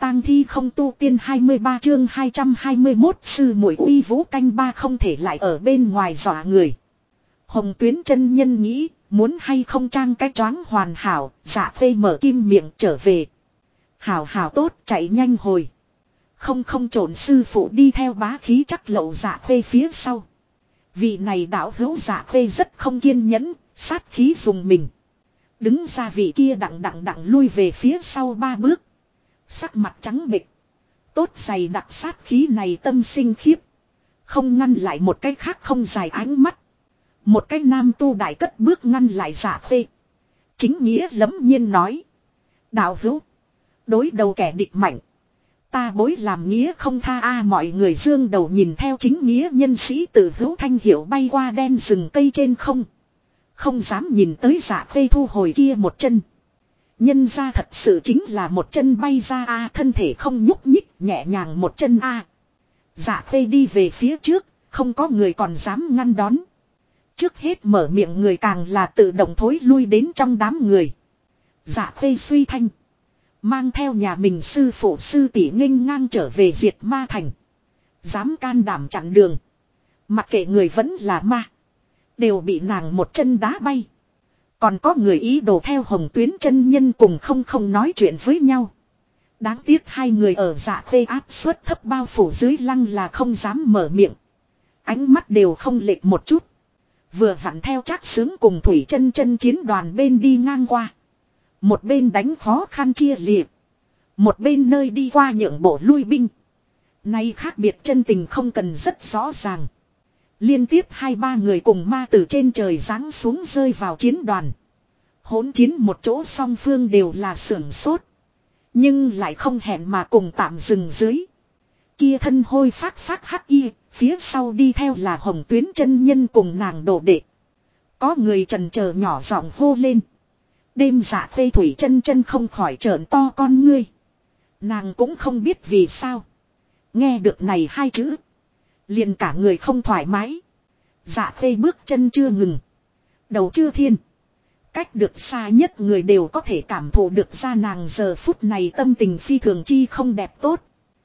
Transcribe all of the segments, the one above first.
tang thi không tu tiên 23 chương 221 sư muội uy vũ canh ba không thể lại ở bên ngoài dọa người. Hồng Tuyến chân nhân nghĩ, muốn hay không trang cái choáng hoàn hảo, Dạ Khê mở kim miệng trở về. Hảo hảo tốt, chạy nhanh hồi. Không trộn sư phụ đi theo bá khí chắc lậu Dạ Khê phía sau. Vị này đạo hữu Dạ Khê rất không kiên nhẫn, sát khí dùng mình. Đứng ra vị kia đặng lui về phía sau 3 bước. Sắc mặt trắng bệch. Tốt dày đặc sát khí này tâm sinh khiếp. Không ngăn lại một cái khác không dài ánh mắt. Một cái nam tu đại cất bước ngăn lại Dạ Khê. Chính nghĩa lẫm nhiên nói. Đạo hữu. Đối đầu kẻ địch mạnh. Ta bối làm nghĩa không tha mọi người dương đầu nhìn theo chính nghĩa nhân sĩ từ hữu thanh hiệu bay qua đen rừng cây trên không. Không dám nhìn tới Dạ Khê thu hồi kia một chân. Nhân ra thật sự chính là một chân bay ra thân thể không nhúc nhích nhẹ nhàng một chân Dạ Khê đi về phía trước, không có người còn dám ngăn đón. Trước hết mở miệng người càng là tự động thối lui đến trong đám người. Dạ Khê suy thanh. Mang theo nhà mình sư phụ sư tỷ nghênh ngang trở về Diệt Ma Thành. Dám can đảm chặn đường. Mặc kệ người vẫn là ma. Đều bị nàng một chân đá bay. Còn có người ý đồ theo Hồng Tuyến chân nhân cùng không nói chuyện với nhau. Đáng tiếc hai người ở Dạ Khê áp suất thấp bao phủ dưới lăng là không dám mở miệng. Ánh mắt đều không lệch một chút. Vừa vặn theo Trác Sướng cùng Thủy Chân Chân chiến đoàn bên đi ngang qua. Một bên đánh khó khăn chia liệt. Một bên nơi đi qua nhượng bộ lui binh. Nay khác biệt chân tình không cần rất rõ ràng. Liên tiếp 2-3 người cùng ma từ trên trời giáng xuống rơi vào chiến đoàn. Hỗn chiến một chỗ song phương đều là sưởng sốt. Nhưng lại không hẹn mà cùng tạm dừng dưới. Kia thân hôi phát hắc y, phía sau đi theo là Hồng Tuyến chân nhân cùng nàng đồ đệ. Có người trần chờ nhỏ giọng hô lên. Đêm Dạ Khê Thủy Chân Chân không khỏi trợn to con ngươi. Nàng cũng không biết vì sao. Nghe được này hai chữ. Liền cả người không thoải mái. Dạ Khê bước chân chưa ngừng. Đầu chưa thiên. Cách được xa nhất người đều có thể cảm thụ được ra nàng giờ phút này tâm tình phi thường chi không đẹp tốt.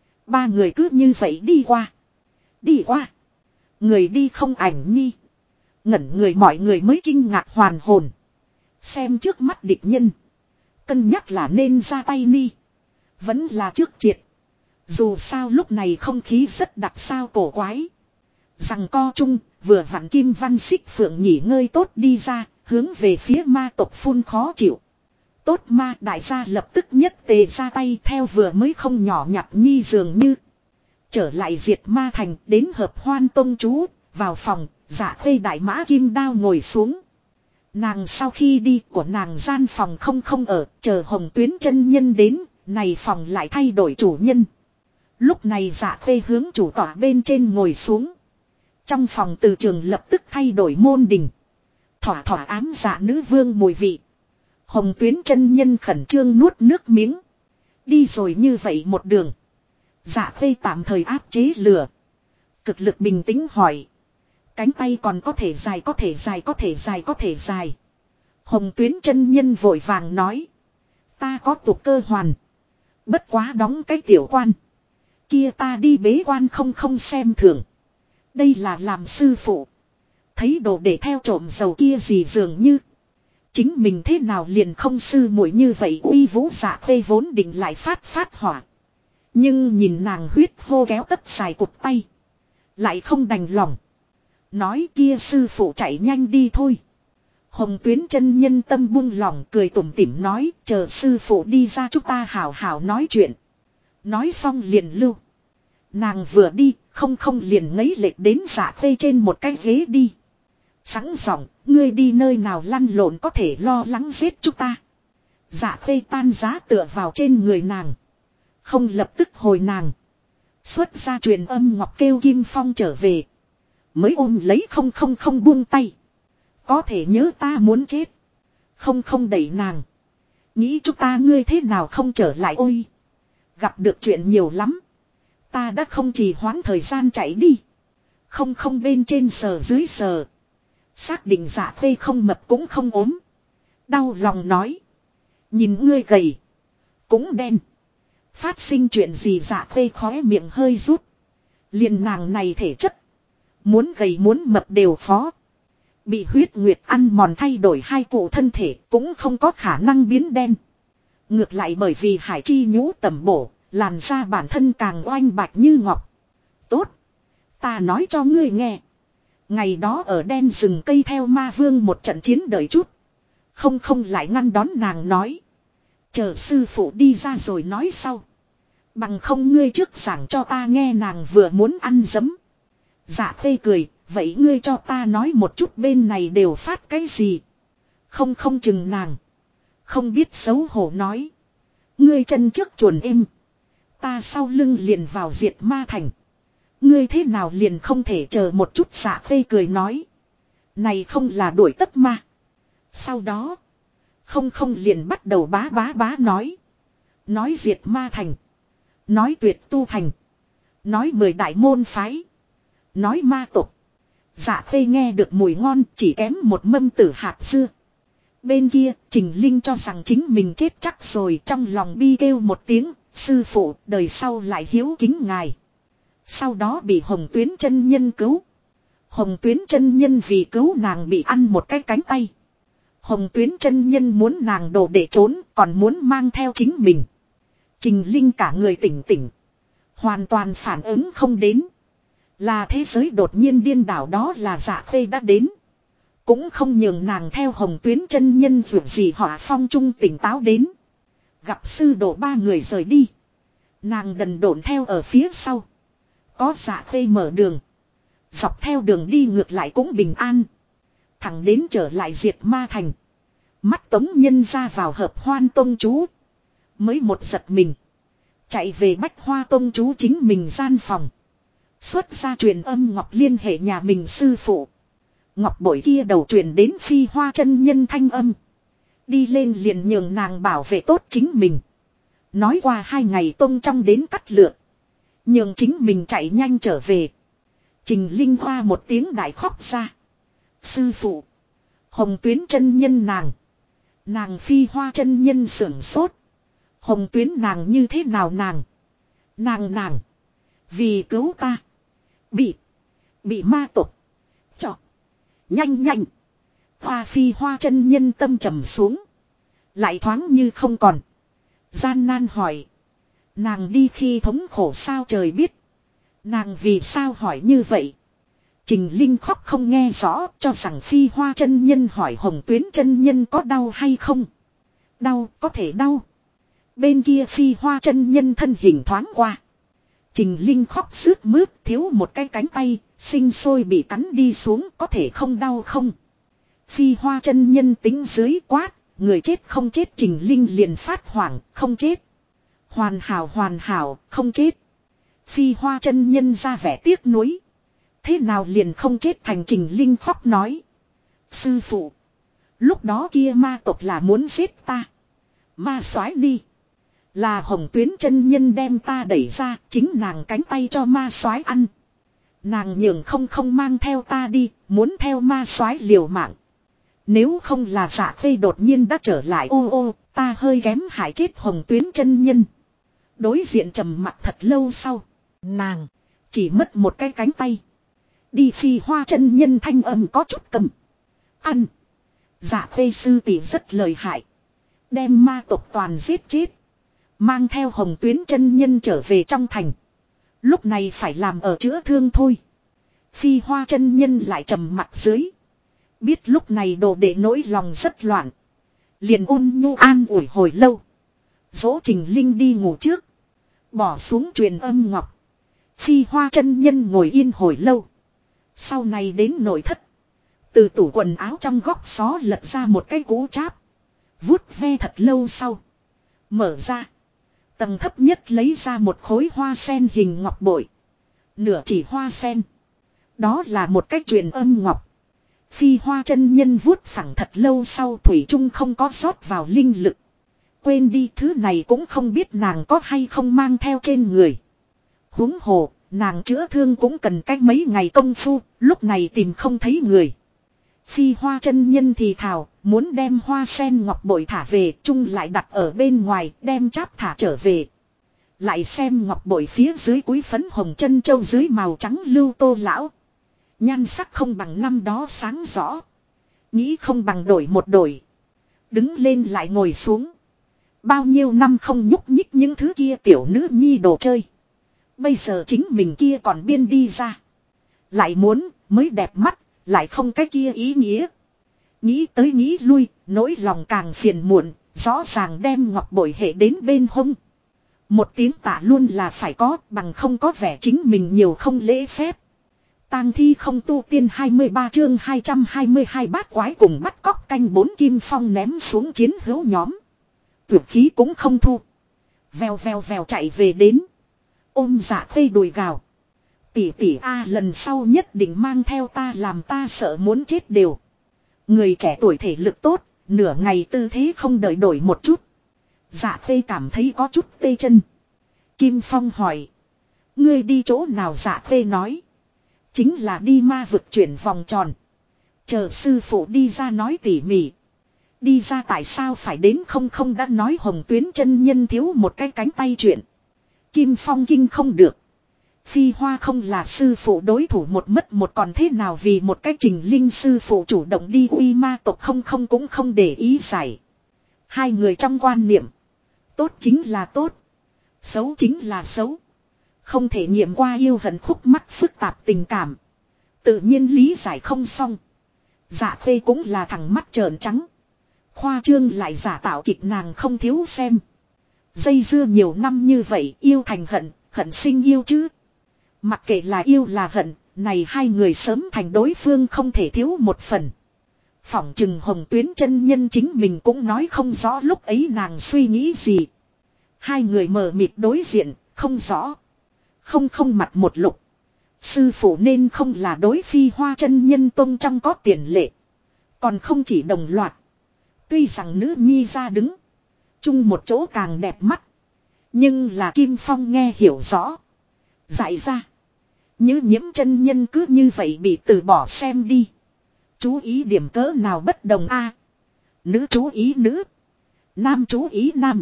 3 người cứ như vậy đi qua. Đi qua. Người đi không ảnh nhi. Ngẩn người mọi người mới kinh ngạc hoàn hồn. Xem trước mắt địch nhân. Cân nhắc là nên ra tay mi. Vẫn là trước triệt. Dù sao lúc này không khí rất đặc sao cổ quái. Rằng co chung, vừa vặn Kim Văn Xích Phượng nghỉ ngơi tốt đi ra, hướng về phía ma tộc phun khó chịu. Tốt ma đại gia lập tức nhất tề ra tay theo vừa mới không nhỏ nhặt nhi dường như. Trở lại Diệt Ma Thành đến hợp hoan tông chú, vào phòng, Dạ Khê đại mã kim đao ngồi xuống. Nàng sau khi đi của nàng gian phòng không ở, chờ Hồng Tuyến chân nhân đến, này phòng lại thay đổi chủ nhân. Lúc này Dạ Khê hướng chủ tọa bên trên ngồi xuống. Trong phòng từ trường lập tức thay đổi môn đình. Thỏa ám dạ nữ vương mùi vị. Hồng Tuyến chân nhân khẩn trương nuốt nước miếng. Đi rồi như vậy một đường. Dạ Khê tạm thời áp chế lửa. Cực lực bình tĩnh hỏi. Cánh tay còn có thể dài. Hồng Tuyến chân nhân vội vàng nói. Ta có tục cơ hoàn. Bất quá đóng cái tiểu quan. Kia ta đi bế quan không xem thường. Đây là làm sư phụ. Thấy đồ để theo trộm dầu kia gì dường như. Chính mình thế nào liền không sư muội như vậy uy vũ Dạ Khê vốn định lại phát hỏa. Nhưng nhìn nàng huyết hô kéo tất xài cụt tay. Lại không đành lòng. Nói kia sư phụ chạy nhanh đi thôi. Hồng Tuyến chân nhân tâm buông lỏng cười tủm tỉm nói chờ sư phụ đi ra chúng ta hảo hảo nói chuyện. Nói xong liền lưu. Nàng vừa đi không liền ngấy lệch đến Dạ Khê trên một cái ghế đi. Sẵn giọng ngươi đi nơi nào lăn lộn có thể lo lắng giết chúng ta. Dạ Khê tan giá tựa vào trên người nàng. Không lập tức hồi nàng. Xuất ra truyền âm ngọc kêu Kim Phong trở về. Mới ôm lấy không buông tay. Có thể nhớ ta muốn chết. Không đẩy nàng. Nghĩ chúng ta ngươi thế nào không trở lại ôi. Gặp được chuyện nhiều lắm. Ta đã không trì hoãn thời gian chạy đi. Không bên trên sờ dưới sờ. Xác định Dạ Khê không mập cũng không ốm. Đau lòng nói. Nhìn ngươi gầy. Cũng đen. Phát sinh chuyện gì Dạ Khê khóe miệng hơi rút. Liền nàng này thể chất. Muốn gầy muốn mập đều khó. Bị huyết nguyệt ăn mòn thay đổi hai cụ thân thể cũng không có khả năng biến đen. Ngược lại bởi vì hải chi nhũ tẩm bổ, làn da bản thân càng oanh bạch như ngọc. Tốt. Ta nói cho ngươi nghe. Ngày đó ở đen rừng cây theo ma vương một trận chiến đợi chút. Không lại ngăn đón nàng nói. Chờ sư phụ đi ra rồi nói sau. Bằng không ngươi trước giảng cho ta nghe nàng vừa muốn ăn dấm. Dạ Khê cười, vậy ngươi cho ta nói một chút bên này đều phát cái gì. Không chừng nàng. Không biết xấu hổ nói. Ngươi chân trước chuồn êm. Ta sau lưng liền vào diệt ma thành. Ngươi thế nào liền không thể chờ một chút. Dạ Khê cười nói. Này không là đuổi tất ma. Sau đó. Không liền bắt đầu bá nói. Nói diệt ma thành. Nói tuyệt tu thành. Nói 10 đại môn phái. Nói ma tục. Dạ Khê nghe được mùi ngon chỉ kém một mâm tử hạt dưa. Bên kia Trình Linh cho rằng chính mình chết chắc rồi, trong lòng bi kêu một tiếng. Sư phụ đời sau lại hiếu kính ngài. Sau đó bị Hồng Tuyến chân nhân cứu. Hồng Tuyến chân nhân vì cứu nàng bị ăn một cái cánh tay. Hồng Tuyến chân nhân muốn nàng đổ để trốn, còn muốn mang theo chính mình. Trình Linh cả người tỉnh. Hoàn toàn phản ứng không đến. Là thế giới đột nhiên điên đảo, đó là Dạ Khê đã đến. Cũng không nhường nàng theo Hồng Tuyến chân nhân dù gì họa phong trung tỉnh táo đến. Gặp sư đổ ba người rời đi. Nàng đần độn theo ở phía sau. Có Dạ Khê mở đường. Dọc theo đường đi ngược lại cũng bình an. Thẳng đến trở lại diệt ma thành. Mắt Tống Nhân ra vào Hợp Hoan Tông chú. Mới một giật mình. Chạy về Bách Hoa Tông chú chính mình gian phòng. Xuất ra truyền âm ngọc liên hệ nhà mình sư phụ. Ngọc bội kia đầu truyền đến Phi Hoa chân nhân thanh âm. Đi lên liền nhường nàng bảo vệ tốt chính mình. Nói qua 2 ngày tông trong đến cắt lượt. Nhường chính mình chạy nhanh trở về. Trình Linh Hoa một tiếng đại khóc ra. Sư phụ. Hồng Tuyến chân nhân nàng. Nàng Phi Hoa chân nhân sưởng sốt. Hồng Tuyến nàng như thế nào nàng. Nàng. Vì cứu ta. Bị ma tục. Chọ. Nhanh. Hoa Phi Hoa chân nhân tâm trầm xuống. Lại thoáng như không còn. Gian nan hỏi. Nàng đi khi thống khổ sao trời biết. Nàng vì sao hỏi như vậy. Trình Linh khóc không nghe rõ, cho rằng Phi Hoa chân nhân hỏi Hồng Tuyến chân nhân có đau hay không. Đau, có thể đau. Bên kia Phi Hoa chân nhân thân hình thoáng qua. Trình Linh khóc sướt mướt, thiếu một cái cánh tay, sinh sôi bị cắn đi xuống, có thể không đau không. Phi Hoa chân nhân tính dưới quát, người chết không chết. Trình Linh liền phát hoảng, không chết. Hoàn hảo, không chết. Phi Hoa chân nhân ra vẻ tiếc nuối. Thế nào liền không chết thành. Trình Linh khóc nói. Sư phụ. Lúc đó kia ma tộc là muốn giết ta. Ma soái đi. Là Hồng Tuyến chân nhân đem ta đẩy ra. Chính nàng cánh tay cho ma soái ăn. Nàng nhường không mang theo ta đi. Muốn theo ma soái liều mạng. Nếu không là Dạ Khê đột nhiên đã trở lại. Ô ta hơi kém hại chết Hồng Tuyến chân nhân. Đối diện trầm mặc thật lâu sau. Nàng chỉ mất một cái cánh tay. Đi. Phi Hoa chân nhân thanh âm có chút cầm. Ăn. Dạ Khê sư tỷ rất lợi hại. Đem ma tộc toàn giết chết. Mang theo Hồng Tuyến chân nhân trở về trong thành. Lúc này phải làm ở chữa thương thôi. Phi Hoa chân nhân lại trầm mặc dưới. Biết lúc này đồ đệ nỗi lòng rất loạn. Liền ôn nhu an ủi hồi lâu. Dỗ Trình Linh đi ngủ trước. Bỏ xuống truyền âm ngọc. Phi Hoa chân nhân ngồi yên hồi lâu. Sau này đến nội thất. Từ tủ quần áo trong góc xó lật ra một cái cú cháp. Vuốt ve thật lâu sau. Mở ra. Tầng thấp nhất lấy ra một khối hoa sen hình ngọc bội. Nửa chỉ hoa sen. Đó là một cái truyền âm ngọc. Phi Hoa chân nhân vuốt phẳng thật lâu sau thủy chung không có rót vào linh lực. Quên đi, thứ này cũng không biết nàng có hay không mang theo trên người. Huống hồ, nàng chữa thương cũng cần cách mấy ngày công phu, lúc này tìm không thấy người. Phi Hoa chân nhân thì thào, muốn đem hoa sen ngọc bội thả về, chung lại đặt ở bên ngoài, đem cháp thả trở về. Lại xem ngọc bội phía dưới cúi phấn hồng chân châu dưới màu trắng lưu tô lão. Nhan sắc không bằng năm đó sáng rõ. Nghĩ không bằng đổi một đổi. Đứng lên lại ngồi xuống. Bao nhiêu năm không nhúc nhích những thứ kia tiểu nữ nhi đồ chơi. Bây giờ chính mình kia còn biên đi ra. Lại muốn, mới đẹp mắt, lại không cái kia ý nghĩa. Nghĩ tới nghĩ lui, nỗi lòng càng phiền muộn, rõ ràng đem ngọc bội hệ đến bên hông. Một tiếng tạ luôn là phải có, bằng không có vẻ chính mình nhiều không lễ phép. Tang thi không tu tiên 23 chương 222 bát quái cùng bắt cóc canh 4 kim phong ném xuống chiến hữu nhóm. Tuyệt khí cũng không thu. Vèo vèo vèo chạy về đến. Ôm Dạ Khê đùi gào. Tỷ tỷ a lần sau nhất định mang theo ta làm ta sợ muốn chết đều. Người trẻ tuổi thể lực tốt, nửa ngày tư thế không đợi đổi một chút. Dạ Khê cảm thấy có chút tê chân. Kim Phong hỏi. Ngươi đi chỗ nào Dạ Khê nói. Chính là đi ma vực chuyển vòng tròn. Chờ sư phụ đi ra nói tỉ mỉ. Đi ra tại sao phải đến không đã nói Hồng Tuyến chân nhân thiếu một cái cánh tay chuyện. Kim Phong kinh không được. Phi Hoa không là sư phụ đối thủ một mất một còn thế nào vì một cái trình linh sư phụ chủ động đi uy ma tộc không cũng không để ý giải. Hai người trong quan niệm. Tốt chính là tốt. Xấu chính là xấu. Không thể nghiệm qua yêu hận khúc mắc phức tạp tình cảm. Tự nhiên lý giải không xong. Dạ Khê cũng là thằng mắt trợn trắng. Khoa trương lại giả tạo kịch nàng không thiếu xem. Dây dưa nhiều năm như vậy yêu thành hận, hận sinh yêu chứ. Mặc kệ là yêu là hận, này hai người sớm thành đối phương không thể thiếu một phần. Phỏng chừng Hồng Tuyến chân nhân chính mình cũng nói không rõ lúc ấy nàng suy nghĩ gì. Hai người mờ mịt đối diện, không rõ. Không mặt một lục. Sư phụ nên không là đối Phi Hoa chân nhân tông trong có tiền lệ. Còn không chỉ đồng loạt. Tuy rằng nữ nhi ra đứng. Chung một chỗ càng đẹp mắt. Nhưng là Kim Phong nghe hiểu rõ. Dạy ra. Như nhiễm chân nhân cứ như vậy bị từ bỏ xem đi. Chú ý điểm cỡ nào bất đồng a. Nữ chú ý nữ. Nam chú ý nam.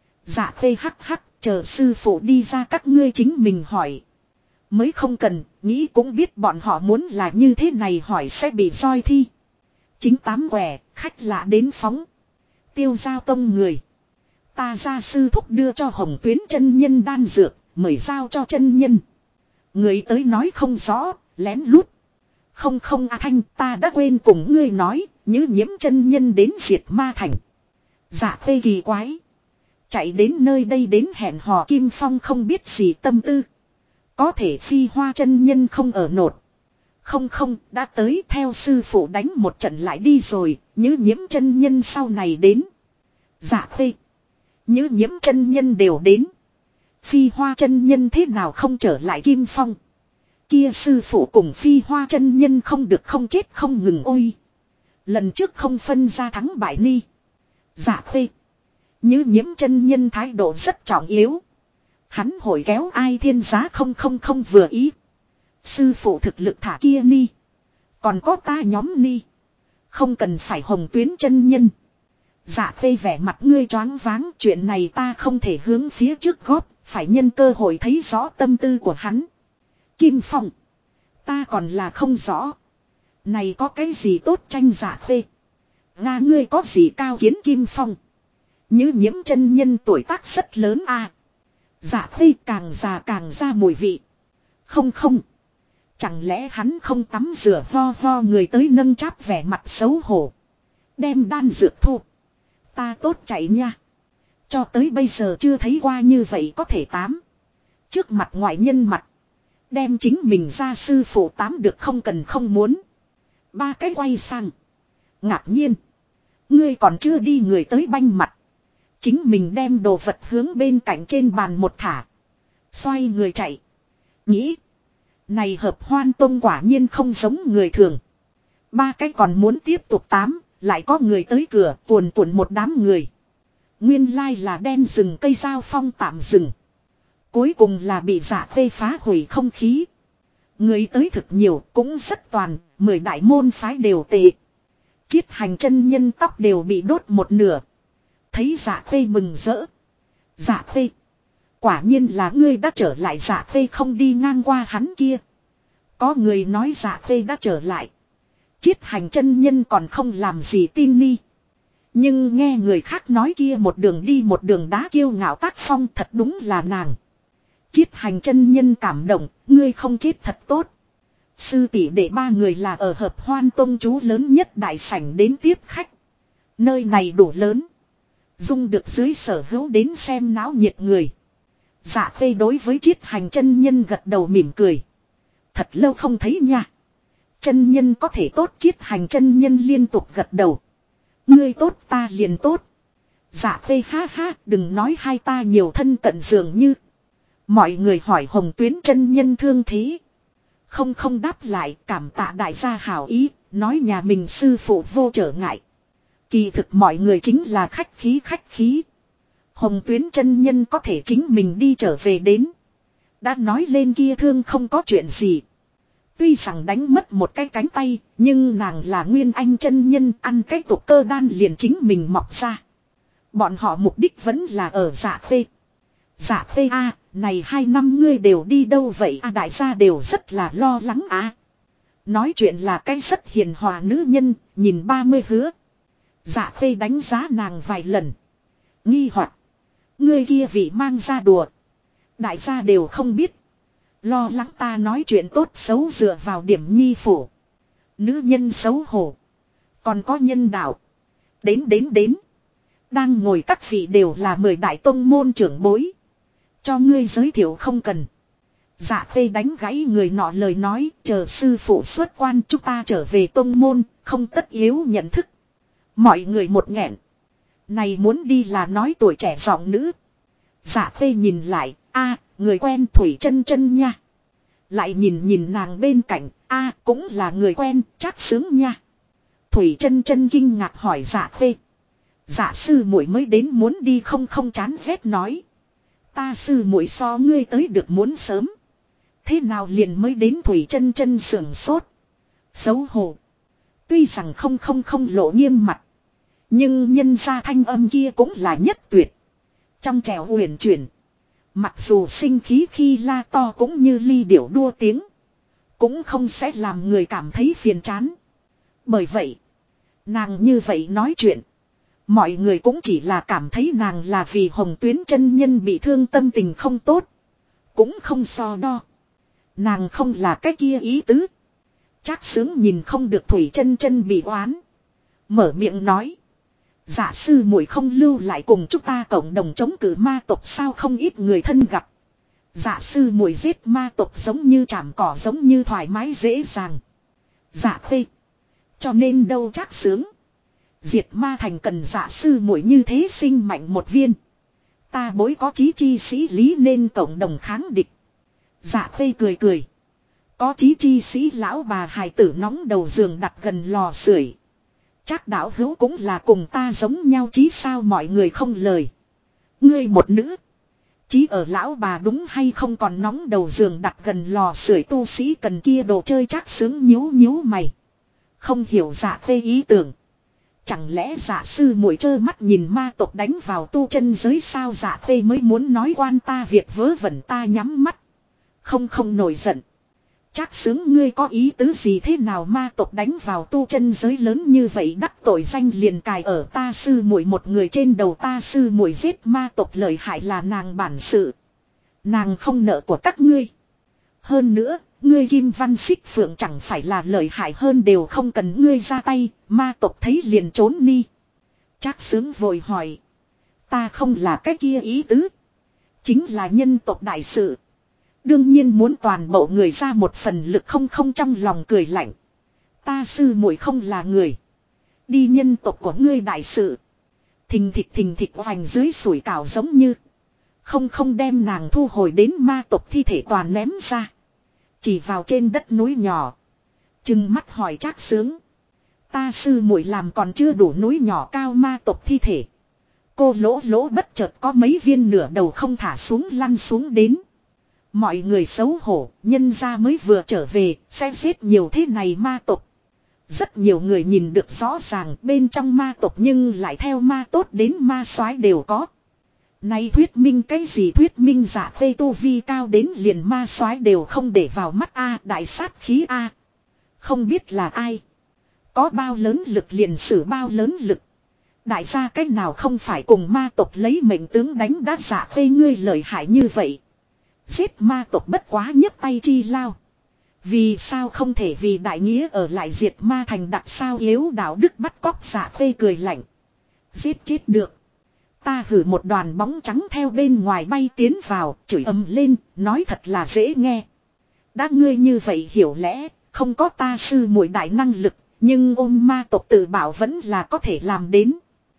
Dạ Khê hắc hắc. Chờ sư phụ đi ra các ngươi chính mình hỏi. Mới không cần. Nghĩ cũng biết bọn họ muốn là như thế này hỏi sẽ bị soi thi. Chính tám quẻ. Khách lạ đến phóng. Tiêu giao tông người. Ta gia sư thúc đưa cho Hồng Tuyến chân nhân đan dược. Mời giao cho chân nhân. Người tới nói không rõ. Lén lút. Không Thanh ta đã quên cùng ngươi nói. Như nhiễm chân nhân đến diệt ma thành. Dạ Khê kỳ quái. Chạy đến nơi đây đến hẹn hò Kim Phong không biết gì tâm tư. Có thể Phi Hoa chân nhân không ở nột. Không đã tới theo sư phụ đánh một trận lại đi rồi. Như nhiễm chân nhân sau này đến. Dạ Khê. Như nhiễm chân nhân đều đến. Phi Hoa chân nhân thế nào không trở lại Kim Phong. Kia sư phụ cùng Phi Hoa chân nhân không được không chết không ngừng ôi. Lần trước không phân ra thắng bại ni. Dạ Khê. Như nhiễm chân nhân thái độ rất trọng yếu. Hắn hồi kéo ai thiên giá không vừa ý. Sư phụ thực lực thả kia ni. Còn có ta nhóm ni. Không cần phải Hồng Tuyến chân nhân. Dạ Khê vẻ mặt ngươi choáng váng. Chuyện này ta không thể hướng phía trước góp. Phải nhân cơ hội thấy rõ tâm tư của hắn. Kim Phong. Ta còn là không rõ. Này có cái gì tốt tranh Dạ Khê. Nga ngươi có gì cao kiến Kim Phong. Như nhiễm chân nhân tuổi tác rất lớn a. Dạ Khê càng già càng ra mùi vị. Không. Chẳng lẽ hắn không tắm rửa ho người tới nâng cháp vẻ mặt xấu hổ. Đem đan dược thu. Ta tốt chạy nha. Cho tới bây giờ chưa thấy qua như vậy có thể tám. Trước mặt ngoại nhân mặt. Đem chính mình ra sư phụ tám được không cần không muốn. Ba cái quay sang. Ngạc nhiên. Ngươi còn chưa đi người tới banh mặt. Chính mình đem đồ vật hướng bên cạnh trên bàn một thả. Xoay người chạy. Nghĩ. Này hợp hoan tông quả nhiên không giống người thường. Ba cái còn muốn tiếp tục tám. Lại có người tới cửa cuồn một đám người. Nguyên lai là đen rừng cây giao phong tạm rừng. Cuối cùng là bị Dạ Khê phá hủy không khí. Người tới thực nhiều cũng rất toàn. 10 đại môn phái đều tệ. Chiết hành chân nhân tóc đều bị đốt một nửa. Thấy Dạ Khê mừng rỡ. Dạ Khê. Quả nhiên là ngươi đã trở lại. Dạ Khê không đi ngang qua hắn kia. Có người nói Dạ Khê đã trở lại. Chiết Hành chân nhân còn không làm gì tin ni. Nhưng nghe người khác nói kia một đường đi một đường đá kiêu ngạo tác phong thật đúng là nàng. Chiết Hành chân nhân cảm động, ngươi không chết thật tốt. Sư tỷ đệ ba người là ở Hợp Hoan Tông chú lớn nhất đại sảnh đến tiếp khách. Nơi này đủ lớn. Dung được dưới sở hữu đến xem náo nhiệt người. Dạ Khê đối với Chiết Hành chân nhân gật đầu mỉm cười. Thật lâu không thấy nha. Chân nhân có thể tốt. Chiết Hành chân nhân liên tục gật đầu. Ngươi tốt ta liền tốt. Dạ Khê ha ha, đừng nói hai ta nhiều thân cận dường như. Mọi người hỏi Hồng Tuyến chân nhân thương thế. Không đáp lại, cảm tạ đại gia hảo ý, nói nhà mình sư phụ vô trở ngại. Kỳ thực mọi người chính là khách khí. Hồng Tuyến chân nhân có thể chính mình đi trở về đến. Đã nói lên kia thương không có chuyện gì. Tuy rằng đánh mất một cái cánh tay, nhưng nàng là Nguyên Anh chân nhân, ăn cái tục cơ đan liền chính mình mọc ra. Bọn họ mục đích vẫn là ở Dạ Khê. Dạ Khê a, này 2 năm ngươi đều đi đâu vậy a? Đại gia đều rất là lo lắng a. Nói chuyện là cái rất hiền hòa nữ nhân, nhìn 30 hứa. Dạ Khê đánh giá nàng vài lần. Nghi hoặc, ngươi kia vị mang ra đùa. Đại gia đều không biết. Lo lắng ta nói chuyện tốt xấu dựa vào điểm nhi phủ. Nữ nhân xấu hổ. Còn có nhân đạo. Đến. Đang ngồi các vị đều là 10 đại tông môn trưởng bối. Cho ngươi giới thiệu không cần. Dạ Khê đánh gãy người nọ lời nói. Chờ sư phụ xuất quan chúng ta trở về tông môn. Không tất yếu nhận thức. Mọi người một nghẹn. Này muốn đi là nói tuổi trẻ giọng nữ. Dạ Khê nhìn lại. A, người quen Thủy Chân Chân nha. Lại nhìn nàng bên cạnh. A, cũng là người quen, chắc sướng nha. Thủy Chân Chân kinh ngạc hỏi Dạ Khê. Dạ sư muội mới đến muốn đi không chán ghét nói. Ta sư muội so ngươi tới được muốn sớm. Thế nào liền mới đến? Thủy Chân Chân sưởng sốt. Xấu hổ. Tuy rằng không lộ nghiêm mặt. Nhưng nhân gia thanh âm kia cũng là nhất tuyệt. Trong trẻo huyền chuyển. Mặc dù sinh khí khi la to cũng như ly điểu đua tiếng. Cũng không sẽ làm người cảm thấy phiền chán. Bởi vậy. Nàng như vậy nói chuyện. Mọi người cũng chỉ là cảm thấy nàng là vì Hồng Tuyến chân nhân bị thương tâm tình không tốt. Cũng không so đo. Nàng không là cái kia ý tứ. Trác Sướng nhìn không được Thủy Chân Chân bị oán. Mở miệng nói. Dạ sư muội không lưu lại cùng chúng ta cộng đồng chống cự ma tộc sao? Không ít người thân gặp. Dạ sư muội giết ma tộc giống như chảm cỏ, giống như thoải mái dễ dàng. Dạ Khê. Cho nên đâu Trác Sướng. Diệt ma thành cần dạ sư muội như thế sinh mạnh một viên. Ta bối có chí chi sĩ lý nên cộng đồng kháng địch. Dạ Khê cười. Có chí chi sĩ lão bà hài tử nóng đầu giường đặt gần lò sưởi. Chắc đạo hữu cũng là cùng ta giống nhau chí sao? Mọi người không lời. Ngươi một nữ. Chí ở lão bà đúng hay không? Còn nóng đầu giường đặt gần lò sưởi tu sĩ cần kia đồ chơi. Trác Sướng nhíu mày. Không hiểu Dạ Khê ý tưởng. Chẳng lẽ dạ sư muội trơ mắt nhìn ma tộc đánh vào tu chân giới sao? Dạ Khê mới muốn nói quan ta việc vớ vẩn, ta nhắm mắt. Không nổi giận. Trác Sướng ngươi có ý tứ gì thế nào? Ma tộc đánh vào tu chân giới lớn như vậy, đắc tội danh liền cài ở ta sư muội một người trên đầu. Ta sư muội giết ma tộc lợi hại là nàng bản sự. Nàng không nợ của các ngươi. Hơn nữa, ngươi Kim Văn Xích Phượng chẳng phải là lợi hại hơn, đều không cần ngươi ra tay, ma tộc thấy liền trốn đi. Trác Sướng vội hỏi. Ta không là cái kia ý tứ. Chính là nhân tộc đại sự. Đương nhiên muốn toàn bộ người ra một phần lực. Không trong lòng cười lạnh. Ta sư muội không là người. Đi nhân tộc của ngươi đại sự. Thình thịch hoành dưới sủi cảo giống như. Không đem nàng thu hồi đến ma tộc thi thể toàn ném ra. Chỉ vào trên đất núi nhỏ. Trừng mắt hỏi Trác Sướng. Ta sư muội làm còn chưa đủ núi nhỏ cao ma tộc thi thể. Cô lỗ bất chợt có mấy viên nửa đầu không thả xuống lăn xuống đến. Mọi người xấu hổ, nhân ra mới vừa trở về, sẽ giết nhiều thế này ma tộc. Rất nhiều người nhìn được rõ ràng bên trong ma tộc nhưng lại theo ma tốt đến ma soái đều có. Này thuyết minh cái gì, thuyết minh Dạ Khê tu vi cao đến liền ma soái đều không để vào mắt a, đại sát khí a. Không biết là ai. Có bao lớn lực liền sử bao lớn lực. Đại gia cách nào không phải cùng ma tộc lấy mệnh tướng đánh đá Dạ Khê ngươi lợi hại như vậy. Giết ma tộc bất quá nhấc tay chi lao. Vì sao không thể vì đại nghĩa ở lại diệt ma thành đặc sao yếu đạo đức bắt cóc Dạ Khê cười lạnh. Giết chết được. Ta hử một đoàn bóng trắng theo bên ngoài bay tiến vào, chửi ầm lên, nói thật là dễ nghe. Đã ngươi như vậy hiểu lẽ, không có ta sư muội đại năng lực, nhưng ôm ma tộc tự bảo vẫn là có thể làm đến.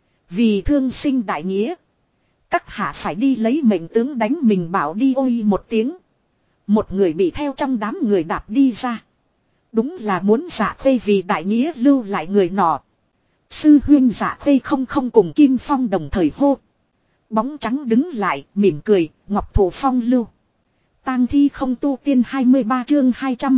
Vì thương sinh đại nghĩa. Các hạ phải đi lấy mệnh tướng đánh mình bảo đi ôi một tiếng. Một người bị theo trong đám người đạp đi ra. Đúng là muốn Dạ Khê vì đại nghĩa lưu lại người nọ. Sư huyên Dạ Khê không cùng Kim Phong đồng thời hô. Bóng trắng đứng lại, mỉm cười, ngọc thủ phong lưu. Tang thi không tu tiên 23 chương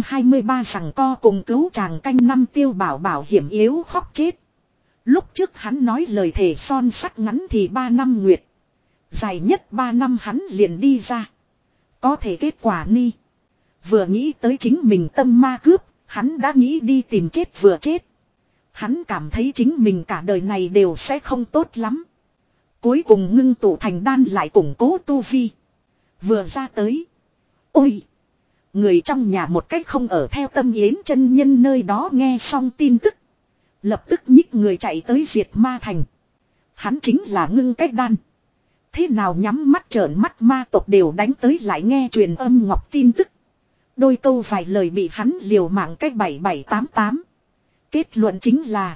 223 rằng co cùng cứu chàng canh năm Tiêu Bảo Bảo hiểm yếu khóc chết. Lúc trước hắn nói lời thề son sắt ngắn thì 3 năm nguyệt. Dài nhất 3 năm hắn liền đi ra. Có thể kết quả ni. Vừa nghĩ tới chính mình tâm ma cướp, hắn đã nghĩ đi tìm chết vừa chết. Hắn cảm thấy chính mình cả đời này đều sẽ không tốt lắm. Cuối cùng ngưng tụ thành đan lại củng cố tu vi. Vừa ra tới. Ôi! Người trong nhà một cách không ở theo Tâm Yến chân nhân nơi đó nghe xong tin tức. Lập tức nhích người chạy tới diệt ma thành. Hắn chính là ngưng cách đan. Thế nào nhắm mắt trợn mắt ma tộc đều đánh tới lại nghe truyền âm ngọc tin tức. Đôi câu vài lời bị hắn liều mạng cách 7788. Kết luận chính là.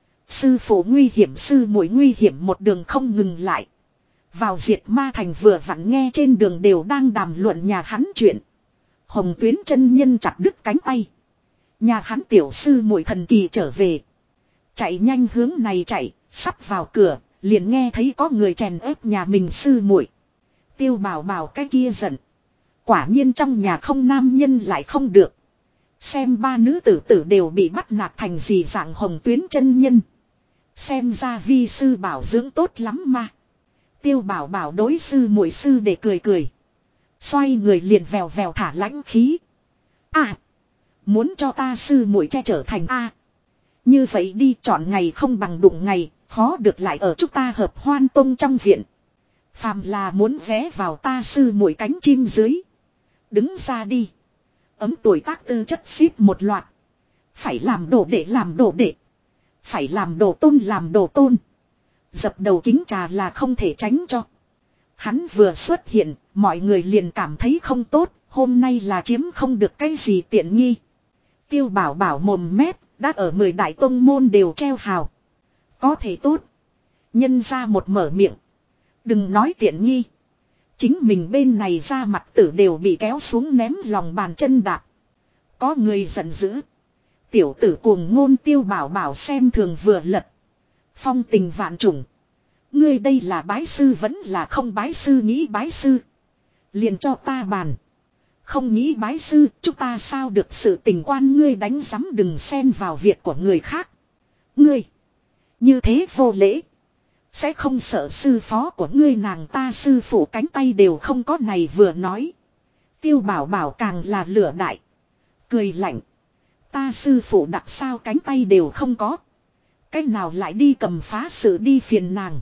Sư phụ nguy hiểm sư muội nguy hiểm một đường không ngừng lại. Vào diệt ma thành vừa vặn nghe trên đường đều đang đàm luận nhà hắn chuyện. Hồng Tuyến chân nhân chặt đứt cánh tay. Nhà hắn tiểu sư muội thần kỳ trở về. Chạy nhanh hướng này chạy, sắp vào cửa, liền nghe thấy có người chèn ép nhà mình sư muội. Tiêu Bảo Bảo cái kia giận. Quả nhiên trong nhà không nam nhân lại không được. Xem ba nữ tử tử đều bị bắt nạt thành gì dạng Hồng Tuyến chân nhân. Xem ra vi sư bảo dưỡng tốt lắm mà. Tiêu Bảo Bảo đối sư muội sư để cười cười. Xoay người liền vèo vèo thả lãnh khí. À! Muốn cho ta sư muội che trở thành A. Như vậy đi chọn ngày không bằng đụng ngày, khó được lại ở chúng ta hợp hoan tông trong viện. Phàm là muốn vé vào ta sư muội cánh chim dưới. Đứng ra đi. Ấm tuổi tác tư chất xếp một loạt. Phải làm đồ để làm đồ để. Phải làm đồ tôn làm đồ tôn. Dập đầu kính trà là không thể tránh cho. Hắn vừa xuất hiện, mọi người liền cảm thấy không tốt, hôm nay là chiếm không được cái gì tiện nghi. Tiêu Bảo Bảo mồm mép, đã ở 10 đại tông môn đều treo hào. Có thể tốt. Nhân ra một mở miệng. Đừng nói tiện nghi. Chính mình bên này ra mặt tử đều bị kéo xuống ném lòng bàn chân đạp. Có người giận dữ. Tiểu tử cuồng ngôn Tiêu Bảo Bảo xem thường vừa lật. Phong tình vạn trùng. Ngươi đây là bái sư vẫn là không bái sư, nghĩ bái sư. Liền cho ta bàn. Không nghĩ bái sư, chúng ta sao được sự tình quan ngươi đánh giấm đừng xen vào việc của người khác. Ngươi. Như thế vô lễ. Sẽ không sợ sư phó của ngươi nàng ta sư phụ cánh tay đều không có này vừa nói. Tiêu Bảo Bảo càng là lửa đại. Cười lạnh. Ta sư phụ đặt sao cánh tay đều không có. Cách nào lại đi cầm phá sự đi phiền nàng.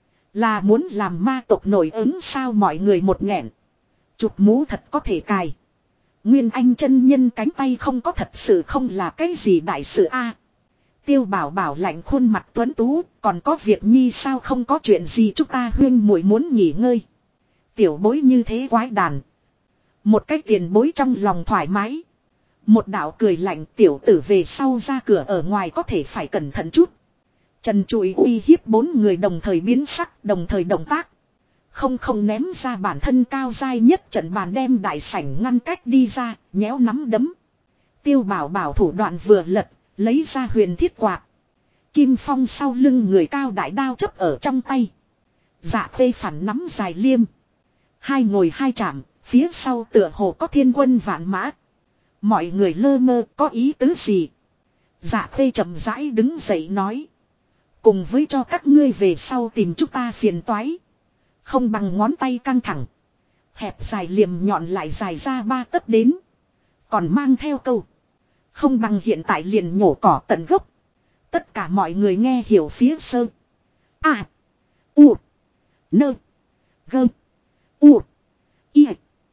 Là muốn làm ma tộc nổi ứng sao mọi người một nghẹn. Chụp mũ thật có thể cài. Nguyên Anh chân nhân cánh tay không có thật sự không là cái gì đại sự a. Tiêu Bảo Bảo lạnh khuôn mặt tuấn tú, còn có việc nhi sao không có chuyện gì chúng ta huyên muội muốn nghỉ ngơi. Tiểu bối như thế quái đàn. Một cái tiền bối trong lòng thoải mái. Một đạo cười lạnh tiểu tử về sau ra cửa ở ngoài có thể phải cẩn thận chút. Trần Trụi uy hiếp 4 người đồng thời biến sắc, đồng thời động tác. Không ném ra bản thân cao dai nhất trận bàn đem đại sảnh ngăn cách đi ra, nhéo nắm đấm. Tiêu Bảo Bảo thủ đoạn vừa lật, lấy ra huyền thiết quạt. Kim Phong sau lưng người cao đại đao chấp ở trong tay. Dạ Khê phản nắm dài liêm. Hai ngồi hai chạm, phía sau tựa hồ có thiên quân vạn mã. Mọi người lơ mơ có ý tứ gì. Dạ Khê chậm rãi đứng dậy nói. Cùng với cho các ngươi về sau tìm chúng ta phiền toái. Không bằng ngón tay căng thẳng. Hẹp dài liềm nhọn lại dài ra 3 tấc đến. Còn mang theo câu. Không bằng hiện tại liền nhổ cỏ tận gốc. Tất cả mọi người nghe hiểu phía sơ. A. U. Nơ. Gơ. U. Y.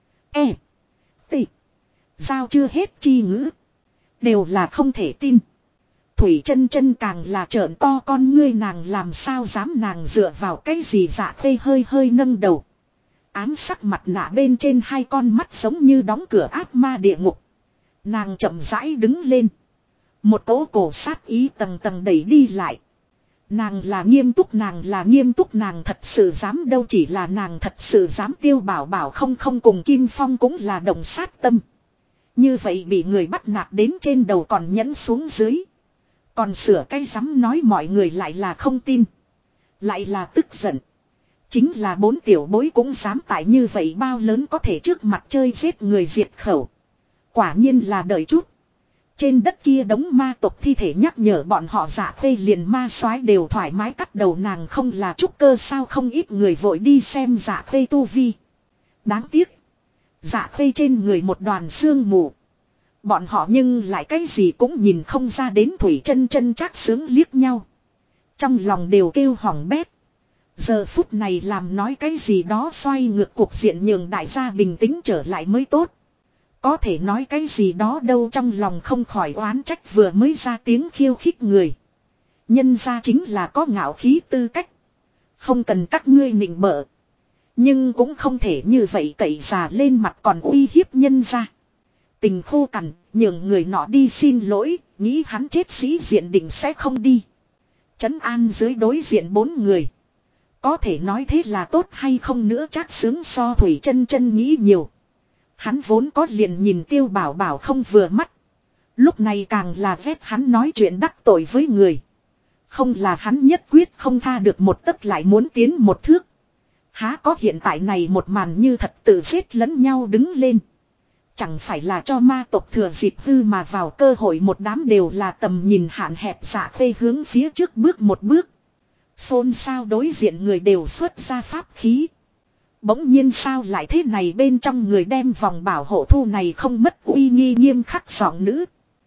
E. T. Giao chưa hết chi ngữ. Đều là không thể tin. Thủy chân chân càng là trợn to con ngươi, nàng làm sao dám, nàng dựa vào cái gì? Dạ khê hơi hơi nâng đầu. Ám sắc mặt nạ bên trên hai con mắt giống như đóng cửa ác ma địa ngục. Nàng chậm rãi đứng lên. Một cỗ cổ sát ý tầng tầng đẩy đi lại. Nàng là nghiêm túc, nàng là nghiêm túc, nàng thật sự dám, đâu chỉ là nàng thật sự dám. Tiêu Bảo Bảo không cùng Kim Phong cũng là đồng sát tâm. Như vậy bị người bắt nạt đến trên đầu còn nhẫn xuống dưới. Còn sửa cái dám nói, mọi người lại là không tin. Lại là tức giận. Chính là 4 tiểu bối cũng dám tại như vậy bao lớn có thể trước mặt chơi giết người diệt khẩu. Quả nhiên là đợi chút. Trên đất kia đống ma tộc thi thể nhắc nhở bọn họ. Dạ khê liền ma soái đều thoải mái cắt đầu, nàng không là trúc cơ sao? Không ít người vội đi xem dạ khê tu vi. Đáng tiếc. Dạ khê trên người một đoàn sương mù. Bọn họ nhưng lại cái gì cũng nhìn không ra đến. Thủy chân chân trác sướng liếc nhau. Trong lòng đều kêu hỏng bét. Giờ phút này làm nói cái gì đó xoay ngược cuộc diện, nhường đại gia bình tĩnh trở lại mới tốt. Có thể nói cái gì đó đâu, trong lòng không khỏi oán trách vừa mới ra tiếng khiêu khích người. Nhân ra chính là có ngạo khí tư cách. Không cần các ngươi nịnh bợ. Nhưng cũng không thể như vậy cậy già lên mặt còn uy hiếp nhân ra. Tình khô cằn, nhường người nọ đi xin lỗi, nghĩ hắn chết sĩ diện định sẽ không đi. Trấn an dưới đối diện 4 người. Có thể nói thế là tốt hay không nữa, chắc sướng so Thủy chân chân nghĩ nhiều. Hắn vốn có liền nhìn Tiêu Bảo Bảo không vừa mắt. Lúc này càng là ghét hắn nói chuyện đắc tội với người. Không là hắn nhất quyết không tha được một tấc lại muốn tiến một thước. Há có hiện tại này một màn như thật tự giết lẫn nhau đứng lên. Chẳng phải là cho ma tộc thừa dịp hư mà vào cơ hội, một đám đều là tầm nhìn hạn hẹp. Dạ khê hướng phía trước bước một bước. Xôn xao đối diện người đều xuất ra pháp khí. Bỗng nhiên sao lại thế này, bên trong người đem vòng bảo hộ thu này không mất uy nghi nghiêm khắc giọng nữ.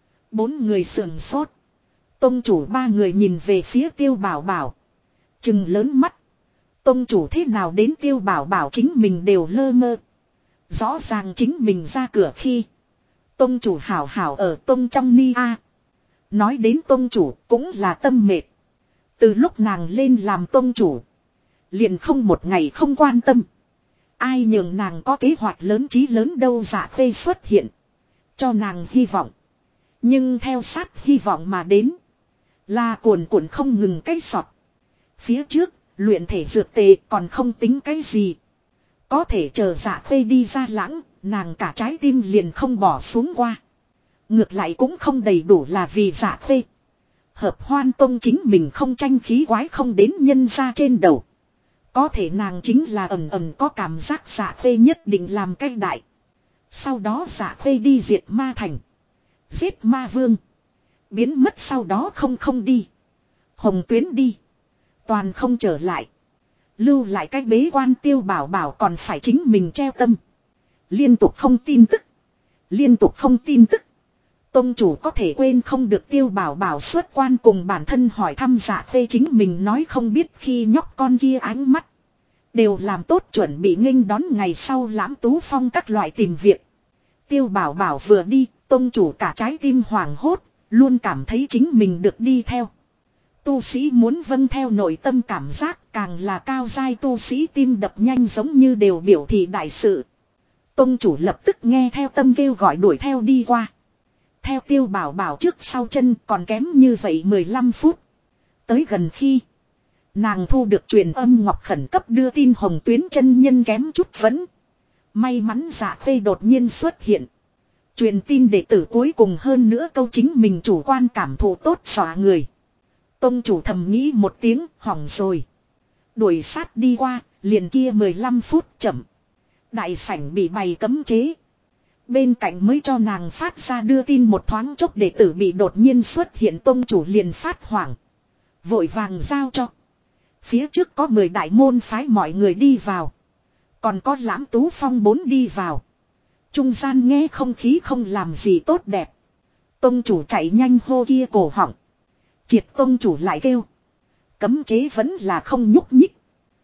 4 người sườn sốt. Tông chủ 3 người nhìn về phía Tiêu Bảo Bảo. Trừng lớn mắt. Tông chủ thế nào đến Tiêu Bảo Bảo chính mình đều lơ mơ. Rõ ràng chính mình ra cửa khi. Tông chủ hảo hảo ở tông trong ni a. Nói đến tông chủ cũng là tâm mệt. Từ lúc nàng lên làm tông chủ. Liền không một ngày không quan tâm. Ai nhường nàng có kế hoạch lớn chí lớn đâu. Dạ khê xuất hiện. Cho nàng hy vọng. Nhưng theo sát hy vọng mà đến. Là cuồn cuộn không ngừng cái sọt. Phía trước, luyện thể dược tề còn không tính cái gì. Có thể chờ Dạ khê đi ra lãng, nàng cả trái tim liền không bỏ xuống qua. Ngược lại cũng không đầy đủ là vì Dạ khê. Hợp Hoan Tông chính mình không tranh khí quái không đến nhân ra trên đầu. Có thể nàng chính là ầm ầm có cảm giác Dạ khê nhất định làm cái đại. Sau đó Dạ khê đi diệt ma thành. Giết ma vương. Biến mất sau đó không đi. Hồng Tuyến đi. Toàn không trở lại. Lưu lại cái bế quan Tiêu Bảo Bảo còn phải chính mình treo tâm. Liên tục không tin tức. Liên tục không tin tức. Tông chủ có thể quên không được Tiêu Bảo Bảo xuất quan cùng bản thân hỏi thăm Dạ khê chính mình nói không biết khi nhóc con kia ánh mắt. Đều làm tốt chuẩn bị nghênh đón ngày sau Lãm Tú Phong các loại tìm việc. Tiêu Bảo Bảo vừa đi, tông chủ cả trái tim hoảng hốt, luôn cảm thấy chính mình được đi theo. Tu sĩ muốn vâng theo nội tâm cảm giác, càng là cao giai tu sĩ tim đập nhanh giống như đều biểu thị đại sự. Tông chủ lập tức nghe theo tâm kêu gọi đuổi theo đi qua. Theo Tiêu Bảo Bảo trước sau chân còn kém như vậy 15 phút. Tới gần khi nàng thu được truyền âm ngọc khẩn cấp đưa tin Hồng Tuyến chân nhân kém chút vẫn. May mắn Dạ khê đột nhiên xuất hiện. Truyền tin đệ tử cuối cùng hơn nữa câu chính mình chủ quan cảm thụ tốt xóa người. Tông chủ thầm nghĩ một tiếng, hỏng rồi. Đuổi sát đi qua, liền kia 15 phút chậm. Đại sảnh bị bày cấm chế. Bên cạnh mới cho nàng phát ra đưa tin một thoáng chốc đệ tử bị đột nhiên xuất hiện, tông chủ liền phát hoảng. Vội vàng giao cho. Phía trước có 10 đại môn phái mọi người đi vào. Còn có Lãm Tú Phong 4 đi vào. Trung gian nghe không khí không làm gì tốt đẹp. Tông chủ chạy nhanh hô kia cổ họng. Triệt tông chủ lại kêu. Cấm chế vẫn là không nhúc nhích.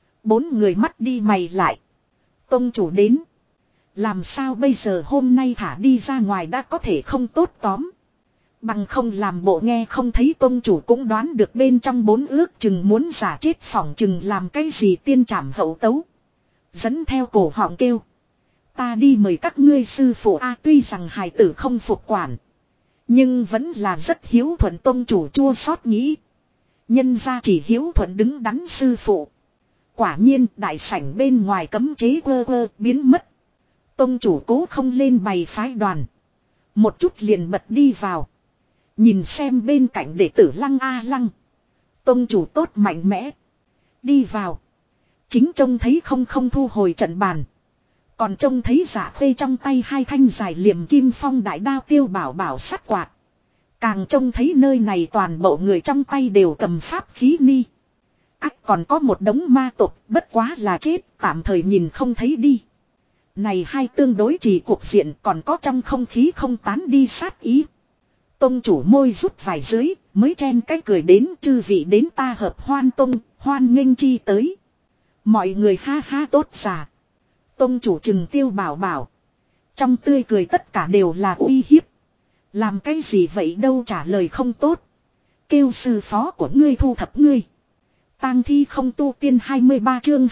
4 người mắt đi mày lại. Tông chủ đến. Làm sao bây giờ hôm nay thả đi ra ngoài đã có thể không tốt tóm. Bằng không làm bộ nghe không thấy tông chủ cũng đoán được bên trong 4 ước chừng muốn giả chết phỏng chừng làm cái gì tiên trảm hậu tấu. Dẫn theo cổ họng kêu. Ta đi mời các ngươi sư phụ A tuy rằng hài tử không phục quản. Nhưng vẫn là rất hiếu thuận tông chủ chua xót nghĩ. Nhân ra chỉ hiếu thuận đứng đắn sư phụ. Quả nhiên đại sảnh bên ngoài cấm chế quơ quơ biến mất. Tông chủ cố không lên bày phái đoàn. Một chút liền bật đi vào. Nhìn xem bên cạnh đệ tử Lăng A Lăng. Tông chủ tốt mạnh mẽ. Đi vào. Chính trông thấy không thu hồi trận bàn. Còn trông thấy Dạ Khê trong tay 2 thanh dài liềm kim phong đại đao Tiêu Bảo Bảo sắt quạt. Càng trông thấy nơi này toàn bộ người trong tay đều cầm pháp khí ni. Ách còn có một đống ma tộc bất quá là chết tạm thời nhìn không thấy đi. Này hai tương đối trì cuộc diện còn có trong không khí không tán đi sát ý. Tông chủ môi rút vài dưới mới chen cái cười đến chư vị đến ta hợp hoan tông hoan nghênh chi tới. Mọi người ha ha tốt giả. Tông chủ chừng Tiêu Bảo Bảo. Trong tươi cười tất cả đều là uy hiếp. Làm cái gì vậy đâu trả lời không tốt. Kêu sư phó của ngươi thu thập ngươi. Tang thi không tu tiên 23 chương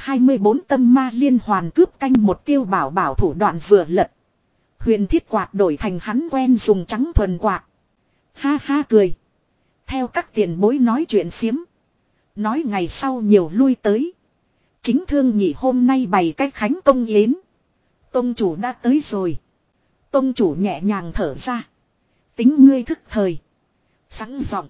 224 tâm ma liên hoàn cướp canh một Tiêu Bảo Bảo thủ đoạn vừa lật. Huyền thiết quạt đổi thành hắn quen dùng trắng thuần quạt. Ha ha cười. Theo các tiền bối nói chuyện phiếm. Nói ngày sau nhiều lui tới. Chính thương nhị hôm nay bày cách khánh công yến. Tông chủ đã tới rồi. Tông chủ nhẹ nhàng thở ra. Tính ngươi thức thời. Sẵn giọng.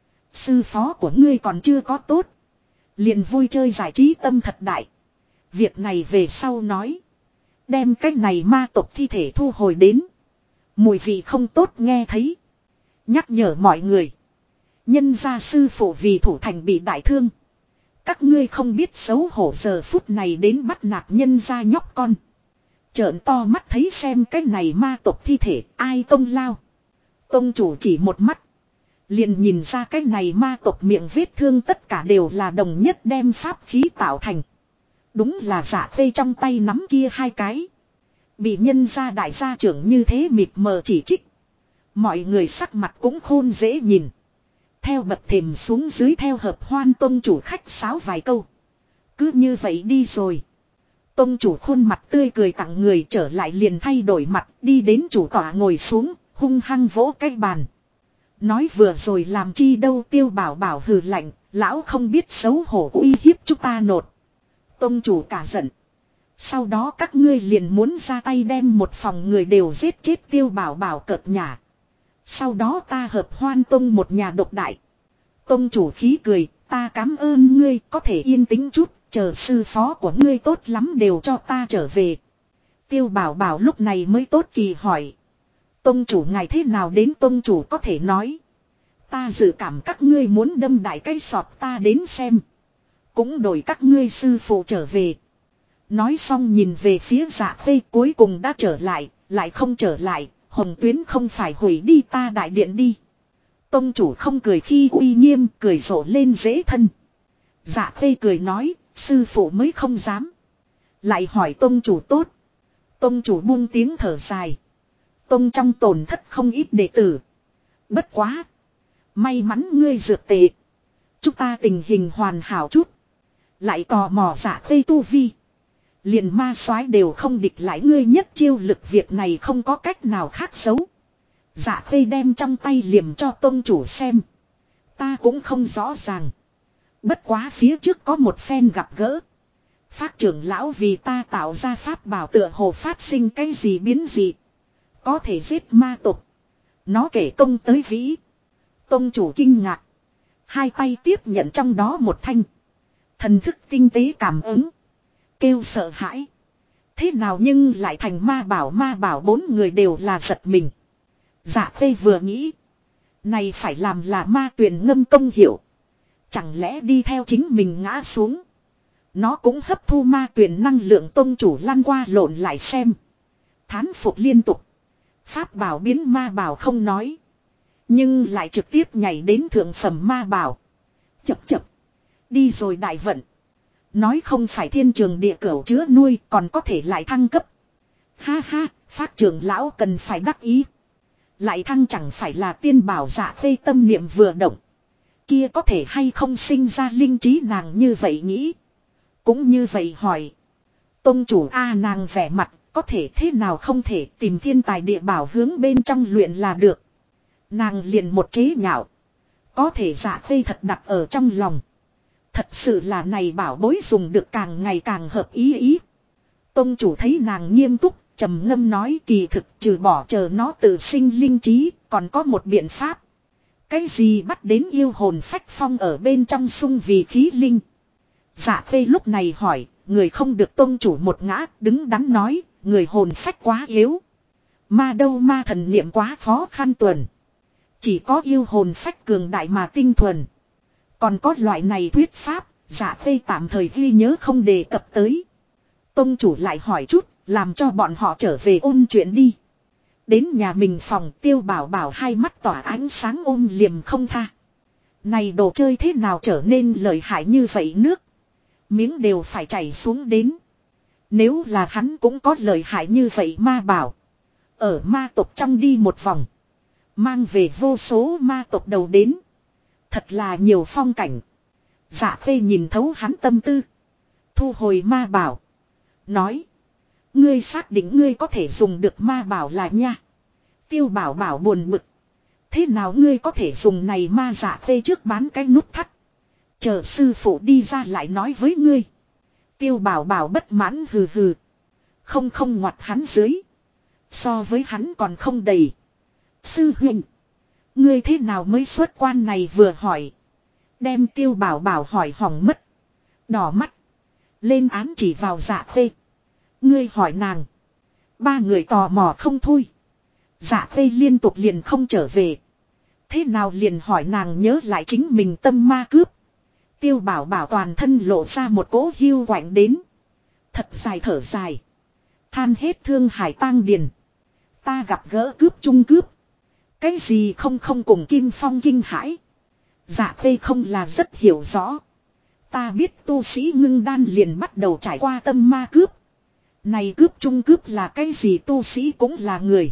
Sư phó của ngươi còn chưa có tốt. Liền vui chơi giải trí tâm thật đại. Việc này về sau nói. Đem cái này ma tộc thi thể thu hồi đến. Mùi vị không tốt nghe thấy. Nhắc nhở mọi người. Nhân gia sư phụ vì thủ thành bị đại thương. Các ngươi không biết xấu hổ giờ phút này đến bắt nạt nhân gia nhóc con. Trợn to mắt thấy xem cái này ma tộc thi thể ai công lao. Tông chủ chỉ một mắt. Liền nhìn ra cái này ma tộc miệng vết thương tất cả đều là đồng nhất đem pháp khí tạo thành. Đúng là Dạ Khê trong tay nắm kia 2 cái. Bị nhân gia đại gia trưởng như thế mịt mờ chỉ trích. Mọi người sắc mặt cũng khôn dễ nhìn. Theo bậc thềm xuống dưới theo hợp hoan tông chủ khách sáo vài câu. Cứ như vậy đi rồi. Tông chủ khuôn mặt tươi cười tặng người trở lại liền thay đổi mặt đi đến chủ tọa ngồi xuống hung hăng vỗ cái bàn. Nói vừa rồi làm chi đâu Tiêu Bảo Bảo hừ lạnh, lão không biết xấu hổ uy hiếp chúng ta nột. Tông chủ cả giận. Sau đó các ngươi liền muốn ra tay đem một phòng người đều giết chết Tiêu Bảo Bảo cợt nhả. Sau đó ta hợp hoan tông một nhà độc đại. Tông chủ khí cười, ta cảm ơn ngươi có thể yên tĩnh chút, chờ sư phó của ngươi tốt lắm đều cho ta trở về. Tiêu Bảo Bảo lúc này mới tốt kỳ hỏi. Tông chủ ngài thế nào đến tông chủ có thể nói. Ta dự cảm các ngươi muốn đâm đại cái sọt ta đến xem. Cũng đổi các ngươi sư phụ trở về. Nói xong nhìn về phía Dạ Khê cuối cùng đã trở lại không trở lại, Hồng Tuyến không phải hủy đi ta đại điện đi. Tông chủ không cười khi uy nghiêm, cười rộ lên dễ thân. Dạ Khê cười nói, sư phụ mới không dám. Lại hỏi tông chủ tốt. Tông chủ buông tiếng thở dài. Tông trong tổn thất không ít đệ tử. Bất quá. May mắn ngươi dược tệ. Chúng ta tình hình hoàn hảo chút. Lại tò mò Dạ Khê tu vi. Liền ma soái đều không địch lại ngươi nhất chiêu lực việc này không có cách nào khác xấu. Dạ Khê đem trong tay liềm cho tông chủ xem. Ta cũng không rõ ràng. Bất quá phía trước có một phen gặp gỡ. Phác trưởng lão vì ta tạo ra pháp bảo tựa hồ phát sinh cái gì biến gì. Có thể giết ma tộc. Nó kể công tới vĩ. Tông chủ kinh ngạc. 2 tay tiếp nhận trong đó một thanh. Thần thức tinh tế cảm ứng. Kêu sợ hãi. Thế nào nhưng lại thành ma bảo 4 người đều là giật mình. Dạ Khê vừa nghĩ. Này phải làm là ma tuyển ngâm công hiểu. Chẳng lẽ đi theo chính mình ngã xuống. Nó cũng hấp thu ma tuyển năng lượng tông chủ lăn qua lộn lại xem. Thán phục liên tục. Pháp bảo biến ma bảo không nói. Nhưng lại trực tiếp nhảy đến thượng phẩm ma bảo. Chập chập. Đi rồi đại vận. Nói không phải thiên trường địa cửu chứa nuôi còn có thể lại thăng cấp. Ha ha, phát trưởng lão cần phải đắc ý. Lại thăng chẳng phải là tiên bảo dạ khê tâm niệm vừa động. Kia có thể hay không sinh ra linh trí nàng như vậy nghĩ. Cũng như vậy hỏi. Tông chủ A nàng vẻ mặt có thể thế nào không thể tìm thiên tài địa bảo hướng bên trong luyện là được. Nàng liền một chế nhạo. Có thể dạ khê thật đặt ở trong lòng. Thật sự là này bảo bối dùng được càng ngày càng hợp ý. Tông chủ thấy nàng nghiêm túc, trầm ngâm nói kỳ thực trừ bỏ chờ nó tự sinh linh trí, còn có một biện pháp. Cái gì bắt đến yêu hồn phách phong ở bên trong sung vì khí linh. Dạ khê lúc này hỏi, người không được tông chủ một ngã, đứng đắn nói, người hồn phách quá yếu. Ma đâu ma thần niệm quá khó khăn tuần. Chỉ có yêu hồn phách cường đại mà tinh thuần. Còn có loại này thuyết pháp, dạ khê tạm thời ghi nhớ không đề cập tới. Tông chủ lại hỏi chút, làm cho bọn họ trở về ôn chuyện đi. Đến nhà mình phòng Tiêu Bảo Bảo hai mắt tỏa ánh sáng ôm liềm không tha. Này đồ chơi thế nào trở nên lợi hại như vậy nước. Miếng đều phải chảy xuống đến. Nếu là hắn cũng có lợi hại như vậy ma bảo. Ở ma tộc trong đi một vòng. Mang về vô số ma tộc đầu đến. Thật là nhiều phong cảnh. Dạ khê nhìn thấu hắn tâm tư. Thu hồi ma bảo. Nói. Ngươi xác định ngươi có thể dùng được ma bảo là nha. Tiêu Bảo Bảo buồn bực. Thế nào ngươi có thể dùng này ma dạ khê trước bán cái nút thắt. Chờ sư phụ đi ra lại nói với ngươi. Tiêu Bảo Bảo bất mãn hừ hừ. Không ngoặt hắn dưới. So với hắn còn không đầy. Sư huynh. Ngươi thế nào mới xuất quan này vừa hỏi. Đem Tiêu Bảo Bảo hỏi hỏng mất. Đỏ mắt. Lên án chỉ vào dạ khê. Ngươi hỏi nàng. Ba người tò mò không thôi. Dạ khê liên tục liền không trở về. Thế nào liền hỏi nàng nhớ lại chính mình tâm ma cướp. Tiêu Bảo Bảo toàn thân lộ ra một cỗ hiu quạnh đến. Thật dài thở dài. Than hết thương hải tang điền. Ta gặp gỡ cướp chung cướp. Cái gì không cùng Kim Phong kinh hãi. Dạ khê không là rất hiểu rõ. Ta biết tu sĩ ngưng đan liền bắt đầu trải qua tâm ma cướp. Này cướp chung cướp là cái gì tu sĩ cũng là người.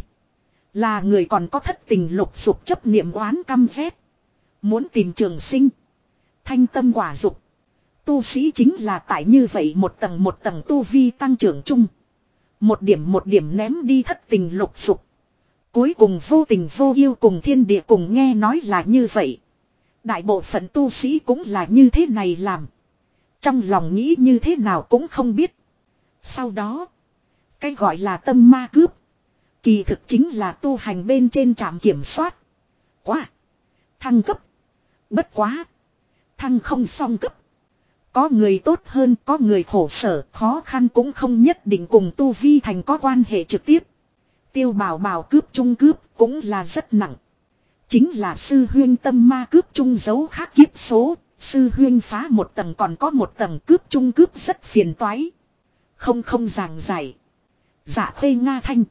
Là người còn có thất tình lục dục chấp niệm oán căm ghét. Muốn tìm trường sinh. Thanh tâm quả dục. Tu sĩ chính là tại như vậy một tầng tu vi tăng trưởng chung. Một điểm ném đi thất tình lục dục. Cuối cùng vô tình vô yêu cùng thiên địa cùng nghe nói là như vậy. Đại bộ phận tu sĩ cũng là như thế này làm. Trong lòng nghĩ như thế nào cũng không biết. Sau đó. Cái gọi là tâm ma cướp. Kỳ thực chính là tu hành bên trên trạm kiểm soát. Quá. Thăng cấp. Bất quá. Thăng không song cấp. Có người tốt hơn, có người khổ sở, khó khăn cũng không nhất định cùng tu vi thành có quan hệ trực tiếp. Tiêu Bảo Bảo cướp chung cướp cũng là rất nặng. Chính là sư huyên tâm ma cướp chung dấu khác kiếp số. Sư huyên phá một tầng còn có một tầng cướp chung cướp rất phiền toái. Không giảng giải. Dạ khê nga thanh.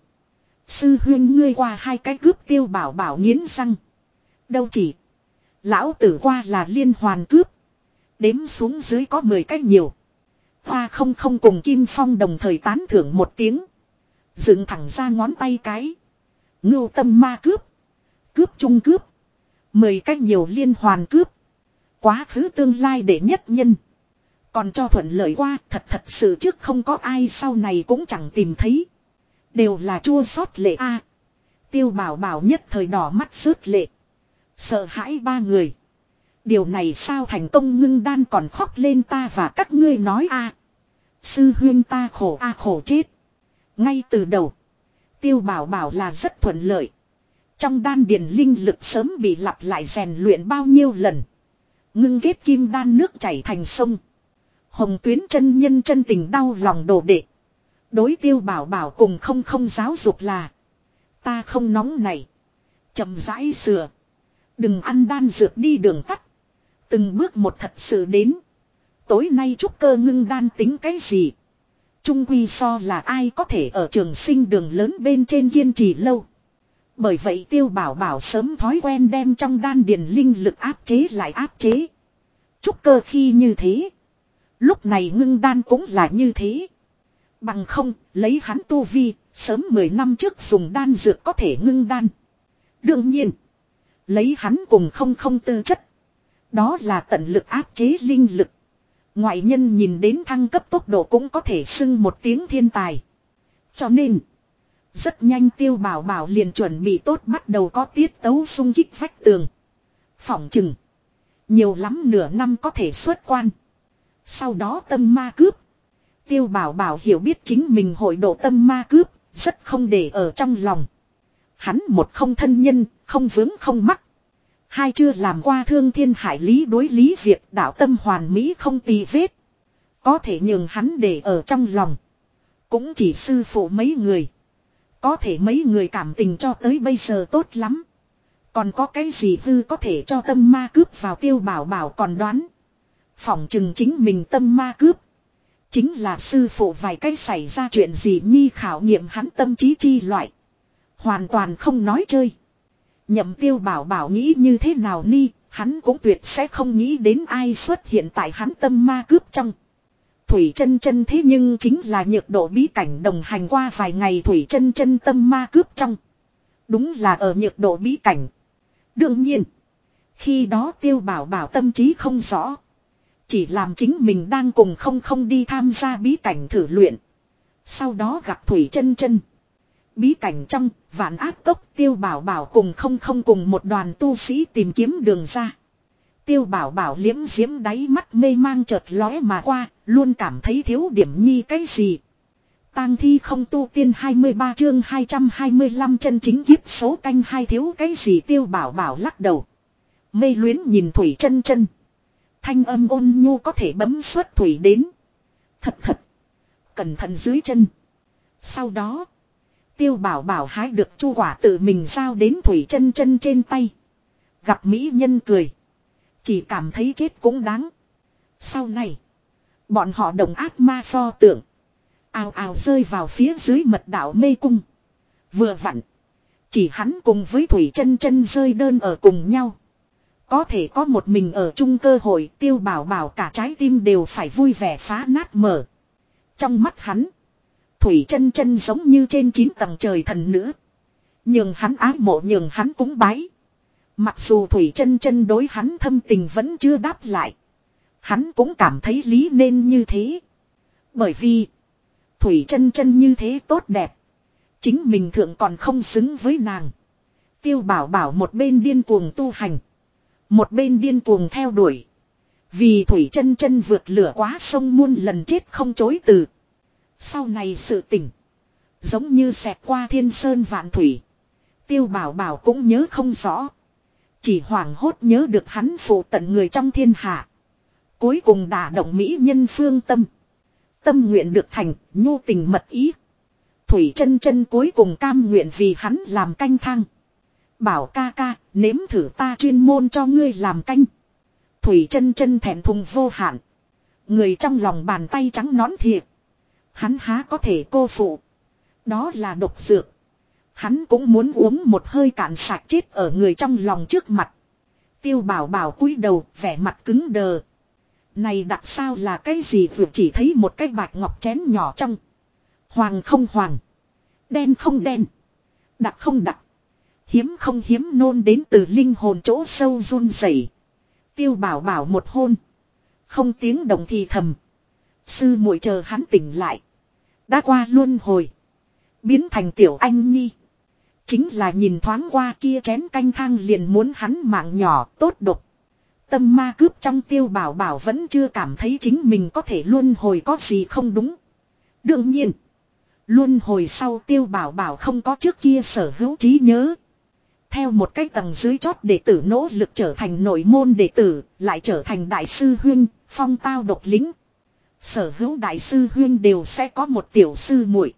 Sư huyên ngươi qua hai cái cướp Tiêu Bảo Bảo nghiến răng. Đâu chỉ. Lão tử qua là liên hoàn cướp. Đếm xuống dưới có 10 cái nhiều. Hoa không cùng Kim Phong đồng thời tán thưởng một tiếng. Dựng thẳng ra ngón tay cái. Ngưu tâm ma cướp. Cướp chung cướp. 10 cái nhiều liên hoàn cướp. Quá khứ tương lai để nhất nhân. Còn cho thuận lợi qua thật sự trước không có ai sau này cũng chẳng tìm thấy. Đều là chua xót lệ a. Tiêu Bảo Bảo nhất thời đỏ mắt rớt lệ. Sợ hãi ba người. Điều này sao thành công ngưng đan còn khóc lên ta và các ngươi nói a. Sư huyên ta khổ a khổ chết. Ngay từ đầu. Tiêu Bảo Bảo là rất thuận lợi. Trong đan điền linh lực sớm bị lặp lại rèn luyện bao nhiêu lần. Ngưng kết kim đan nước chảy thành sông. Hồng Tuyến chân nhân chân tình đau lòng đồ đệ. Đối Tiêu Bảo Bảo cùng không giáo dục là. Ta không nóng này. Chậm rãi sửa. Đừng ăn đan dược đi đường tắt. Từng bước một thật sự đến. Tối nay trúc cơ ngưng đan tính cái gì? Trung quy so là ai có thể ở trường sinh đường lớn bên trên kiên trì lâu. Bởi vậy Tiêu Bảo Bảo sớm thói quen đem trong đan điền linh lực áp chế lại áp chế. Trúc cơ khi như thế. Lúc này ngưng đan cũng là như thế. Bằng không, lấy hắn tu vi, sớm 10 năm trước dùng đan dược có thể ngưng đan. Đương nhiên, lấy hắn cùng không tư chất. Đó là tận lực áp chế linh lực. Ngoại nhân nhìn đến thăng cấp tốc độ cũng có thể xưng một tiếng thiên tài. Cho nên, rất nhanh Tiêu Bảo Bảo liền chuẩn bị tốt bắt đầu có tiết tấu xung kích vách tường. Phỏng chừng, nhiều lắm nửa năm có thể xuất quan. Sau đó tâm ma cướp. Tiêu Bảo Bảo hiểu biết chính mình hội độ tâm ma cướp, rất không để ở trong lòng. Hắn một không thân nhân, không vướng không mắc. Hai chưa làm qua thương thiên hại lý đối lý việc đạo tâm hoàn mỹ không tì vết. Có thể nhường hắn để ở trong lòng. Cũng chỉ sư phụ mấy người. Có thể mấy người cảm tình cho tới bây giờ tốt lắm. Còn có cái gì hư có thể cho tâm ma cướp vào Tiêu Bảo Bảo còn đoán. Phỏng chừng chính mình tâm ma cướp. Chính là sư phụ vài cái xảy ra chuyện gì nhi khảo nghiệm hắn tâm trí chi loại. Hoàn toàn không nói chơi. Nhậm Tiêu Bảo Bảo nghĩ như thế nào ni, hắn cũng tuyệt sẽ không nghĩ đến ai xuất hiện tại hắn tâm ma cướp trong. Thủy Chân Chân thế nhưng chính là nhược độ bí cảnh đồng hành qua vài ngày Thủy Chân Chân tâm ma cướp trong. Đúng là ở nhược độ bí cảnh. Đương nhiên, khi đó Tiêu Bảo Bảo tâm trí không rõ. Chỉ làm chính mình đang cùng không đi tham gia bí cảnh thử luyện. Sau đó gặp Thủy Chân Chân. Bí cảnh trong, vạn áp tốc Tiêu Bảo Bảo cùng không cùng một đoàn tu sĩ tìm kiếm đường ra. Tiêu Bảo Bảo liếm diếm đáy mắt mê mang chợt lóe mà qua, luôn cảm thấy thiếu điểm nhi cái gì. Tang thi không tu tiên 23 chương 225 chân chính kiếp số canh hai thiếu cái gì Tiêu Bảo Bảo lắc đầu. Mê luyến nhìn Thủy Chân Chân. Thanh âm ôn nhu có thể bấm xuất thủy đến. Thật. Cẩn thận dưới chân. Sau đó. Tiêu Bảo Bảo hái được chu quả tự mình giao đến Thủy Chân Chân trên tay. Gặp mỹ nhân cười. Chỉ cảm thấy chết cũng đáng. Sau này. Bọn họ đồng ác ma pho tượng. Ào ào rơi vào phía dưới mật đạo mê cung. Vừa vặn. Chỉ hắn cùng với Thủy Chân Chân rơi đơn ở cùng nhau. Có thể có một mình ở chung cơ hội Tiêu Bảo Bảo cả trái tim đều phải vui vẻ phá nát mở. Trong mắt hắn. Thủy Chân Chân giống như trên 9 tầng trời thần nữ. Nhường hắn ái mộ nhường hắn cúng bái. Mặc dù Thủy Chân Chân đối hắn thâm tình vẫn chưa đáp lại. Hắn cũng cảm thấy lý nên như thế. Bởi vì. Thủy Chân Chân như thế tốt đẹp. Chính mình thượng còn không xứng với nàng. Tiêu Bảo Bảo một bên điên cuồng tu hành. Một bên điên cuồng theo đuổi. Vì Thủy Chân Chân vượt lửa quá sông muôn lần chết không chối từ. Sau này sự tình. Giống như xẹt qua thiên sơn vạn thủy. Tiêu Bảo Bảo cũng nhớ không rõ. Chỉ hoảng hốt nhớ được hắn phụ tận người trong thiên hạ. Cuối cùng đả động mỹ nhân phương tâm. Tâm nguyện được thành, nhu tình mật ý. Thủy Chân Chân cuối cùng cam nguyện vì hắn làm canh thang. Bảo ca ca, nếm thử ta chuyên môn cho ngươi làm canh. Thủy Chân Chân thẹn thùng vô hạn. Người trong lòng bàn tay trắng nõn thiệt. Hắn há có thể cô phụ. Đó là độc dược. Hắn cũng muốn uống một hơi cạn sạch chết ở người trong lòng trước mặt. Tiêu Bảo Bảo cúi đầu, vẻ mặt cứng đờ. Này đặc sao là cái gì vừa chỉ thấy một cái bạch ngọc chén nhỏ trong. Hoàng không hoàng. Đen không đen. Đặc không đặc. Hiếm không hiếm nôn đến từ linh hồn chỗ sâu run rẩy. Tiêu Bảo Bảo một hôn. Không tiếng động thì thầm. Sư muội chờ hắn tỉnh lại. Đã qua luân hồi. Biến thành tiểu anh nhi. Chính là nhìn thoáng qua kia chén canh thang liền muốn hắn mạng nhỏ tốt độc. Tâm ma cướp trong Tiêu Bảo Bảo vẫn chưa cảm thấy chính mình có thể luân hồi có gì không đúng. Đương nhiên. Luân hồi sau Tiêu Bảo Bảo không có trước kia sở hữu trí nhớ. Theo một cái tầng dưới chót đệ tử nỗ lực trở thành nội môn đệ tử, lại trở thành đại sư huyên, phong tao độc lính. Sở hữu đại sư huyên đều sẽ có một tiểu sư muội.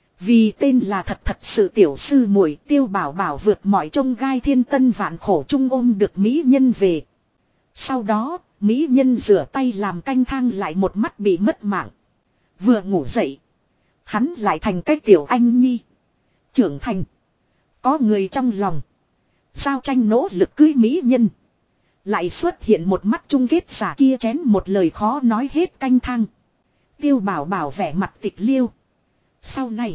Vì tên là thật sự tiểu sư muội Tiêu Bảo Bảo vượt mọi trông gai thiên tân vạn khổ trung ôm được mỹ nhân về. Sau đó, mỹ nhân rửa tay làm canh thang lại một mắt bị mất mạng. Vừa ngủ dậy. Hắn lại thành cái tiểu anh nhi. Trưởng thành. Có người trong lòng. Giao tranh nỗ lực cưới mỹ nhân. Lại xuất hiện một mắt chung kết giả kia chén một lời khó nói hết canh thang. Tiêu Bảo Bảo vẻ mặt tịch liêu. Sau này.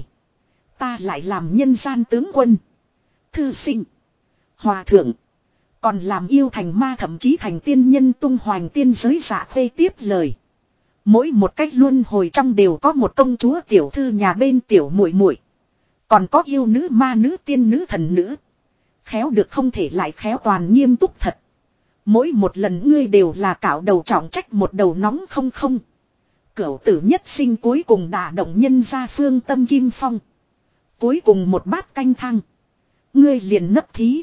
Ta lại làm nhân gian tướng quân. Thư sinh. Hòa thượng. Còn làm yêu thành ma thậm chí thành tiên nhân tung hoành tiên giới Dạ Khê tiếp lời. Mỗi một cách luân hồi trong đều có một công chúa tiểu thư nhà bên tiểu muội muội. Còn có yêu nữ ma nữ tiên nữ thần nữ. Khéo được không thể lại khéo toàn nghiêm túc thật. Mỗi một lần ngươi đều là cạo đầu trọng trách một đầu nóng không không. Cửu tử nhất sinh cuối cùng đả động nhân gia phương tâm kim phong. Cuối cùng một bát canh thang. Ngươi liền nấp thí.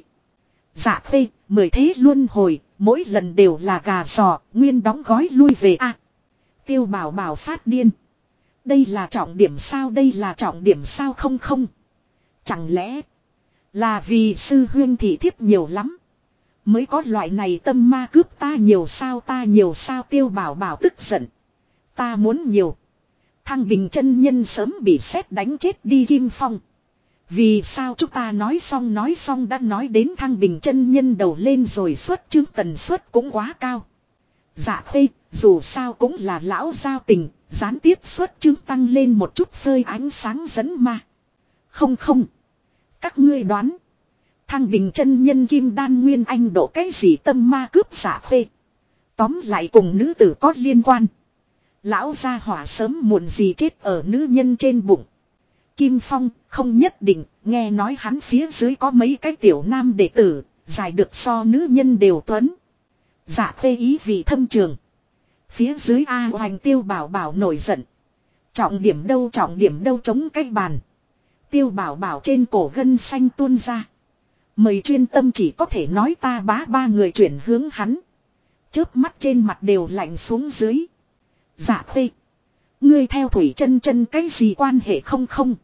Dạ Khê, 10 thế luân hồi, mỗi lần đều là gà giò, nguyên đóng gói lui về a. Tiêu Bảo Bảo phát điên. Đây là trọng điểm sao, đây là trọng điểm sao không không. Chẳng lẽ là vì sư huyên thị thiếp nhiều lắm. Mới có loại này tâm ma cướp ta nhiều sao Tiêu Bảo Bảo tức giận. Ta muốn nhiều. Thăng Bình chân nhân sớm bị sét đánh chết đi Kim Phong. Vì sao chúng ta nói xong đã nói đến Thăng Bình chân nhân đầu lên rồi xuất chứng tần suất cũng quá cao. Dạ Khê, dù sao cũng là lão giao tình, gián tiếp xuất chứng tăng lên một chút phơi ánh sáng dẫn ma. Không không. Các ngươi đoán. Thăng Bình chân nhân kim đan nguyên anh độ cái gì tâm ma cướp Dạ Khê. Tóm lại cùng nữ tử có liên quan. Lão gia hỏa sớm muộn gì chết ở nữ nhân trên bụng. Kim Phong không nhất định, nghe nói hắn phía dưới có mấy cái tiểu nam đệ tử, giải được so nữ nhân đều tuấn. Dạ Khê ý vị thâm trường. Phía dưới A Hoành Tiêu Bảo Bảo nổi giận. Trọng điểm đâu chống cái bàn. Tiêu Bảo Bảo trên cổ gân xanh tuôn ra. Mời chuyên tâm chỉ có thể nói ta bá ba người chuyển hướng hắn. Chớp mắt trên mặt đều lạnh xuống dưới. Dạ Khê. Ngươi theo Thủy Chân Chân cái gì quan hệ không không?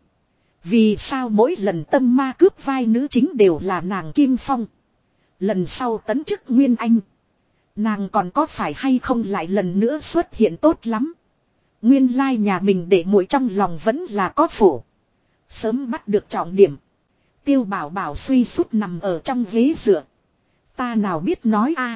Vì sao mỗi lần tâm ma cướp vai nữ chính đều là nàng Kim Phong? Lần sau tấn chức Nguyên Anh. Nàng còn có phải hay không lại lần nữa xuất hiện tốt lắm. Nguyên lai nhà mình để muội trong lòng vẫn là có phủ. Sớm bắt được trọng điểm. Tiêu Bảo Bảo suy sút nằm ở trong ghế dựa. Ta nào biết nói a.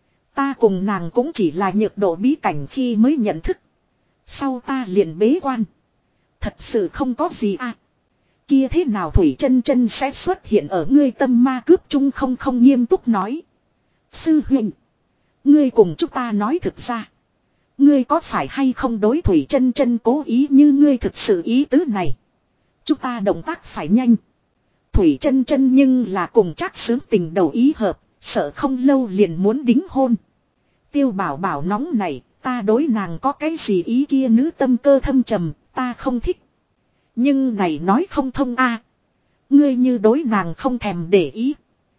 Ta cùng nàng cũng chỉ là nhược độ bí cảnh khi mới nhận thức. Sau ta liền bế quan. Thật sự không có gì a. Kia thế nào Thủy Chân Chân sẽ xuất hiện ở ngươi tâm ma cướp chung không nghiêm túc nói. Sư huynh. Ngươi cùng chúng ta nói thực ra. Ngươi có phải hay không đối Thủy Chân Chân cố ý như ngươi thực sự ý tứ này. Chúng ta động tác phải nhanh. Thủy Chân Chân nhưng là cùng Trác Sướng tình đầu ý hợp. Sợ không lâu liền muốn đính hôn. Tiêu Bảo Bảo nóng này. Ta đối nàng có cái gì ý kia nữ tâm cơ thâm trầm. Ta không thích. Nhưng này nói không thông a. Ngươi như đối nàng không thèm để ý.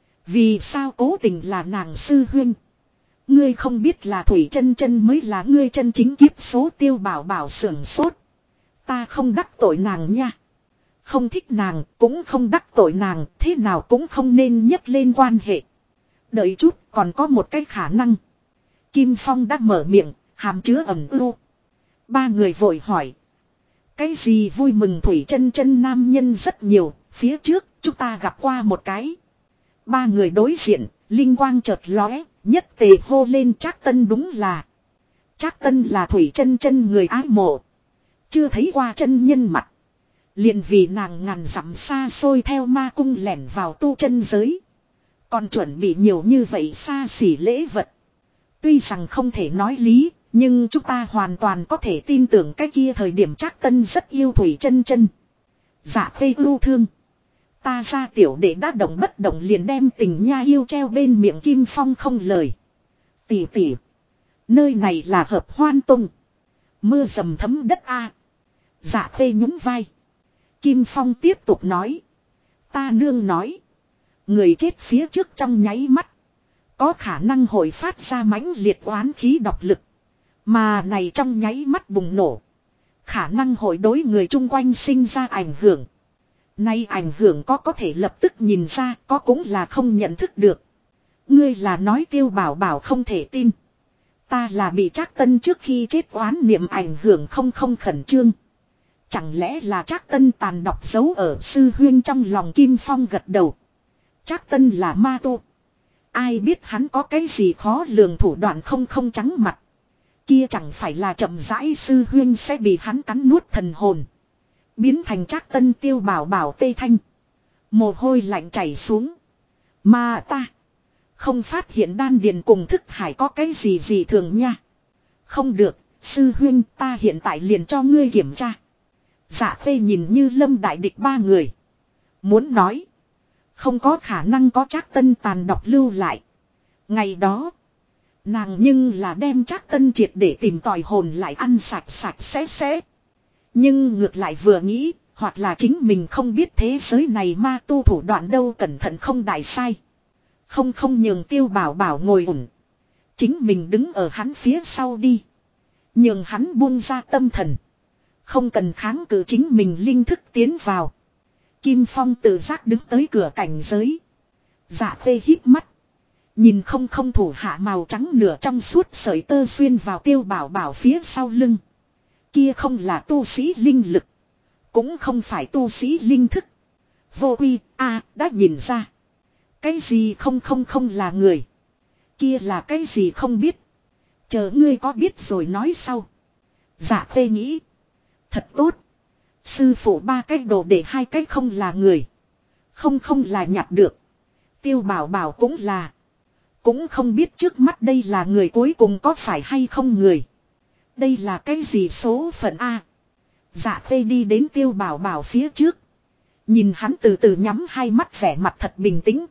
Vì sao cố tình là nàng sư huynh. Ngươi không biết là Thủy Chân Chân mới là ngươi chân chính kiếp số. Tiêu Bảo Bảo sưởng sốt. Ta không đắc tội nàng nha. Không thích nàng cũng không đắc tội nàng. Thế nào cũng không nên nhắc lên quan hệ. Đợi chút còn có một cái khả năng. Kim Phong đã mở miệng. Hàm chứa ẩn ưu. Ba người vội hỏi. Cái gì vui mừng Thủy Chân Chân nam nhân rất nhiều. Phía trước chúng ta gặp qua một cái. Ba người đối diện. Linh quang chợt lóe. Nhất tề hô lên Trác Tân đúng là. Trác Tân là Thủy Chân Chân người ái mộ. Chưa thấy qua chân nhân mặt. Liền vì nàng ngàn dặm xa xôi theo ma cung lẻn vào tu chân giới. Còn chuẩn bị nhiều như vậy xa xỉ lễ vật. Tuy rằng không thể nói lý. Nhưng chúng ta hoàn toàn có thể tin tưởng cái kia thời điểm Trác Tân rất yêu Thủy Chân Chân. Dạ Khê ưu thương. Ta ra tiểu đệ đã động bất động liền đem tình nha yêu treo bên miệng Kim Phong không lời. Tỷ tỷ. Nơi này là Hợp Hoan Tông. Mưa dầm thấm đất a. Dạ Khê nhún vai. Kim Phong tiếp tục nói. Ta nương nói. Người chết phía trước trong nháy mắt. Có khả năng hội phát ra mãnh liệt oán khí độc lực. Mà này trong nháy mắt bùng nổ. Khả năng hội đối người chung quanh sinh ra ảnh hưởng. Nay ảnh hưởng có thể lập tức nhìn ra, có cũng là không nhận thức được. Ngươi là nói Tiêu Bảo Bảo không thể tin. Ta là bị Trác Tân trước khi chết oán niệm ảnh hưởng không khẩn trương. Chẳng lẽ là Trác Tân tàn độc giấu ở sư huyên trong lòng Kim Phong gật đầu. Trác Tân là ma tu. Ai biết hắn có cái gì khó lường thủ đoạn không trắng mặt. Kia chẳng phải là chậm rãi sư huyên sẽ bị hắn cắn nuốt thần hồn. Biến thành Trác Tân. Tiêu Bảo Bảo tê thanh. Mồ hôi lạnh chảy xuống. Mà ta không phát hiện đan điền cùng thức hải có cái gì thường nha. Không được, sư huyên, ta hiện tại liền cho ngươi kiểm tra. Dạ Khê nhìn như lâm đại địch ba người. Muốn nói. Không có khả năng có Trác Tân tàn độc lưu lại. Ngày đó. Nàng nhưng là đem Trác Tân triệt để tìm tòi hồn lại ăn sạch sẽ. Nhưng ngược lại vừa nghĩ. Hoặc là chính mình không biết thế giới này ma tu thủ đoạn đâu, cẩn thận không đại sai. Không nhường Tiêu Bảo Bảo ngồi ổn. Chính mình đứng ở hắn phía sau đi. Nhường hắn buông ra tâm thần. Không cần kháng cự chính mình linh thức tiến vào. Kim Phong tự giác đứng tới cửa cảnh giới. Dạ Khê híp mắt. Nhìn không thủ hạ màu trắng nửa trong suốt sợi tơ xuyên vào Tiêu Bảo Bảo phía sau lưng. Kia không là tu sĩ linh lực. Cũng không phải tu sĩ linh thức. Vô quy, đã nhìn ra. Cái gì không là người. Kia là cái gì không biết. Chờ ngươi có biết rồi nói sau. Dạ Khê nghĩ. Thật tốt. Sư phụ ba cái đồ để hai cái không là người. Không là nhặt được. Tiêu Bảo Bảo cũng là. Cũng không biết trước mắt đây là người cuối cùng có phải hay không người. Đây là cái gì số phận A. Dạ Khê đi đến Tiêu Bảo Bảo phía trước. Nhìn hắn từ từ nhắm hai mắt, vẻ mặt thật bình tĩnh.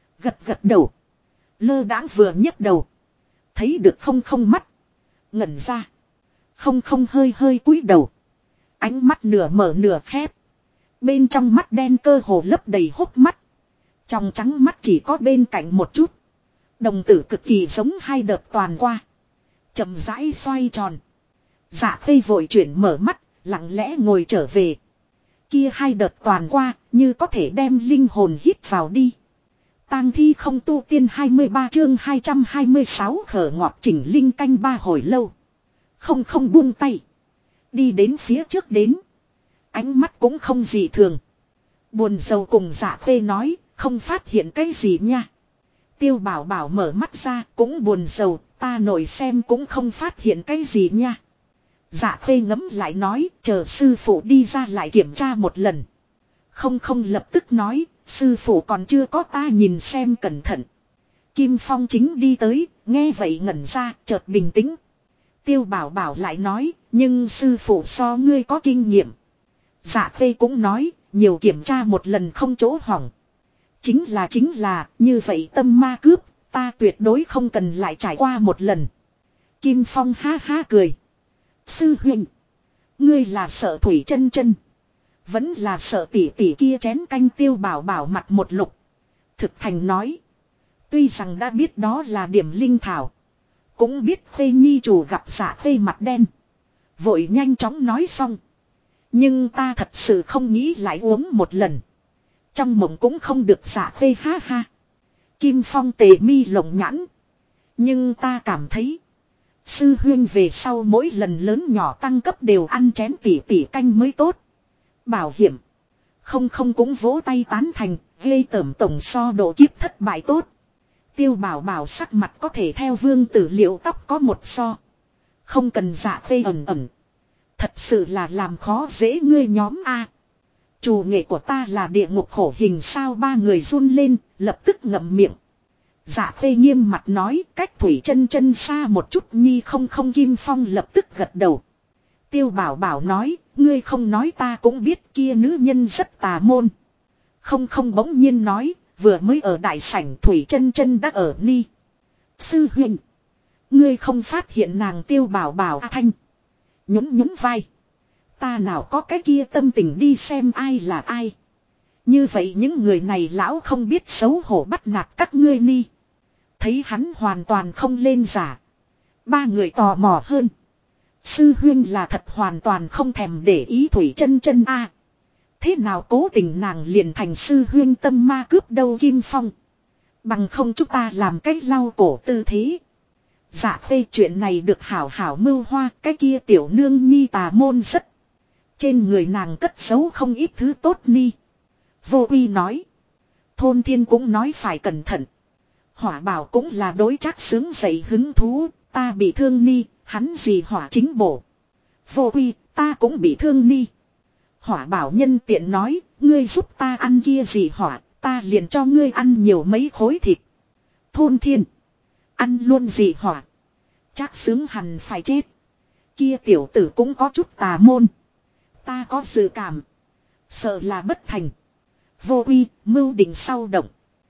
Gật đầu. Lơ đãng vừa nhấc đầu. Thấy được không mắt. Ngẩn ra. Không hơi cúi đầu. Ánh mắt nửa mở nửa khép. Bên trong mắt đen cơ hồ lấp đầy hốc mắt. Trong trắng mắt chỉ có bên cạnh một chút. Đồng tử cực kỳ giống hai đợt toàn qua. Chậm rãi xoay tròn. Dạ Khê vội chuyển mở mắt. Lặng lẽ ngồi trở về. Kia hai đợt toàn qua. Như có thể đem linh hồn hít vào đi. Tang thi không tu tiên 23 chương 226 khở ngọt chỉnh linh canh ba hồi lâu. Không buông tay. Đi đến phía trước đến. Ánh mắt cũng không gì thường. Buồn rầu cùng Dạ Khê nói. Không phát hiện cái gì nha. Tiêu Bảo Bảo mở mắt ra cũng buồn rầu. Ta nổi xem cũng không phát hiện cái gì nha. Dạ Khê ngấm lại nói. Chờ sư phụ đi ra lại kiểm tra một lần. Không lập tức nói. Sư phụ còn chưa có, ta nhìn xem cẩn thận. Kim Phong chính đi tới. Nghe vậy ngẩn ra chợt bình tĩnh. Tiêu Bảo Bảo lại nói. Nhưng sư phụ so ngươi có kinh nghiệm. Dạ Khê cũng nói. Nhiều kiểm tra một lần không chỗ hỏng. Chính là như vậy tâm ma cướp. Ta tuyệt đối không cần lại trải qua một lần. Kim Phong ha cười. Sư huynh. Ngươi là sợ Thủy Chân Chân. Vẫn là sợ tỷ tỷ kia chén canh. Tiêu Bảo Bảo mặt một lục. Thực thành nói. Tuy rằng đã biết đó là điểm linh thảo. Cũng biết Khê Nhi chủ gặp Dạ Khê mặt đen. Vội nhanh chóng nói xong. Nhưng ta thật sự không nghĩ lại uống một lần. Trong mộng cũng không được Dạ Khê ha. Kim Phong tề mi lộng nhãn. Nhưng ta cảm thấy. Sư huyên về sau mỗi lần lớn nhỏ tăng cấp đều ăn chén tỷ canh mới tốt. Bảo hiểm. Không cũng vỗ tay tán thành. Ghê tởm tổng so độ kiếp thất bại tốt. Tiêu Bảo Bảo sắc mặt có thể theo vương tử liệu tóc có một so. Không cần Dạ Khê ẩn. Thật sự là làm khó dễ ngươi nhóm A. Chủ nghệ của ta là địa ngục khổ hình sao. Ba người run lên. Lập tức ngậm miệng. Dạ Khê nghiêm mặt nói. Cách Thủy Chân Chân xa một chút nhi. Không Kim Phong lập tức gật đầu. Tiêu Bảo Bảo nói. Ngươi không nói ta cũng biết kia nữ nhân rất tà môn. Không bỗng nhiên nói. Vừa mới ở đại sảnh Thủy Chân Chân đã ở ni. Sư huynh. Ngươi không phát hiện nàng. Tiêu Bảo Bảo thanh. Nhún vai. Ta nào có cái kia tâm tình đi xem ai là ai. Như vậy những người này lão không biết xấu hổ bắt nạt các ngươi ni. Thấy hắn hoàn toàn không lên giả. Ba người tò mò hơn. Sư huyên là thật hoàn toàn không thèm để ý Thủy Chân Chân a. Thế nào cố tình nàng liền thành sư huyên tâm ma cướp đâu. Kim Phong. Bằng không chúng ta làm cách lau cổ tư thế. Dạ phê chuyện này được hảo hảo mưu hoa, cái kia tiểu nương nhi tà môn rất. Trên người nàng cất giấu không ít thứ tốt ni. Vô uy nói. Thôn thiên cũng nói phải cẩn thận. Hỏa bảo cũng là đối trác sướng dậy hứng thú, ta bị thương ni, hắn gì hỏa chính bổ. Vô uy, ta cũng bị thương ni. Hỏa bảo nhân tiện nói, ngươi giúp ta ăn kia gì hỏa, ta liền cho ngươi ăn nhiều mấy khối thịt. Thôn thiên. Ăn luôn gì hỏa. Trác sướng hẳn phải chết. Kia tiểu tử cũng có chút tà môn. Ta có dự cảm. Sợ là bất thành. Vô uy, mưu định sau động.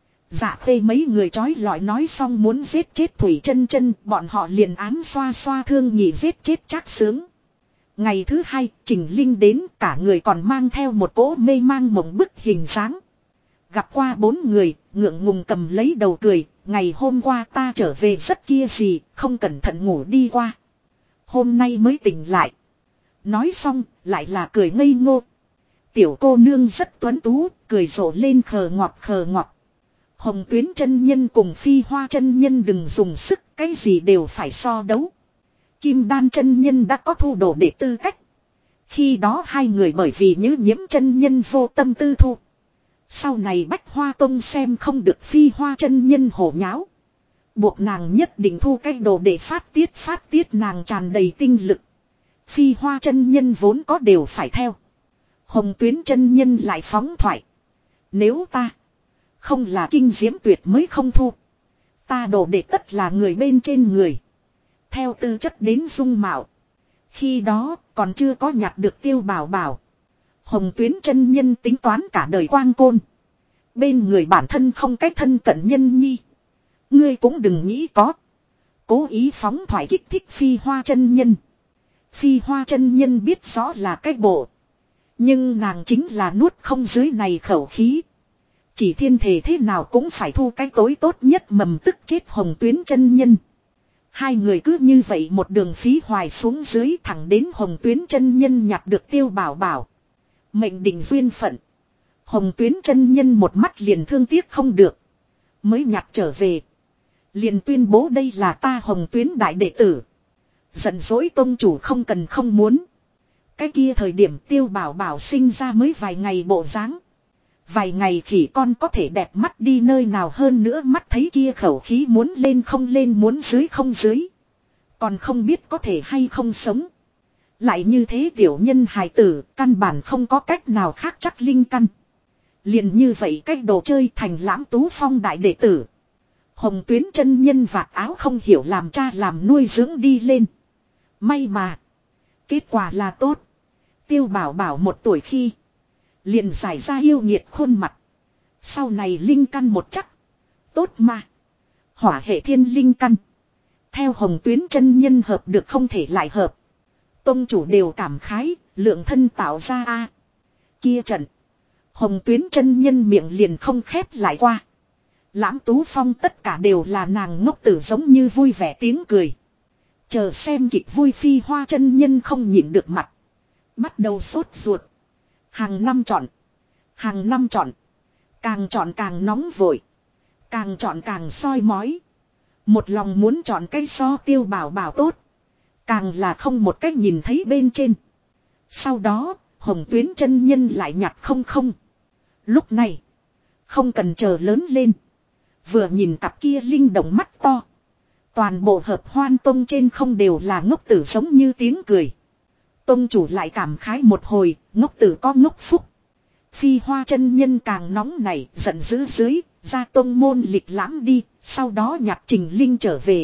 Dạ khê mấy người trói lọi nói xong muốn giết chết Thủy Chân Chân, bọn họ liền ám xoa xoa thương nhị giết chết Trác sướng. Ngày thứ hai, Trình Linh đến, cả người còn mang theo một cỗ mê mang mộng bức hình dáng. Gặp qua 4 người, ngượng ngùng cầm lấy đầu cười, ngày hôm qua ta trở về rất kia gì, không cẩn thận ngủ đi qua. Hôm nay mới tỉnh lại. Nói xong, lại là cười ngây ngô. Tiểu cô nương rất tuấn tú, cười rộ lên khờ ngọt khờ ngọt. Hồng Tuyến chân nhân cùng Phi Hoa chân nhân đừng dùng sức, cái gì đều phải so đấu. Kim Đan chân nhân đã có thu đồ để tư cách. Khi đó hai người bởi vì Nhữ Nhiễm chân nhân vô tâm tư thu. Sau này Bách Hoa Tông xem không được Phi Hoa chân nhân hổ nháo. Buộc nàng nhất định thu cái đồ để phát tiết nàng tràn đầy tinh lực. Phi Hoa chân nhân vốn có đều phải theo. Hồng Tuyến chân nhân lại phóng thoại. Nếu ta không là kinh diễm tuyệt mới không thu. Ta đồ để tất là người bên trên người. Theo tư chất đến dung mạo. Khi đó còn chưa có nhặt được Tiêu Bảo Bảo. Hồng Tuyến chân nhân tính toán cả đời quang côn. Bên người bản thân không cách thân cận nhân nhi. Ngươi cũng đừng nghĩ có. Cố ý phóng thoại kích thích Phi Hoa chân nhân. Phi Hoa chân nhân biết rõ là cái bộ. Nhưng nàng chính là nuốt không dưới này khẩu khí. Chỉ thiên thể thế nào cũng phải thu cái tối tốt nhất mầm tức chết Hồng Tuyến chân nhân. Hai người cứ như vậy một đường phí hoài xuống dưới thẳng đến Hồng Tuyến chân nhân nhặt được Tiêu Bảo Bảo. Mệnh định duyên phận. Hồng Tuyến chân nhân một mắt liền thương tiếc không được. Mới nhặt trở về. Liền tuyên bố đây là ta Hồng Tuyến đại đệ tử. Giận dỗi tông chủ không cần không muốn. Cái kia thời điểm Tiêu Bảo Bảo sinh ra mới vài ngày bộ dáng. Vài ngày khỉ con có thể đẹp mắt đi nơi nào hơn nữa mắt thấy kia khẩu khí muốn lên không lên muốn dưới không dưới. Còn không biết có thể hay không sống. Lại như thế tiểu nhân hài tử căn bản không có cách nào khác chắc linh căn. Liền như vậy cách đồ chơi thành Lãm Tú Phong đại đệ tử. Hồng Tuyến chân nhân vạt áo không hiểu làm cha làm nuôi dưỡng đi lên. May mà. Kết quả là tốt. Tiêu Bảo Bảo 1 tuổi khi. Liền giải ra yêu nghiệt khuôn mặt. Sau này linh căn một chắc. Tốt mà. Hỏa hệ thiên linh căn. Theo Hồng Tuyến chân nhân hợp được không thể lại hợp. Tông chủ đều cảm khái. Lượng thân tạo ra a kia trận. Hồng Tuyến chân nhân miệng liền không khép lại qua. Lãm Tú Phong tất cả đều là nàng ngốc tử giống như vui vẻ tiếng cười. Chờ xem kịch vui Phi Hoa chân nhân không nhịn được mặt. Bắt đầu sốt ruột. Hàng năm chọn. Hàng năm chọn. Càng càng nóng vội. Càng chọn càng soi mói. Một lòng muốn chọn cái so Tiêu Bảo Bảo tốt. Càng là không một cách nhìn thấy bên trên. Sau đó, Hồng Tuyến chân nhân lại nhặt không. Lúc này, không cần chờ lớn lên. Vừa nhìn cặp kia linh động mắt to. Toàn bộ Hợp Hoan Tông trên không đều là ngốc tử giống như tiếng cười. Tông chủ lại cảm khái một hồi, ngốc tử có ngốc phúc. Phi Hoa chân nhân càng nóng nảy, giận dữ dưới, ra tông môn lịch lãm đi, sau đó nhặt Trình Linh trở về.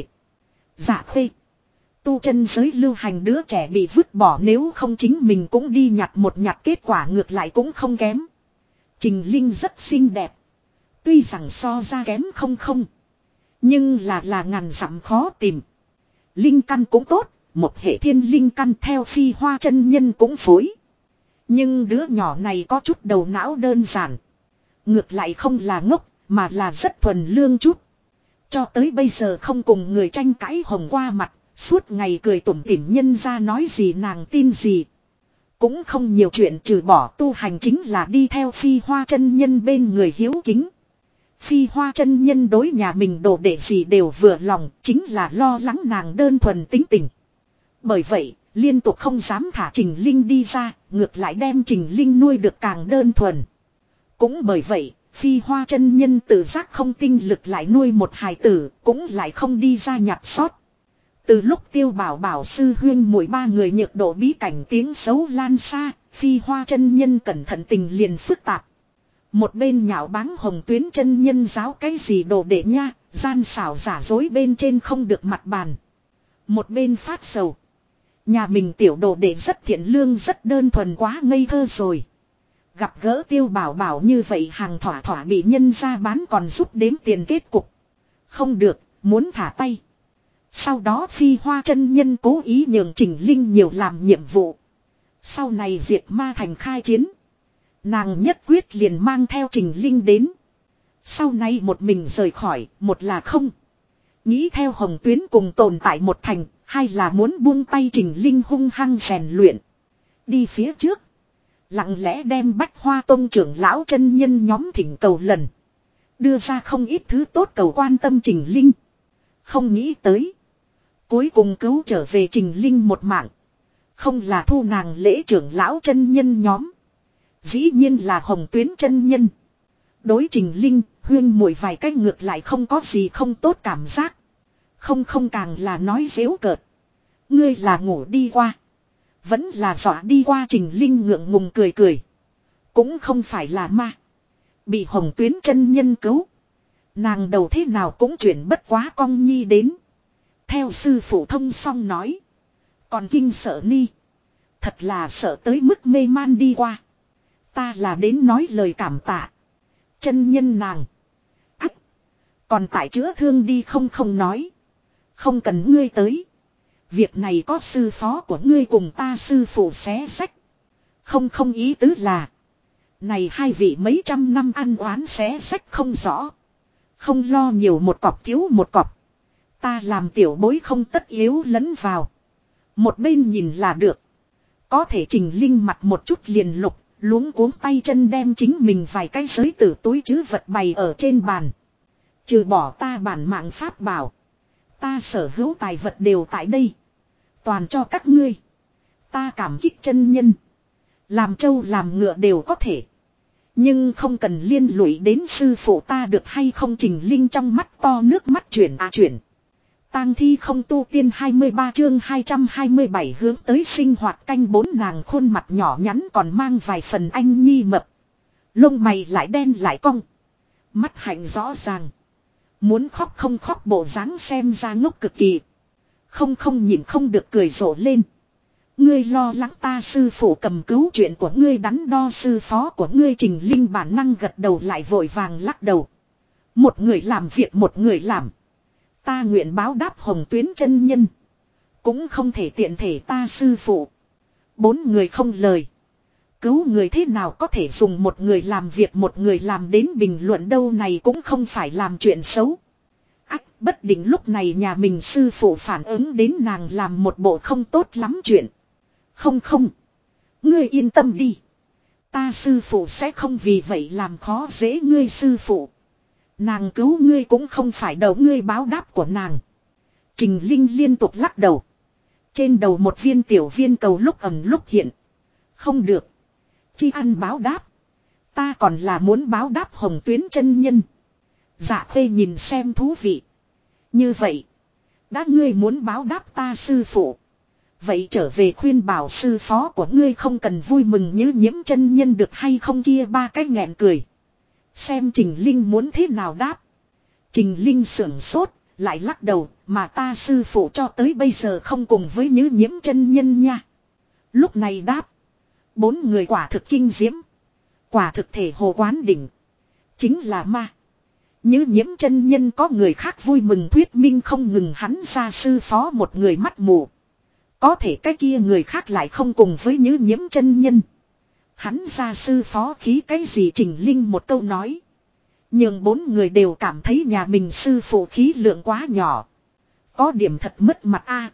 Dạ khê. Tu chân giới lưu hành đứa trẻ bị vứt bỏ nếu không chính mình cũng đi nhặt kết quả ngược lại cũng không kém. Trình Linh rất xinh đẹp. Tuy rằng so ra kém không. Nhưng là ngàn dặm khó tìm. Linh căn cũng tốt. Một hệ thiên linh căn theo Phi Hoa chân nhân cũng phối. Nhưng đứa nhỏ này có chút đầu não đơn giản. Ngược lại không là ngốc, mà là rất thuần lương chút. Cho tới bây giờ không cùng người tranh cãi hồng qua mặt, suốt ngày cười tủm tỉm nhân ra nói gì nàng tin gì. Cũng không nhiều chuyện trừ bỏ tu hành chính là đi theo Phi Hoa chân nhân bên người hiếu kính. Phi Hoa chân nhân đối nhà mình đồ đệ gì đều vừa lòng, chính là lo lắng nàng đơn thuần tính tình. Bởi vậy, liên tục không dám thả Trình Linh đi ra, ngược lại đem Trình Linh nuôi được càng đơn thuần. Cũng bởi vậy, Phi Hoa chân nhân tự giác không tinh lực lại nuôi một hài tử, cũng lại không đi ra nhặt sót. Từ lúc Tiêu Bảo Bảo sư huyên muội ba người nhược độ bí cảnh tiếng xấu lan xa, Phi Hoa chân nhân cẩn thận tình liền phức tạp. Một bên nhạo báng Hồng Tuyến chân nhân giáo cái gì đồ đệ nha, gian xảo giả dối bên trên không được mặt bàn. Một bên phát sầu. Nhà mình tiểu đồ đệ rất thiện lương rất đơn thuần quá ngây thơ rồi. Gặp gỡ Tiêu Bảo Bảo như vậy hàng thỏa thỏa bị nhân ra bán còn giúp đếm tiền kết cục. Không được, muốn thả tay. Sau đó Phi Hoa chân nhân cố ý nhường Trình Linh nhiều làm nhiệm vụ. Sau này diệt ma thành khai chiến. Nàng nhất quyết liền mang theo Trình Linh đến. Sau này một mình rời khỏi, một là không. Nghĩ theo Hồng Tuyến cùng tồn tại một thành, hai là muốn buông tay Trình Linh hung hăng rèn luyện. Đi phía trước. Lặng lẽ đem Bách Hoa Tông trưởng lão chân nhân nhóm thỉnh cầu lần. Đưa ra không ít thứ tốt cầu quan tâm Trình Linh. Không nghĩ tới. Cuối cùng cứu trở về Trình Linh một mạng. Không là thu nàng lễ trưởng lão chân nhân nhóm. Dĩ nhiên là Hồng Tuyến chân nhân. Đối Trình Linh, huyên muội vài cách ngược lại không có gì không tốt cảm giác. Không càng là nói giễu cợt. Ngươi là ngủ đi qua. Vẫn là dọa đi qua. Trình Linh ngượng ngùng cười cười. Cũng không phải là ma. Bị Hồng Tuyến chân nhân cứu. Nàng đầu thế nào cũng chuyển bất quá cong nhi đến. Theo sư phụ thông xong nói. Còn kinh sợ ni. Thật là sợ tới mức mê man đi qua. Ta là đến nói lời cảm tạ. Chân nhân nàng. Ách. Còn tại chữa thương đi không nói. Không cần ngươi tới. Việc này có sư phó của ngươi cùng ta sư phụ xé sách. Không ý tứ là. Này hai vị mấy trăm năm ăn oán xé sách không rõ. Không lo nhiều một cọp thiếu một cọp. Ta làm tiểu bối không tất yếu lấn vào. Một bên nhìn là được. Có thể Trình Linh mặt một chút liền lục. Luống cuống tay chân đem chính mình vài cái giới tử túi chứ vật bày ở trên bàn. Trừ bỏ ta bản mạng pháp bảo. Ta sở hữu tài vật đều tại đây. Toàn cho các ngươi. Ta cảm kích chân nhân. Làm trâu làm ngựa đều có thể. Nhưng không cần liên lụy đến sư phụ ta được hay không. Trình Linh trong mắt to nước mắt chuyển chuyển. Tang thi không tu tiên 23 chương 227 hướng tới sinh hoạt canh bốn nàng khuôn mặt nhỏ nhắn còn mang vài phần anh nhi mập. Lông mày lại đen lại cong. Mắt hạnh rõ ràng. Muốn khóc không khóc bộ dáng xem ra ngốc cực kỳ. Không nhìn không được cười rộ lên. Ngươi lo lắng ta sư phụ cầm cứu chuyện của ngươi đắn đo sư phó của ngươi. Trình Linh bản năng gật đầu lại vội vàng lắc đầu. Một người làm việc một người làm. Ta nguyện báo đáp Hồng Tuyến chân nhân. Cũng không thể tiện thể ta sư phụ. Bốn người không lời. Cứu người thế nào có thể dùng một người làm việc một người làm đến bình luận đâu, này cũng không phải làm chuyện xấu. Ách, bất định lúc này nhà mình sư phụ phản ứng đến nàng làm một bộ không tốt lắm chuyện. Không. Ngươi yên tâm đi. Ta sư phụ sẽ không vì vậy làm khó dễ ngươi sư phụ. Nàng cứu ngươi cũng không phải đầu ngươi báo đáp của nàng. Trình Linh liên tục lắc đầu. Trên đầu một viên tiểu viên cầu lúc ẩn lúc hiện. Không được. Chi ăn báo đáp. Ta còn là muốn báo đáp Hồng Tuyến chân nhân. Dạ Khê nhìn xem thú vị. Như vậy. Đã ngươi muốn báo đáp ta sư phụ. Vậy trở về khuyên bảo sư phó của ngươi không cần vui mừng như nhiễm chân nhân được hay không. Kia ba cái nghẹn cười. Xem Trình Linh muốn thế nào đáp. Trình Linh sưởng sốt, lại lắc đầu, mà ta sư phụ cho tới bây giờ không cùng với Như nhiễm chân nhân nha. Lúc này đáp. Bốn người quả thực kinh diễm. Quả thực thể hồ quán đỉnh. Chính là ma. Như nhiễm chân nhân có người khác vui mừng thuyết minh không ngừng hắn ra sư phó một người mắt mù. Có thể cái kia người khác lại không cùng với Như nhiễm chân nhân. Hắn ra sư phó khí cái gì. Trình Linh một câu nói. Nhưng bốn người đều cảm thấy nhà mình sư phụ khí lượng quá nhỏ. Có điểm thật mất mặt a.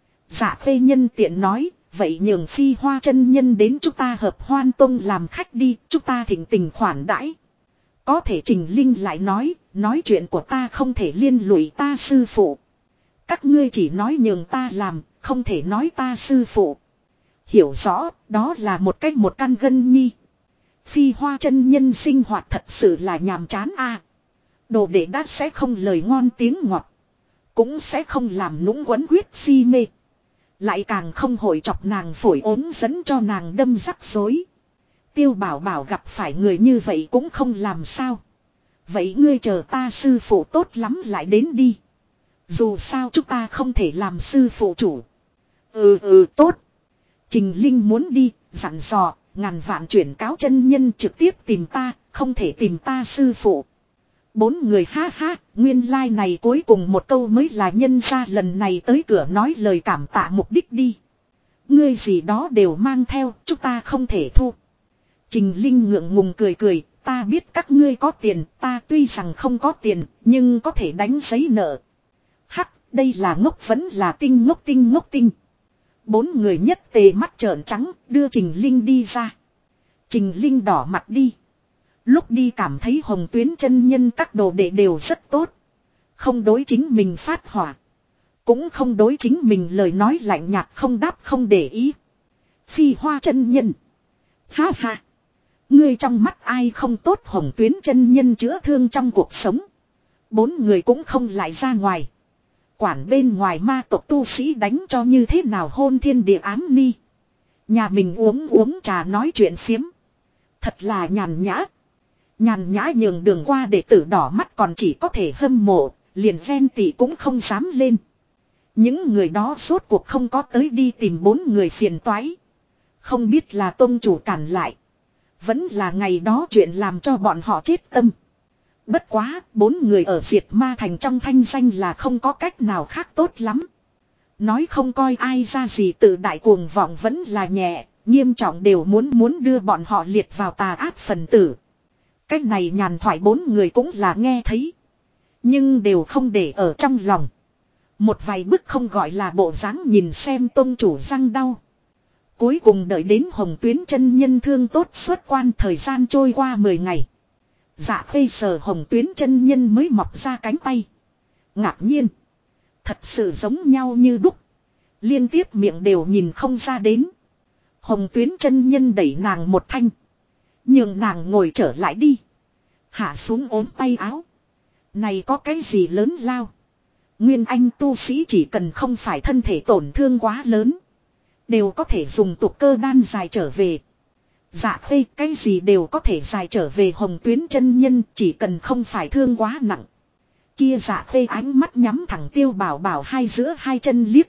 Dạ Khê nhân tiện nói. Vậy nhường Phi Hoa chân nhân đến chúng ta Hợp Hoan Tông làm khách đi. Chúng ta thỉnh tình khoản đãi. Có thể Trình Linh lại nói chuyện của ta không thể liên lụy ta sư phụ. Các ngươi chỉ nói nhường ta làm, không thể nói ta sư phụ. Hiểu rõ, đó là một cách một căn gân nhi. Phi Hoa chân nhân sinh hoạt thật sự là nhàm chán a. Đồ đệ đã sẽ không lời ngon tiếng ngọt. Cũng sẽ không làm nũng quấn quyết si mê. Lại càng không hội chọc nàng phổi ốm dẫn cho nàng đâm rắc rối. Tiêu Bảo Bảo gặp phải người như vậy cũng không làm sao. Vậy ngươi chờ ta sư phụ tốt lắm lại đến đi. Dù sao chúng ta không thể làm sư phụ chủ. Tốt. Trình Linh muốn đi, dặn dò, ngàn vạn chuyển cáo chân nhân trực tiếp tìm ta, không thể tìm ta sư phụ. Bốn người ha ha, nguyên lai này cuối cùng một câu mới là nhân ra lần này tới cửa nói lời cảm tạ mục đích đi. Ngươi gì đó đều mang theo, chúng ta không thể thu. Trình Linh ngượng ngùng cười cười, ta biết các ngươi có tiền, ta tuy rằng không có tiền, nhưng có thể đánh giấy nợ. Hắc, đây là ngốc vẫn là tinh ngốc tinh. Bốn người nhất tề mắt trợn trắng, đưa Trình Linh đi ra. Trình Linh đỏ mặt đi. Lúc đi cảm thấy Hồng Tuyến chân nhân các đồ đệ đều rất tốt. Không đối chính mình phát hỏa. Cũng không đối chính mình lời nói lạnh nhạt không đáp không để ý. Phi Hoa chân nhân. Ha ha. Ngươi trong mắt ai không tốt Hồng Tuyến chân nhân chữa thương trong cuộc sống. Bốn người cũng không lại ra ngoài. Quản bên ngoài ma tộc tu sĩ đánh cho như thế nào hôn thiên địa ám ni. Nhà mình uống trà nói chuyện phiếm. Thật là nhàn nhã. Nhàn nhã nhường đường qua đệ tử đỏ mắt còn chỉ có thể hâm mộ, liền ven tị cũng không dám lên. Những người đó suốt cuộc không có tới đi tìm bốn người phiền toái. Không biết là tôn chủ cản lại. Vẫn là ngày đó chuyện làm cho bọn họ chết tâm. Bất quá, bốn người ở Diệt Ma Thành trong thanh danh là không có cách nào khác tốt lắm. Nói không coi ai ra gì tự đại cuồng vọng vẫn là nhẹ, nghiêm trọng đều muốn đưa bọn họ liệt vào tà ác phần tử. Cách này nhàn thoại bốn người cũng là nghe thấy. Nhưng đều không để ở trong lòng. Một vài bức không gọi là bộ dáng nhìn xem tôn chủ răng đau. Cuối cùng đợi đến Hồng Tuyến chân nhân thương tốt xuất quan thời gian trôi qua 10 ngày. Dạ Khê sờ Hồng Tuyến chân nhân mới mọc ra cánh tay. Ngạc nhiên. Thật sự giống nhau như đúc. Liên tiếp miệng đều nhìn không ra đến. Hồng Tuyến chân nhân đẩy nàng một thanh. Nhưng nàng ngồi trở lại đi. Hạ xuống ốm tay áo. Này có cái gì lớn lao. Nguyên anh tu sĩ chỉ cần không phải thân thể tổn thương quá lớn. Đều có thể dùng tục cơ đan dài trở về. Dạ Khê cái gì đều có thể dài trở về Hồng Tuyến chân nhân chỉ cần không phải thương quá nặng. Kia Dạ Khê ánh mắt nhắm thẳng Tiêu Bảo Bảo hai giữa hai chân liếc.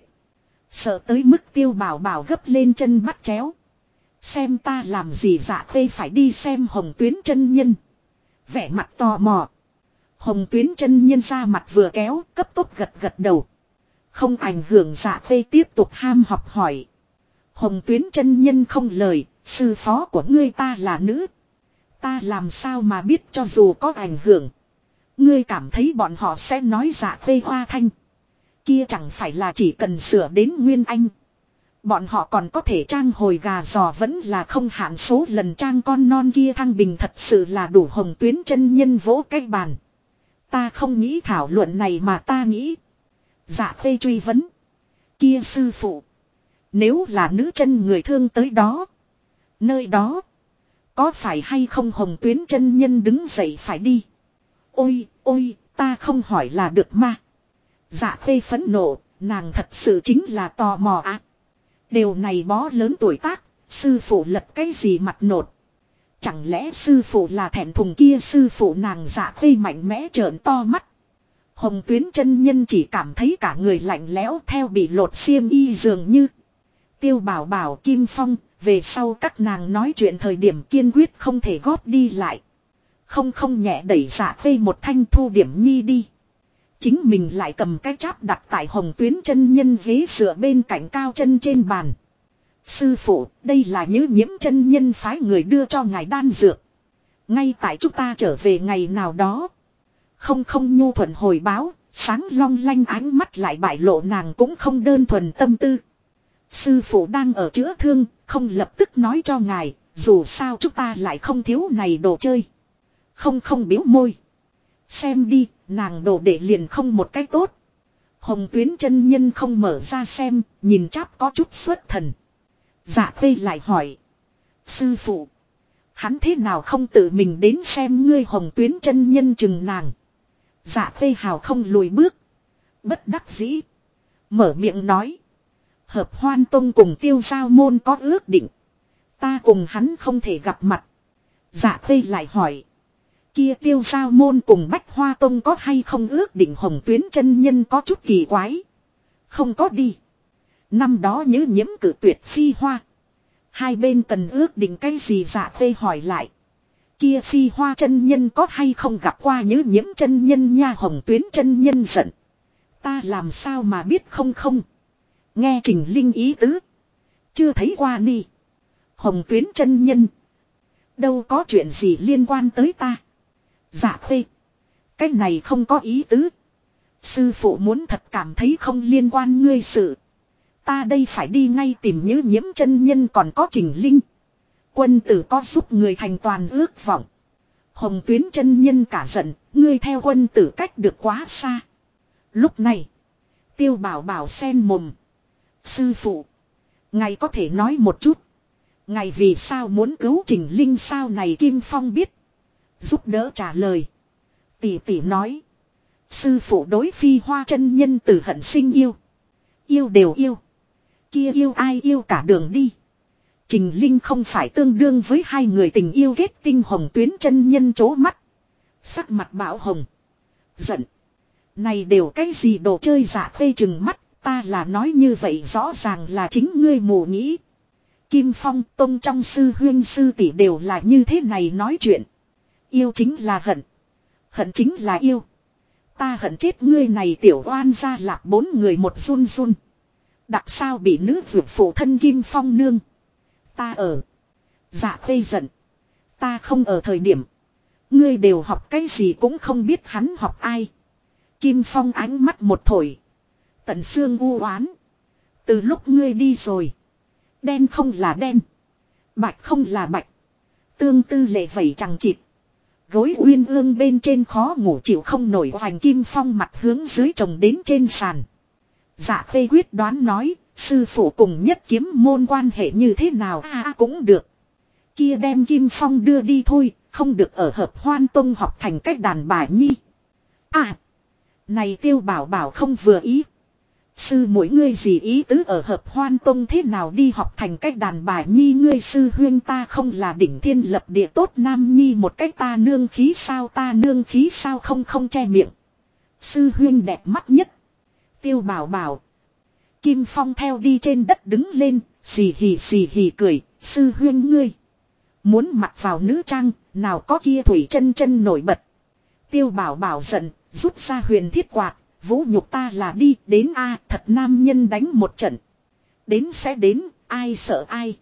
Sợ tới mức Tiêu Bảo Bảo gấp lên chân bắt chéo. Xem ta làm gì Dạ Khê phải đi xem Hồng Tuyến chân nhân. Vẻ mặt tò mò. Hồng Tuyến chân nhân ra mặt vừa kéo cấp tốc gật đầu. Không ảnh hưởng Dạ Khê tiếp tục ham học hỏi. Hồng Tuyến chân nhân không lời, sư phó của ngươi ta là nữ. Ta làm sao mà biết cho dù có ảnh hưởng. Ngươi cảm thấy bọn họ sẽ nói Dạ Khê hoa thanh. Kia chẳng phải là chỉ cần sửa đến Nguyên Anh. Bọn họ còn có thể trang hồi gà giò vẫn là không hạn số lần trang con non kia thăng bình thật sự là đủ. Hồng Tuyến chân nhân vỗ cái bàn. Ta không nghĩ thảo luận này mà ta nghĩ. Dạ Khê truy vấn. Kia sư phụ. Nếu là nữ chân người thương tới đó. Nơi đó. Có phải hay không Hồng Tuyến chân nhân đứng dậy phải đi. Ôi, ta không hỏi là được mà. Dạ Khê phẫn nộ, nàng thật sự chính là tò mò à. Điều này bó lớn tuổi tác, sư phụ lật cái gì mặt nột. Chẳng lẽ sư phụ là thẹn thùng kia sư phụ nàng Dạ Khê mạnh mẽ trợn to mắt. Hồng Tuyến chân nhân chỉ cảm thấy cả người lạnh lẽo theo bị lột xiêm y dường như. Tiêu Bảo Bảo Kim Phong, về sau các nàng nói chuyện thời điểm kiên quyết không thể góp đi lại. Không nhẹ đẩy Dạ Khê một thanh thu điểm nhi đi. Chính mình lại cầm cái cháp đặt tại Hồng Tuyến chân nhân ghế dựa bên cạnh cao chân trên bàn. Sư phụ, đây là Nhữ Nhiễm chân nhân phái người đưa cho ngài đan dược. Ngay tại chúng ta trở về ngày nào đó. Không nhu thuận hồi báo, sáng long lanh ánh mắt lại bại lộ nàng cũng không đơn thuần tâm tư. Sư phụ đang ở chữa thương, không lập tức nói cho ngài, dù sao chúng ta lại không thiếu này đồ chơi. Không bĩu môi. Xem đi, nàng đồ đệ liền không một cách tốt. Hồng Tuyến chân nhân không mở ra xem, nhìn Tráp có chút xuất thần. Dạ Khê lại hỏi. Sư phụ. Hắn thế nào không tự mình đến xem ngươi? Hồng Tuyến chân nhân chừng nàng. Dạ Khê hào không lùi bước. Bất đắc dĩ. Mở miệng nói. Hợp Hoan Tông cùng Tiêu Giao Môn có ước định. Ta cùng hắn không thể gặp mặt. Dạ Khê lại hỏi. Kia Tiêu Giao Môn cùng Bách Hoa Tông có hay không ước định? Hồng Tuyến chân nhân có chút kỳ quái. Không có đi. Năm đó Nhữ Nhiễm cử tuyệt Phi Hoa. Hai bên cần ước định cái gì? Dạ Khê hỏi lại. Kia Phi Hoa chân nhân có hay không gặp qua Nhữ Nhiễm chân nhân nha? Hồng Tuyến chân nhân giận. Ta làm sao mà biết không? Nghe Trình Linh ý tứ. Chưa thấy qua ni. Hồng Tuyến chân nhân. Đâu có chuyện gì liên quan tới ta. Dạ Khê. Cái này không có ý tứ. Sư phụ muốn thật cảm thấy không liên quan ngươi sự. Ta đây phải đi ngay tìm Nhữ Nhiễm chân nhân còn có Trình Linh. Quân tử có giúp người thành toàn ước vọng. Hồng Tuyến chân nhân cả giận. Ngươi theo quân tử cách được quá xa. Lúc này. Tiêu Bảo Bảo sen mồm. Sư phụ. Ngài có thể nói một chút. Ngài vì sao muốn cứu Trình Linh sao? Này Kim Phong biết. Giúp đỡ trả lời. Tỷ tỷ nói. Sư phụ đối Phi Hoa chân nhân từ hận sinh yêu. Yêu đều yêu. Kia yêu ai yêu cả đường đi. Trình Linh không phải tương đương với hai người tình yêu kết tinh. Hồng Tuyến chân nhân chố mắt. Sắc mặt bão hồng. Giận. Này đều cái gì đồ chơi? Dạ Khê chừng mắt. Ta là nói như vậy rõ ràng là chính ngươi mù nghĩ. Kim Phong Tông trong sư huyên sư tỷ đều là như thế này nói chuyện. Yêu chính là hận. Hận chính là yêu. Ta hận chết ngươi này tiểu oan gia lạc. Bốn người một run run. Đặc sao bị nữ vượt phụ thân Kim Phong nương. Ta ở. Dạ Khê giận. Ta không ở thời điểm. Ngươi đều học cái gì cũng không biết hắn học ai. Kim Phong ánh mắt một thổi. Tận xương u oán. Từ lúc ngươi đi rồi. Đen không là đen. Bạch không là bạch. Tương tư lệ vẩy chẳng chịt. Gối uyên ương bên trên khó ngủ chịu không nổi. Hoành Kim Phong mặt hướng dưới trồng đến trên sàn. Dạ Khê quyết đoán nói. Sư phụ cùng Nhất Kiếm môn quan hệ như thế nào? Cũng được. Kia đem Kim Phong đưa đi thôi. Không được ở Hợp Hoan Tông học thành cách đàn bà nhi. Này Tiêu Bảo Bảo không vừa ý. Sư mỗi ngươi gì ý tứ ở Hợp Hoan Tông thế nào đi học thành cách đàn bà nhi? Ngươi sư huyên ta không là đỉnh thiên lập địa tốt nam nhi một cách ta nương khí sao? Ta nương khí sao? Không che miệng. Sư huyên đẹp mắt nhất. Tiêu Bảo Bảo. Kim Phong theo đi trên đất đứng lên. Xì hì cười. Sư huyên ngươi. Muốn mặc vào nữ trang. Nào có kia thủy chân chân nổi bật. Tiêu Bảo Bảo giận. Rút ra huyền thiết quạt. Vũ nhục ta là đi đến thật nam nhân đánh một trận. Đến sẽ đến, ai sợ ai.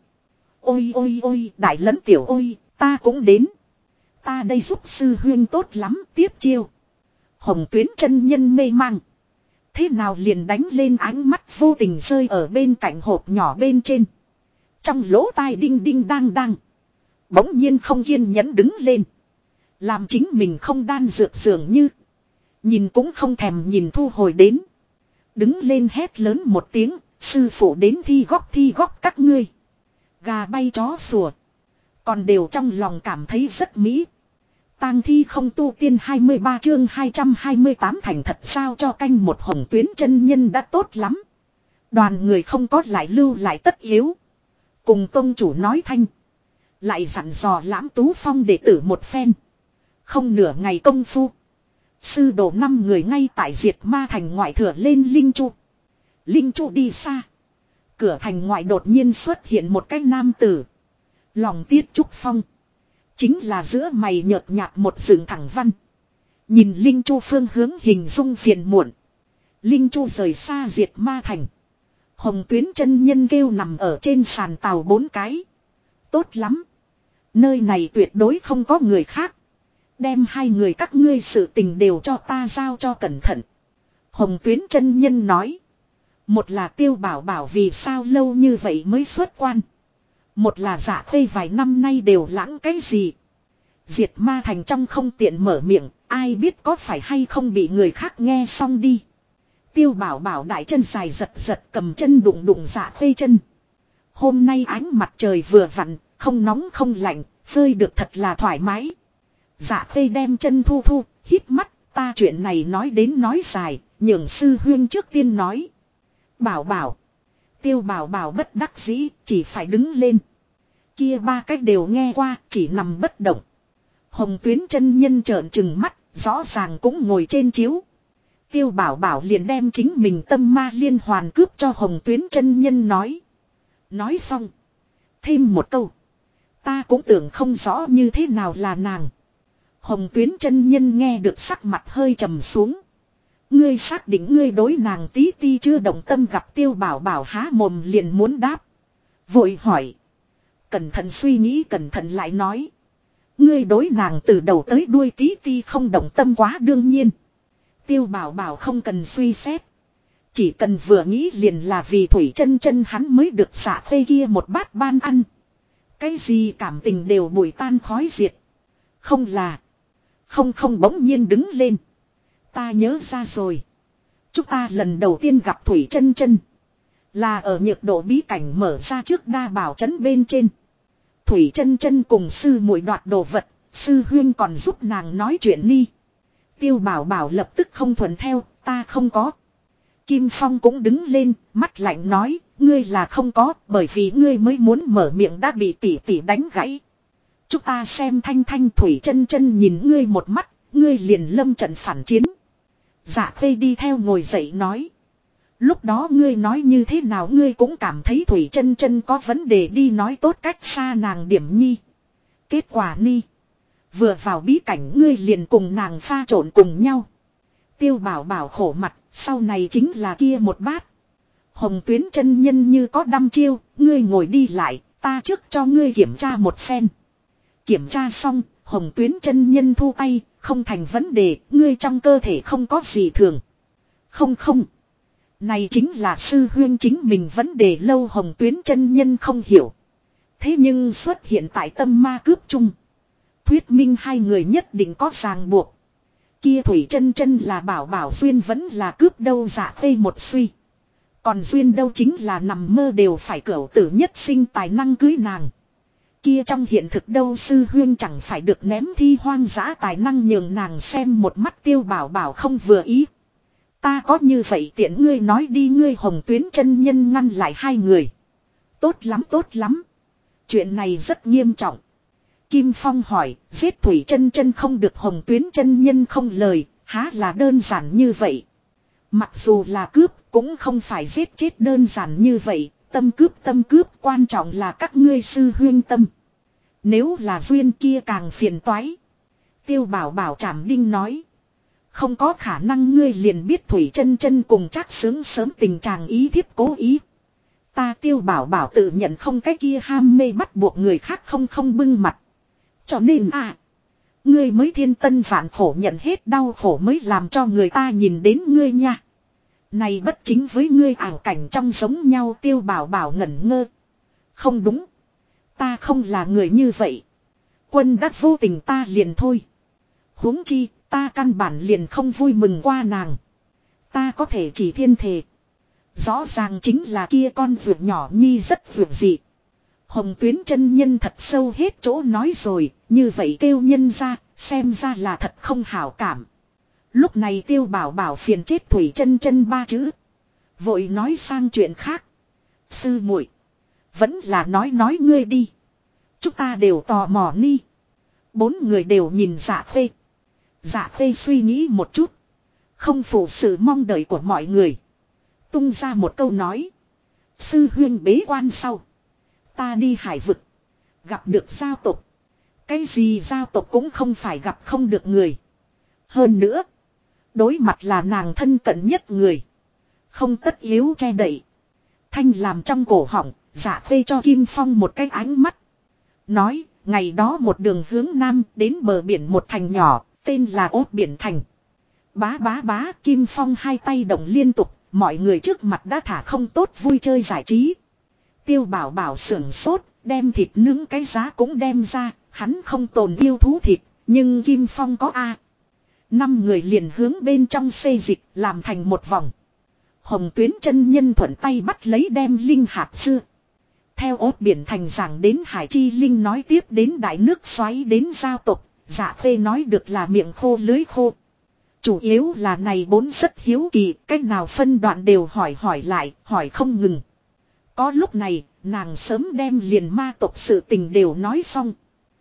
Ôi, đại lẫn tiểu ôi, ta cũng đến. Ta đây giúp sư huyên tốt lắm, tiếp chiêu. Hồng Tuyến chân nhân mê mang. Thế nào liền đánh lên, ánh mắt vô tình rơi ở bên cạnh hộp nhỏ bên trên. Trong lỗ tai đinh đinh đang đang. Bỗng nhiên không kiên nhẫn đứng lên. Làm chính mình không đan dược dường như. Nhìn cũng không thèm nhìn thu hồi đến. Đứng lên hét lớn một tiếng. Sư phụ đến thi góc các ngươi. Gà bay chó sủa. Còn đều trong lòng cảm thấy rất mỹ. Tang thi không tu tiên 23 chương 228 thành thật sao cho canh một. Hồng Tuyến chân nhân đã tốt lắm. Đoàn người không có lại lưu lại tất yếu. Cùng tông chủ nói thanh. Lại dặn dò Lãm Tú Phong đệ tử một phen. Không nửa ngày công phu. Sư đồ 5 người ngay tại Diệt Ma thành ngoại thừa lên Linh Chu. Linh Chu đi xa. Cửa thành ngoại đột nhiên xuất hiện một cái nam tử. Lòng Tiết Trúc Phong. Chính là giữa mày nhợt nhạt một dựng thẳng văn. Nhìn Linh Chu phương hướng hình dung phiền muộn. Linh Chu rời xa Diệt Ma thành. Hồng Tuyến chân nhân kêu nằm ở trên sàn tàu 4 cái. Tốt lắm. Nơi này tuyệt đối không có người khác. Đem 2 người các ngươi sự tình đều cho ta giao cho cẩn thận. Hồng Tuyến chân nhân nói. Một là Tiêu Bảo Bảo vì sao lâu như vậy mới xuất quan. Một là Dạ Khê vài năm nay đều lãng cái gì. Diệt ma thành trong không tiện mở miệng, ai biết có phải hay không bị người khác nghe xong đi. Tiêu bảo bảo đại chân dài giật giật cầm chân đụng đụng Dạ Khê chân. Hôm nay ánh mặt trời vừa vặn, không nóng không lạnh, phơi được thật là thoải mái. Dạ Khê đem chân thu thu, híp mắt, ta chuyện này nói đến nói dài, nhường sư huyên trước tiên nói. Bảo bảo. Tiêu bảo bảo bất đắc dĩ, chỉ phải đứng lên. Kia ba cách đều nghe qua, chỉ nằm bất động. Hồng Tuyến chân nhân trợn trừng mắt, rõ ràng cũng ngồi trên chiếu. Tiêu bảo bảo liền đem chính mình tâm ma liên hoàn cướp cho Hồng Tuyến chân nhân nói. Nói xong. Thêm một câu. Ta cũng tưởng không rõ như thế nào là nàng. Hồng Tuyến chân nhân nghe được sắc mặt hơi trầm xuống. Ngươi xác định ngươi đối nàng tí ti chưa động tâm gặp Tiêu bảo bảo há mồm liền muốn đáp. Vội hỏi. Cẩn thận suy nghĩ cẩn thận lại nói. Ngươi đối nàng từ đầu tới đuôi tí ti không động tâm quá đương nhiên. Tiêu bảo bảo không cần suy xét. Chỉ cần vừa nghĩ liền là vì Thủy Chân Chân hắn mới được Dạ Khê kia một bát ban ăn. Cái gì cảm tình đều bụi tan khói diệt. Không là. Không bỗng nhiên đứng lên. Ta nhớ ra rồi. Chúng ta lần đầu tiên gặp Thủy Chân Chân. Là ở nhược độ bí cảnh mở ra trước đa bảo trấn bên trên. Thủy Chân Chân cùng sư muội đoạt đồ vật. Sư huyên còn giúp nàng nói chuyện đi. Tiêu bảo bảo lập tức không thuận theo. Ta không có. Kim Phong cũng đứng lên, mắt lạnh nói, ngươi là không có, bởi vì ngươi mới muốn mở miệng đã bị tỷ tỷ đánh gãy. Chúng ta xem Thanh Thanh Thủy Chân Chân nhìn ngươi một mắt, ngươi liền lâm trận phản chiến. Dạ Khê đi theo ngồi dậy nói. Lúc đó ngươi nói như thế nào ngươi cũng cảm thấy Thủy Chân Chân có vấn đề đi nói tốt cách xa nàng điểm nhi. Kết quả ni. Vừa vào bí cảnh ngươi liền cùng nàng pha trộn cùng nhau. Tiêu bảo bảo khổ mặt, sau này chính là kia một bát. Hồng Tuyến chân nhân như có đăm chiêu, ngươi ngồi đi lại, ta trước cho ngươi kiểm tra một phen. Kiểm tra xong, Hồng Tuyến chân nhân thu tay, không thành vấn đề, ngươi trong cơ thể không có gì thường. Không. Này chính là sư huyên chính mình vấn đề lâu Hồng Tuyến chân nhân không hiểu. Thế nhưng xuất hiện tại tâm ma cướp chung. Thuyết minh hai người nhất định có ràng buộc. Kia Thủy Chân Chân là bảo bảo duyên vẫn là cướp đâu Dạ Khê một suy. Còn duyên đâu chính là nằm mơ đều phải cửu tử nhất sinh tài năng cưới nàng. Kia trong hiện thực đâu sư huyên chẳng phải được ném thi hoang dã tài năng nhường nàng xem một mắt Tiêu bảo bảo không vừa ý. Ta có như vậy tiện ngươi nói đi ngươi Hồng Tuyến chân nhân ngăn lại hai người. Tốt lắm. Chuyện này rất nghiêm trọng. Kim Phong hỏi, giết Thủy Chân Chân không được Hồng Tuyến chân nhân không lời, há là đơn giản như vậy. Mặc dù là cướp, cũng không phải giết chết đơn giản như vậy, tâm cướp, quan trọng là các ngươi sư huyên tâm. Nếu là duyên kia càng phiền toái. Tiêu bảo bảo Trảm Đinh nói. Không có khả năng ngươi liền biết Thủy Chân Chân cùng chắc sướng sớm tình trạng ý thiếp cố ý. Ta Tiêu bảo bảo tự nhận không cái kia ham mê bắt buộc người khác không bưng mặt. Cho nên ngươi mới thiên tân vạn khổ nhận hết đau khổ mới làm cho người ta nhìn đến ngươi nha. Này bất chính với ngươi ảo cảnh trong giống nhau Tiêu bảo bảo ngẩn ngơ. Không đúng. Ta không là người như vậy. Quân đắc vô tình ta liền thôi. Huống chi ta căn bản liền không vui mừng qua nàng. Ta có thể chỉ thiên thề. Rõ ràng chính là kia con vượt nhỏ nhi rất vượt dị. Hồng Tuyến chân nhân thật sâu hết chỗ nói rồi, như vậy kêu nhân ra, xem ra là thật không hảo cảm. Lúc này Tiêu bảo bảo phiền chết Thủy Chân Chân ba chữ. Vội nói sang chuyện khác. Sư muội, vẫn là nói ngươi đi. Chúng ta đều tò mò ni. Bốn người đều nhìn Dạ Khê. Dạ Khê suy nghĩ một chút. Không phụ sự mong đợi của mọi người. Tung ra một câu nói. Sư huyên bế quan sau. Ta đi hải vực. Gặp được giao tộc. Cái gì giao tộc cũng không phải gặp không được người. Hơn nữa. Đối mặt là nàng thân cận nhất người. Không tất yếu che đậy. Thanh làm trong cổ họng. Dạ Khê cho Kim Phong một cái ánh mắt. Nói. Ngày đó một đường hướng nam đến bờ biển một thành nhỏ. Tên là Ốt Biển Thành. Bá Kim Phong hai tay động liên tục. Mọi người trước mặt đã thả không tốt vui chơi giải trí. Tiêu bảo bảo sưởng sốt, đem thịt nướng cái giá cũng đem ra, hắn không tồn yêu thú thịt, nhưng Kim Phong có a. 5 người liền hướng bên trong xê dịch làm thành một vòng. Hồng Tuyến chân nhân thuận tay bắt lấy đem linh hạt xưa. Theo ốt biển thành giảng đến Hải Chi Linh nói tiếp đến đại nước xoáy đến giao tục, Dạ Khê nói được là miệng khô lưới khô. Chủ yếu là này 4 rất hiếu kỳ, cách nào phân đoạn đều hỏi lại, hỏi không ngừng. Có lúc này, nàng sớm đem liền ma tộc sự tình đều nói xong.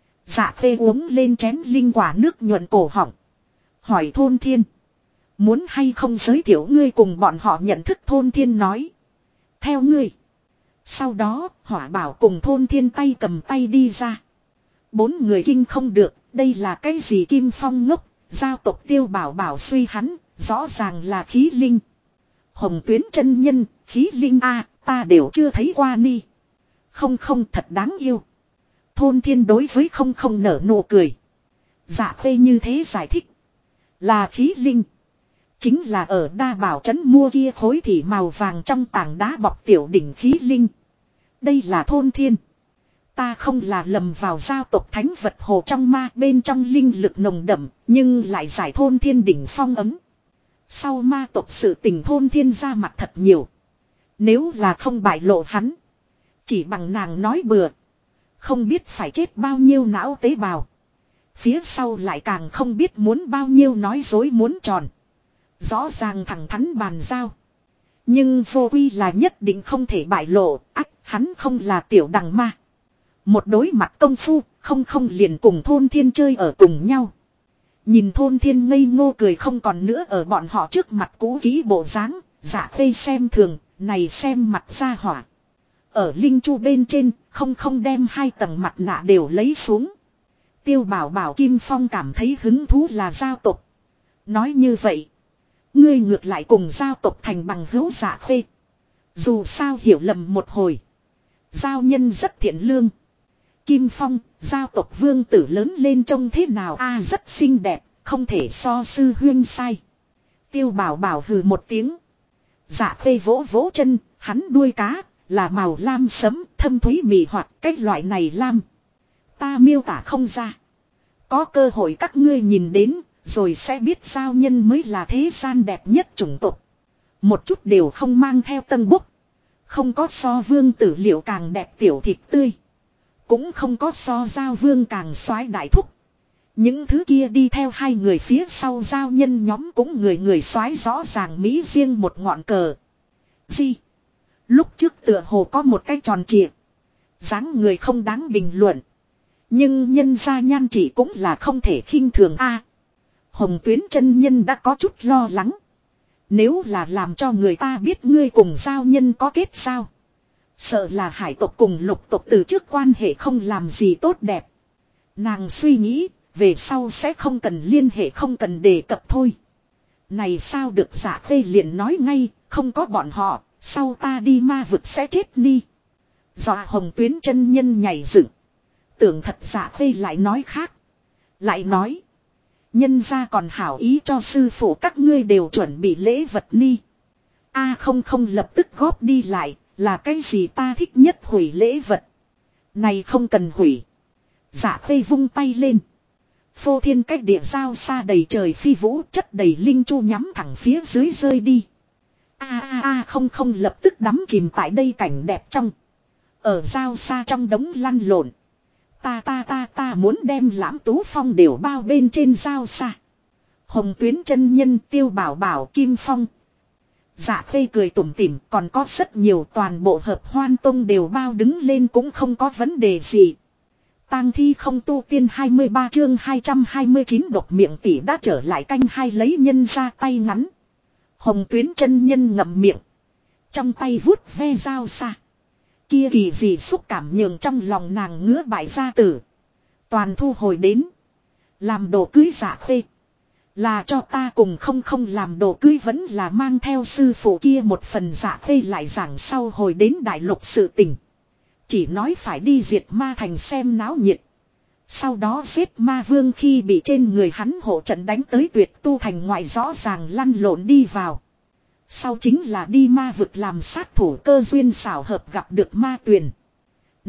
Dạ Khê uống lên chén linh quả nước nhuận cổ họng. Hỏi Thôn Thiên. Muốn hay không giới thiệu ngươi cùng bọn họ nhận thức? Thôn Thiên nói. Theo ngươi. Sau đó, Hỏa Bảo cùng Thôn Thiên tay cầm tay đi ra. 4 người kinh không được, đây là cái gì? Kim Phong ngốc, giao tộc Tiêu Bảo Bảo suy hắn, rõ ràng là khí linh. Hồng Tuyến chân nhân, khí linh a, ta đều chưa thấy qua ni. Không thật đáng yêu. Thôn Thiên đối với không nở nụ cười. Dạ Khê như thế giải thích. Là khí linh. Chính là ở Đa Bảo trấn mua kia khối thị màu vàng trong tảng đá bọc tiểu đỉnh khí linh. Đây là Thôn Thiên. Ta không là lầm vào giao tộc thánh vật hồ trong ma, bên trong linh lực nồng đậm, nhưng lại giải Thôn Thiên đỉnh phong ấm. Sau ma tộc sự tình Thôn Thiên ra mặt thật nhiều. Nếu là không bại lộ hắn, chỉ bằng nàng nói bừa, không biết phải chết bao nhiêu não tế bào. Phía sau lại càng không biết muốn bao nhiêu nói dối muốn tròn. Rõ ràng thẳng thắn bàn giao. Nhưng vô quy là nhất định không thể bại lộ, hắn không là tiểu đằng ma. Một đối mặt công phu, không liền cùng Thôn Thiên chơi ở cùng nhau. Nhìn Thôn Thiên ngây ngô cười không còn nữa ở bọn họ trước mặt cũ kỹ bộ dáng, Dạ Khê xem thường, này xem mặt ra hỏa. Ở linh chu bên trên, không đem 2 tầng mặt nạ đều lấy xuống. Tiêu Bảo Bảo Kim Phong cảm thấy hứng thú là giao tộc. Nói như vậy, ngươi ngược lại cùng giao tộc thành bằng hữu. Dạ Khê. Dù sao hiểu lầm một hồi. Giao nhân rất thiện lương. Kim Phong, giao tộc vương tử lớn lên trông thế nào a? Rất xinh đẹp, không thể so sư huyên sai. Tiêu Bảo Bảo hừ một tiếng. Dạ Khê vỗ vỗ chân, hắn đuôi cá, là màu lam sẫm, thâm thúy mị hoặc cách loại này lam. Ta miêu tả không ra. Có cơ hội các ngươi nhìn đến, rồi sẽ biết giao nhân mới là thế gian đẹp nhất chủng tộc. Một chút đều không mang theo tân bốc. Không có so vương tử liệu càng đẹp tiểu thịt tươi. Cũng không có so giao vương càng soái đại thúc. Những thứ kia đi theo 2 người phía sau giao nhân nhóm cũng người soái rõ ràng mỹ riêng một ngọn cờ. Gì? Lúc trước tựa hồ có một cái tròn trịa. Dáng người không đáng bình luận. Nhưng nhân gia nhan chỉ cũng là không thể khinh thường a. Hồng Tuyến chân nhân đã có chút lo lắng. Nếu là làm cho người ta biết ngươi cùng giao nhân có kết giao, sợ là hải tộc cùng lục tộc từ trước quan hệ không làm gì tốt đẹp. Nàng suy nghĩ, về sau sẽ không cần liên hệ, không cần đề cập thôi. Này sao được? Dạ Khê liền nói ngay, không có bọn họ, sau ta đi ma vực sẽ chết đi. Dọa Hồng Tuyến chân nhân nhảy dựng. Tưởng thật Dạ Khê lại nói khác. Lại nói, nhân gia còn hảo ý cho sư phụ các ngươi đều chuẩn bị lễ vật ni. A không lập tức góp đi lại, là cái gì ta thích nhất hủy lễ vật. Này không cần hủy. Dạ Khê vung tay lên. Phô thiên cách địa giao xa đầy trời phi vũ, chất đầy linh chu nhắm thẳng phía dưới rơi đi. Không lập tức đắm chìm tại đây cảnh đẹp trong. Ở giao xa trong đống lăn lộn. Ta muốn đem Lãm Tú Phong đều bao bên trên giao xa. Hồng Tuyến chân nhân, Tiêu Bảo Bảo, Kim Phong. Dạ Khê cười tủm tỉm, còn có rất nhiều, toàn bộ Hợp Hoan Tông đều bao đứng lên cũng không có vấn đề gì. Tang thi không tu tiên 23 chương 229 độc miệng tỷ đã trở lại canh 2 lấy nhân ra tay ngắn. Hồng Tuyến chân nhân ngậm miệng. Trong tay vuốt ve dao xa. Kia kỳ gì xúc cảm nhường trong lòng nàng ngứa bại gia tử. Toàn thu hồi đến. Làm đồ cưới Dạ Khê. Là cho ta cùng không làm đồ cưới vẫn là mang theo sư phụ kia một phần. Dạ Khê lại giảng sau hồi đến đại lục sự tình. Chỉ nói phải đi diệt ma thành xem náo nhiệt. Sau đó giết ma vương khi bị trên người hắn hộ trận đánh tới tuyệt tu thành ngoại rõ ràng lăn lộn đi vào. Sau chính là đi ma vực làm sát thủ, cơ duyên xảo hợp gặp được ma tuyền.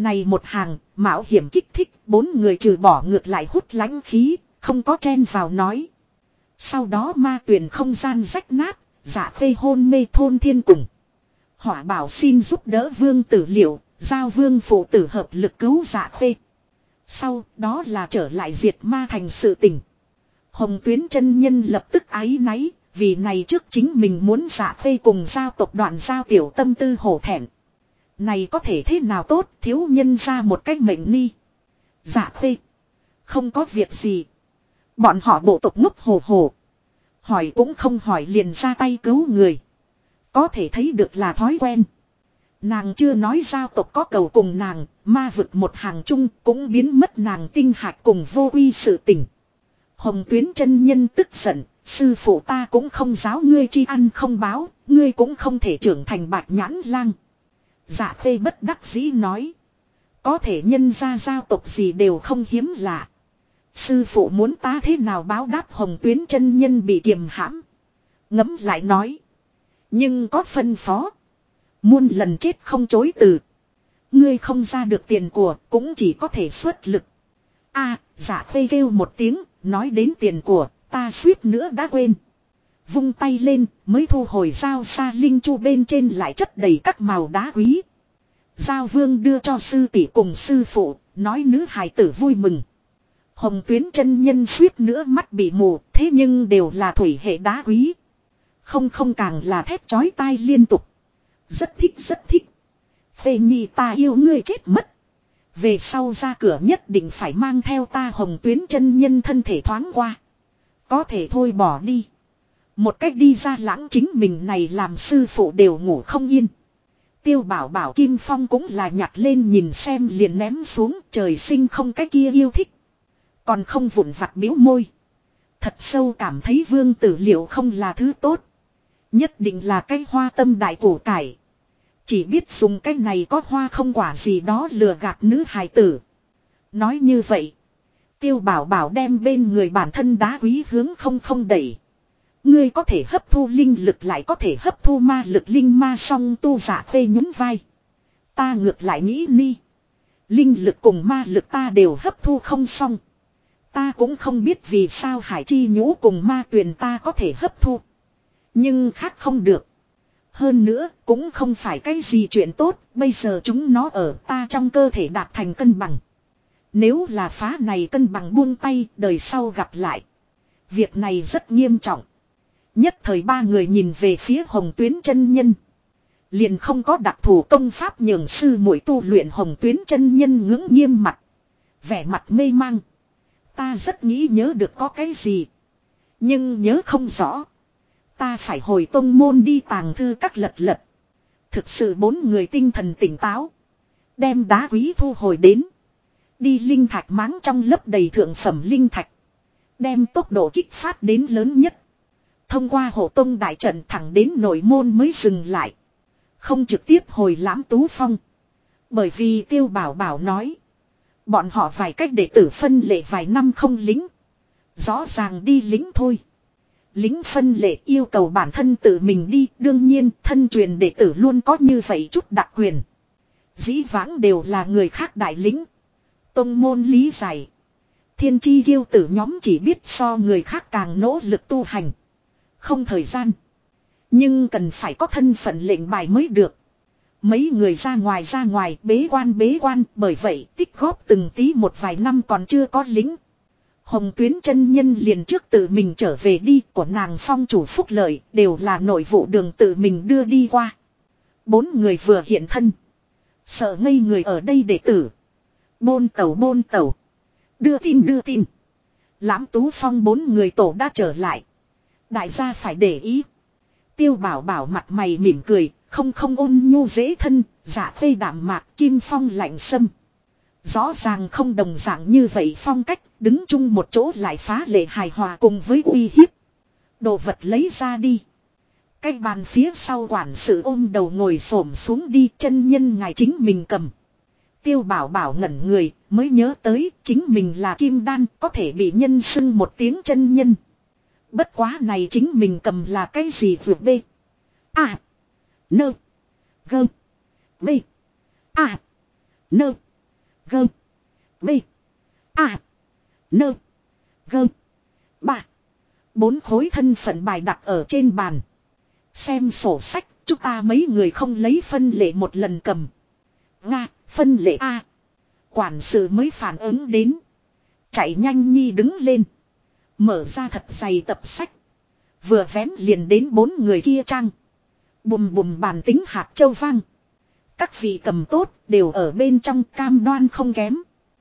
Này một hàng, mạo hiểm kích thích, bốn người trừ bỏ ngược lại hút lãnh khí, không có chen vào nói. Sau đó ma tuyển không gian rách nát, Dạ Khê hôn mê thôn thiên cùng. Hỏa bảo xin giúp đỡ vương tử liệu, giao vương phụ tử hợp lực cứu Dạ Khê. Sau đó là trở lại diệt ma thành sự tình. Hồng Tuyến chân nhân lập tức áy náy, vì này trước chính mình muốn Dạ Khê cùng giao tộc đoạn giao tiểu tâm tư hổ thẹn. Này có thể thế nào tốt, thiếu nhân ra một cách mệnh ni. Dạ Khê. Không có việc gì. Bọn họ bộ tộc ngốc hồ hồ. Hỏi cũng không hỏi liền ra tay cứu người. Có thể thấy được là thói quen. Nàng chưa nói giao tộc có cầu cùng nàng, ma vực một hàng chung cũng biến mất nàng tinh hạch cùng vô quy sự tình. Hồng Tuyến chân nhân tức giận, sư phụ ta cũng không giáo ngươi chi ăn không báo, ngươi cũng không thể trưởng thành bạch nhãn lang. Dạ Khê bất đắc dĩ nói. Có thể nhân ra giao tộc gì đều không hiếm lạ. Sư phụ muốn ta thế nào báo đáp Hồng Tuyến chân nhân bị kiềm hãm. Ngẫm lại nói. Nhưng có phân phó. Muôn lần chết không chối từ. Ngươi không ra được tiền của cũng chỉ có thể xuất lực. Dạ Khê kêu một tiếng, nói đến tiền của, ta suýt nữa đã quên. Vung tay lên, mới thu hồi dao sa linh chu bên trên lại chất đầy các màu đá quý. Giao vương đưa cho sư tỷ cùng sư phụ, nói nữ hài tử vui mừng. Hồng Tuyến chân nhân suýt nữa mắt bị mù, thế nhưng đều là thủy hệ đá quý. Không càng là thét chói tai liên tục. Rất thích. Phê nhi ta yêu ngươi chết mất. Về sau ra cửa nhất định phải mang theo ta. Hồng Tuyến chân nhân thân thể thoáng qua. Có thể thôi bỏ đi. Một cách đi ra lãng chính mình này làm sư phụ đều ngủ không yên. Tiêu bảo bảo Kim Phong cũng là nhặt lên nhìn xem liền ném xuống, trời sinh không cái kia yêu thích. Còn không vụn vặt biếu môi. Thật sâu cảm thấy vương tử liệu không là thứ tốt. Nhất định là cái hoa tâm đại củ cải. Chỉ biết dùng cái này có hoa không quả gì đó lừa gạt nữ hài tử. Nói như vậy. Tiêu bảo bảo đem bên người bản thân đá quý hướng không đẩy. Ngươi có thể hấp thu linh lực lại có thể hấp thu ma lực linh ma song tu Dạ Khê nhún vai. Ta ngược lại nghĩ ni. Linh lực cùng ma lực ta đều hấp thu không xong. Ta cũng không biết vì sao hải chi nhũ cùng ma tuyền ta có thể hấp thu. Nhưng khác không được. Hơn nữa cũng không phải cái gì chuyện tốt. Bây giờ chúng nó ở ta trong cơ thể đạt thành cân bằng. Nếu là phá này cân bằng buông tay đời sau gặp lại. Việc này rất nghiêm trọng. Nhất thời ba người nhìn về phía Hồng Tuyến chân nhân. Liền không có đặc thù công pháp nhường sư muội tu luyện. Hồng Tuyến chân nhân ngưỡng nghiêm mặt. Vẻ mặt mê mang. Ta rất nghĩ nhớ được có cái gì. Nhưng nhớ không rõ. Ta phải hồi tông môn đi tàng thư các lật. Thực sự bốn người tinh thần tỉnh táo. Đem đá quý thu hồi đến. Đi linh thạch máng trong lớp đầy thượng phẩm linh thạch. Đem tốc độ kích phát đến lớn nhất. Thông qua hộ tông đại trận thẳng đến nội môn mới dừng lại. Không trực tiếp hồi Lãm Tú Phong. Bởi vì Tiêu Bảo Bảo nói. Bọn họ vài cách đệ tử phân lệ vài năm không lính. Rõ ràng đi lính thôi. Lính phân lệ yêu cầu bản thân tự mình đi. Đương nhiên thân truyền đệ tử luôn có như vậy chút đặc quyền. Dĩ vãng đều là người khác đại lính. Tông môn lý giải. Thiên chi kiêu tử nhóm chỉ biết so người khác càng nỗ lực tu hành. Không thời gian. Nhưng cần phải có thân phận lệnh bài mới được. Mấy người ra ngoài bế quan bởi vậy tích góp từng tí một vài năm còn chưa có lính. Hồng Tuyến chân nhân liền trước tự mình trở về đi của nàng phong chủ phúc lợi đều là nội vụ đường tự mình đưa đi qua. Bốn người vừa hiện thân. Sợ ngây người ở đây đệ tử. Bôn tẩu. Đưa tin. Lãm Tú Phong bốn người tổ đã trở lại. Đại gia phải để ý. Tiêu Bảo Bảo mặt mày mỉm cười, không ôn nhu dễ thân, Dạ Khê đạm mạc Kim Phong lạnh sâm. Rõ ràng không đồng dạng như vậy phong cách, đứng chung một chỗ lại phá lệ hài hòa cùng với uy hiếp. Đồ vật lấy ra đi. Cái bàn phía sau quản sự ôm đầu ngồi xổm xuống đi, chân nhân ngài chính mình cầm. Tiêu Bảo Bảo ngẩn người, mới nhớ tới chính mình là kim đan, có thể bị nhân xưng một tiếng chân nhân. Bất quá này chính mình cầm là cái gì vượt bê. Nơ. Gơ. Bê. Nơ. Gơm. B. A. Nơ. Gơm. 3. 4 khối thân phận bài đặt ở trên bàn. Xem sổ sách, chúng ta mấy người không lấy phân lệ một lần cầm. Nga, phân lệ A. Quản sự mới phản ứng đến. Chạy nhanh nhi đứng lên. Mở ra thật dày tập sách. Vừa vén liền đến 4 người kia trang. Bùm bùm bàn tính hạt châu vang. Các vị cầm tốt đều ở bên trong cam đoan không kém.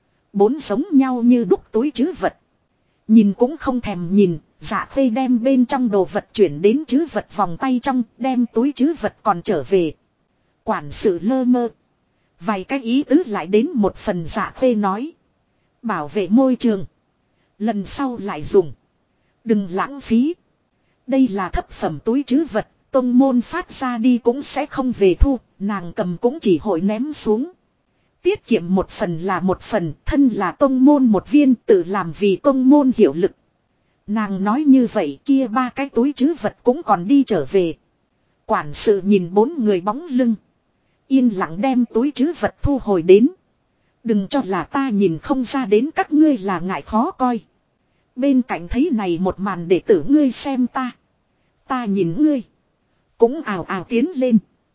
4 giống nhau như đúc túi trữ vật. Nhìn cũng không thèm nhìn, Dạ Khê đem bên trong đồ vật chuyển đến trữ vật vòng tay trong, đem túi trữ vật còn trở về. Quản sự lơ mơ. Vài cái ý tứ lại đến một phần. Dạ Khê nói. Bảo vệ môi trường. Lần sau lại dùng. Đừng lãng phí. Đây là thấp phẩm túi trữ vật, tông môn phát ra đi cũng sẽ không về thu, nàng cầm cũng chỉ hội ném xuống. Tiết kiệm một phần là một phần, thân là tông môn một viên, tự làm vì tông môn hiệu lực. Nàng nói như vậy, kia 3 cái túi trữ vật cũng còn đi trở về. Quản sự nhìn 4 người bóng lưng. Yên lặng đem túi trữ vật thu hồi đến. Đừng cho là ta nhìn không ra đến các ngươi là ngại khó coi. Bên cạnh thấy này một màn để tử ngươi xem ta. Ta nhìn ngươi. Cũng ào ào tiến lên.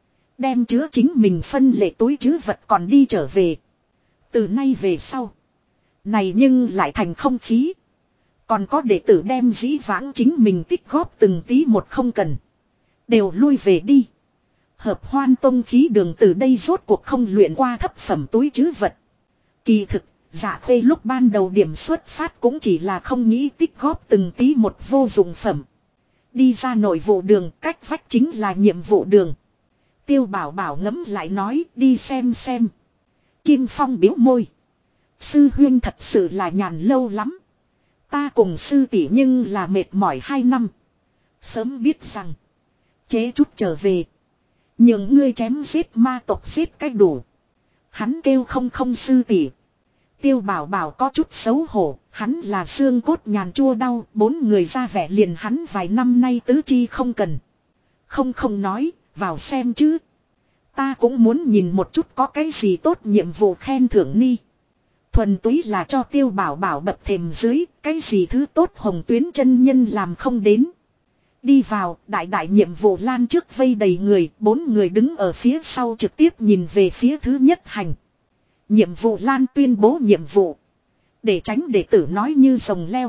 Đem chứa chính mình phân lệ túi trữ vật còn đi trở về. Từ nay về sau. Này nhưng lại thành không khí. Còn có đệ tử đem dĩ vãng chính mình tích góp từng tí một không cần. Đều lui về đi. Hợp Hoan Tông khí đường từ đây rốt cuộc không luyện qua thấp phẩm túi trữ vật. Kỳ thực, Dạ Khê lúc ban đầu điểm xuất phát cũng chỉ là không nghĩ tích góp từng tí một vô dụng phẩm. Đi ra nội vụ đường, cách vách chính là nhiệm vụ đường. Tiêu Bảo Bảo ngẫm lại nói, đi xem xem. Kim Phong biếu môi. Sư huynh thật sự là nhàn lâu lắm. Ta cùng sư tỷ nhưng là mệt mỏi 2 năm. Sớm biết rằng. Chế chút trở về. Những ngươi chém giết ma tộc giết cách đủ. Hắn kêu không sư tỷ. Tiêu Bảo Bảo có chút xấu hổ. Hắn là xương cốt nhàn chua đau. 4 người ra vẻ liền hắn vài năm nay tứ chi không cần. Không nói. Vào xem chứ. Ta cũng muốn nhìn một chút có cái gì tốt nhiệm vụ khen thưởng ni. Thuần túy là cho Tiêu Bảo Bảo bập thềm dưới. Cái gì thứ tốt Hồng Tuyến chân nhân làm không đến. Đi vào, đại nhiệm vụ lan trước vây đầy người, 4 người đứng ở phía sau trực tiếp nhìn về phía thứ nhất hành. Nhiệm vụ lan tuyên bố nhiệm vụ. Để tránh đệ tử nói như rồng leo.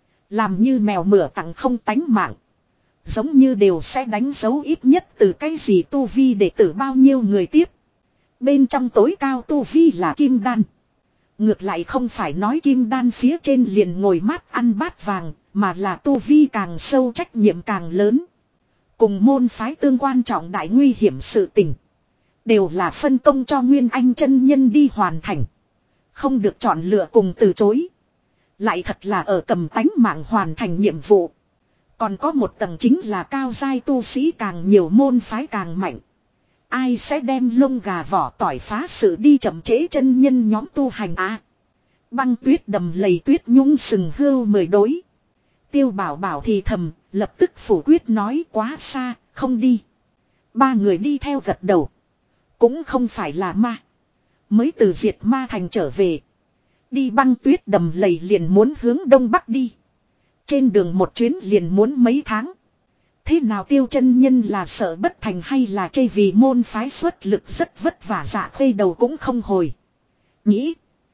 Làm như mèo mửa tặng không tánh mạng. Giống như đều sẽ đánh dấu ít nhất từ cái gì tu vi đệ tử bao nhiêu người tiếp. Bên trong tối cao tu vi là kim đan. Ngược lại không phải nói kim đan phía trên liền ngồi mát ăn bát vàng. Mà là tu vi càng sâu trách nhiệm càng lớn. Cùng môn phái tương quan trọng đại nguy hiểm sự tình. Đều là phân công cho Nguyên Anh chân nhân đi hoàn thành. Không được chọn lựa cùng từ chối. Lại thật là ở cầm tánh mạng hoàn thành nhiệm vụ. Còn có một tầng chính là cao giai tu sĩ càng nhiều môn phái càng mạnh. Ai sẽ đem lông gà vỏ tỏi phá sự đi chậm trễ chân nhân nhóm tu hành Băng tuyết đầm lầy tuyết nhung sừng hưu 10 đối. Tiêu Bảo Bảo thì thầm, lập tức phủ quyết nói quá xa, không đi. 3 người đi theo gật đầu. Cũng không phải là ma. Mới từ diệt ma thành trở về. Đi băng tuyết đầm lầy liền muốn hướng đông bắc đi. Trên đường một chuyến liền muốn mấy tháng. Thế nào Tiêu chân nhân là sợ bất thành hay là chê vì môn phái xuất lực rất vất vả. Dạ Khê đầu cũng không hồi. Nghĩ.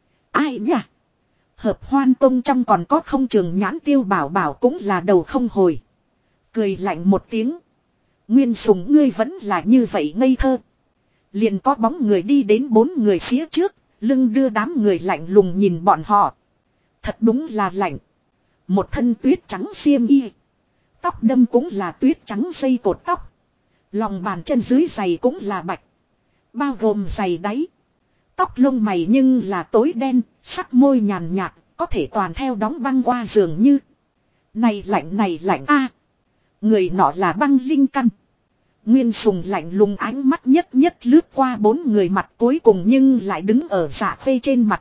Ai nhỉ? Hợp Hoan Tông trong còn có không trường nhãn. Tiêu Bảo Bảo cũng là đầu không hồi. Cười lạnh một tiếng. Nguyên Sùng ngươi vẫn là như vậy ngây thơ. Liền có bóng người đi đến 4 người phía trước. Lưng đưa đám người lạnh lùng nhìn bọn họ. Thật đúng là lạnh. Một thân tuyết trắng xiêm y. Tóc đâm cũng là tuyết trắng dây cột tóc. Lòng bàn chân dưới giày cũng là bạch. Bao gồm giày đáy. Tóc lông mày nhưng là tối đen, sắc môi nhàn nhạt, có thể toàn theo đóng băng qua giường như. Này lạnh a. Người nọ là băng linh căn. Nguyên Sùng lạnh lùng ánh mắt nhất lướt qua 4 người mặt cuối cùng nhưng lại đứng ở Dạ Khê trên mặt.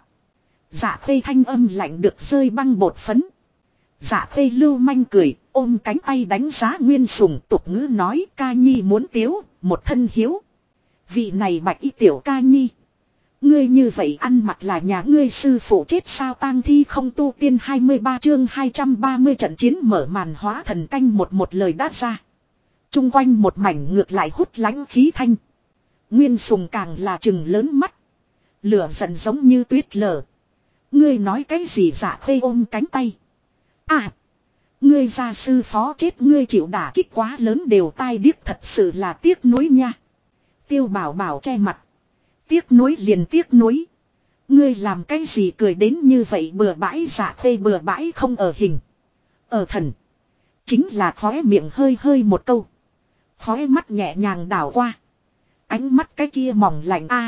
Dạ Khê thanh âm lạnh được rơi băng bột phấn. Dạ Khê lưu manh cười, ôm cánh tay đánh giá Nguyên Sùng tục ngữ nói ca nhi muốn tiếu, một thân hiếu. Vị này bạch y tiểu ca nhi. Ngươi như vậy ăn mặc là nhà ngươi sư phụ chết sao tang thi không tu tiên 23 chương 230 trận chiến mở màn hóa thần canh một lời đát ra. Trung quanh một mảnh ngược lại hút lãnh khí thanh. Nguyên Sùng càng là trừng lớn mắt. Lửa giận giống như tuyết lở. Ngươi nói cái gì Dạ Khê ôm cánh tay. À. Ngươi gia sư phó chết ngươi chịu đả kích quá lớn đều tai điếc thật sự là tiếc nuối nha. Tiêu Bảo Bảo che mặt. Tiếc nuối liền tiếc nuối. Ngươi làm cái gì cười đến như vậy bừa bãi Dạ Khê bừa bãi không ở hình. Ở thần. Chính là khóe miệng hơi hơi một câu. Khóe mắt nhẹ nhàng đảo qua. Ánh mắt cái kia mỏng lạnh a.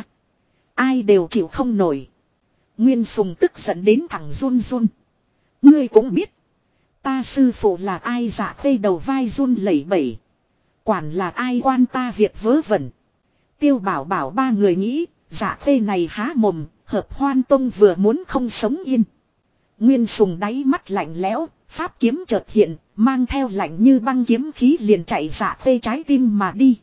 Ai đều chịu không nổi. Nguyên Sùng tức giận đến thẳng run run. Ngươi cũng biết. Ta sư phụ là ai Dạ Khê đầu vai run lẩy bẩy. Quản là ai quan ta việc vớ vẩn. Tiêu Bảo Bảo ba người nghĩ. Dạ Khê này há mồm. Hợp Hoan Tông vừa muốn không sống yên. Nguyên Sùng đáy mắt lạnh lẽo. Pháp kiếm chợt hiện. Mang theo lạnh như băng kiếm khí liền chạy Dạ Khê trái tim mà đi.